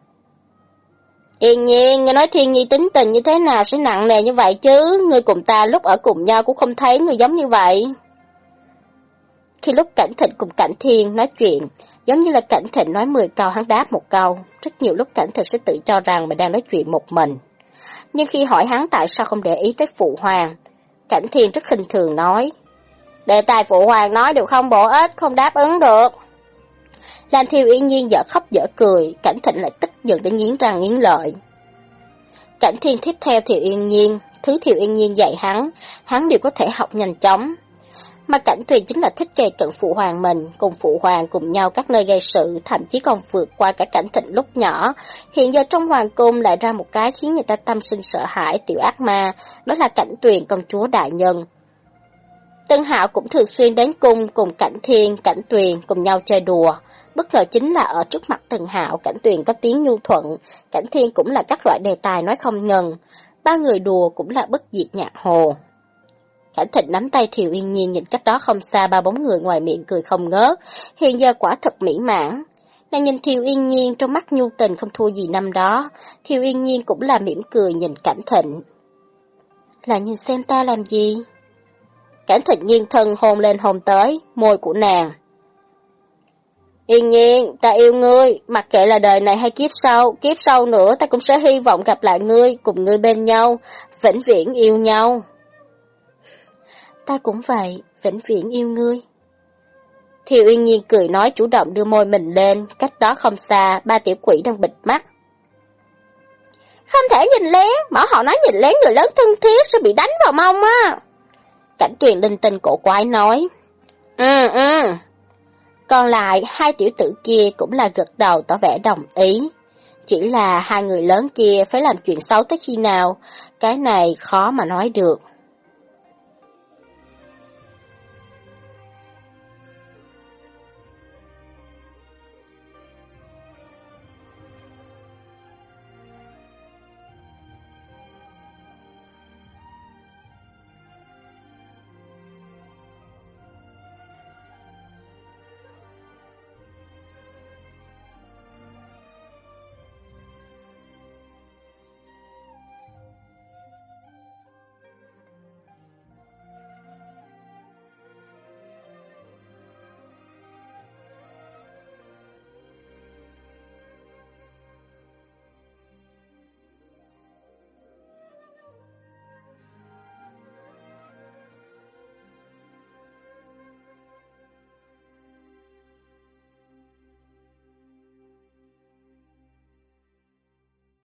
Yên Nhiên, nghe nói Thiên Nhi tính tình như thế nào sẽ nặng nề như vậy chứ, ngươi cùng ta lúc ở cùng nhau cũng không thấy ngươi giống như vậy. Khi lúc Cảnh Thịnh cùng Cảnh Thiên nói chuyện, giống như là Cảnh Thịnh nói mười câu hắn đáp một câu, rất nhiều lúc Cảnh Thịnh sẽ tự cho rằng mình đang nói chuyện một mình. Nhưng khi hỏi hắn tại sao không để ý tới phụ hoàng, Cảnh Thiên rất khinh thường nói, đề tài phụ hoàng nói đều không bổ ích, không đáp ứng được. Làm Thiều Yên Nhiên dở khóc dở cười, Cảnh Thịnh lại tức giận đến nghiến răng nghiến lợi. Cảnh Thiên tiếp theo Thiều Yên Nhiên, thứ Thiều Yên Nhiên dạy hắn, hắn đều có thể học nhanh chóng. Mà Cảnh Tuyền chính là thích gây cận phụ hoàng mình, cùng phụ hoàng cùng nhau các nơi gây sự, thậm chí còn vượt qua cả Cảnh Thịnh lúc nhỏ. Hiện giờ trong hoàng cung lại ra một cái khiến người ta tâm sinh sợ hãi tiểu ác ma, đó là Cảnh Tuyền công chúa đại nhân. Tân Hạo cũng thường xuyên đến cung cùng Cảnh Thiên, Cảnh Tuyền cùng nhau chơi đùa. Bất ngờ chính là ở trước mặt Tân Hạo, Cảnh Tuyền có tiếng nhu thuận, Cảnh Thiên cũng là các loại đề tài nói không ngừng. Ba người đùa cũng là bất diệt nhạc hồ. Cảnh Thịnh nắm tay Thiều Yên Nhiên nhìn cách đó không xa ba bóng người ngoài miệng cười không ngớt, hiện giờ quả thật mỹ mãn. Nàng nhìn Thiều Yên Nhiên trong mắt nhu tình không thua gì năm đó, Thiều Yên Nhiên cũng là mỉm cười nhìn Cảnh Thịnh. Là nhìn xem ta làm gì? Cảnh Thịnh nghiêng thân hôn lên hôn tới, môi của nàng. Yên Nhiên, ta yêu ngươi, mặc kệ là đời này hay kiếp sau, kiếp sau nữa ta cũng sẽ hy vọng gặp lại ngươi, cùng ngươi bên nhau, vĩnh viễn yêu nhau. Ta cũng vậy, vĩnh viễn yêu ngươi. Thiều Yên Nhiên cười nói chủ động đưa môi mình lên, cách đó không xa, ba tiểu quỷ đang bịt mắt. Không thể nhìn lén, bảo họ nói nhìn lén người lớn thân thiết sẽ bị đánh vào mông á. Cảnh Tuyền linh tinh cổ quái nói. Ừ ừ. Còn lại, hai tiểu tử kia cũng là gật đầu tỏ vẻ đồng ý. Chỉ là hai người lớn kia phải làm chuyện xấu tới khi nào, cái này khó mà nói được.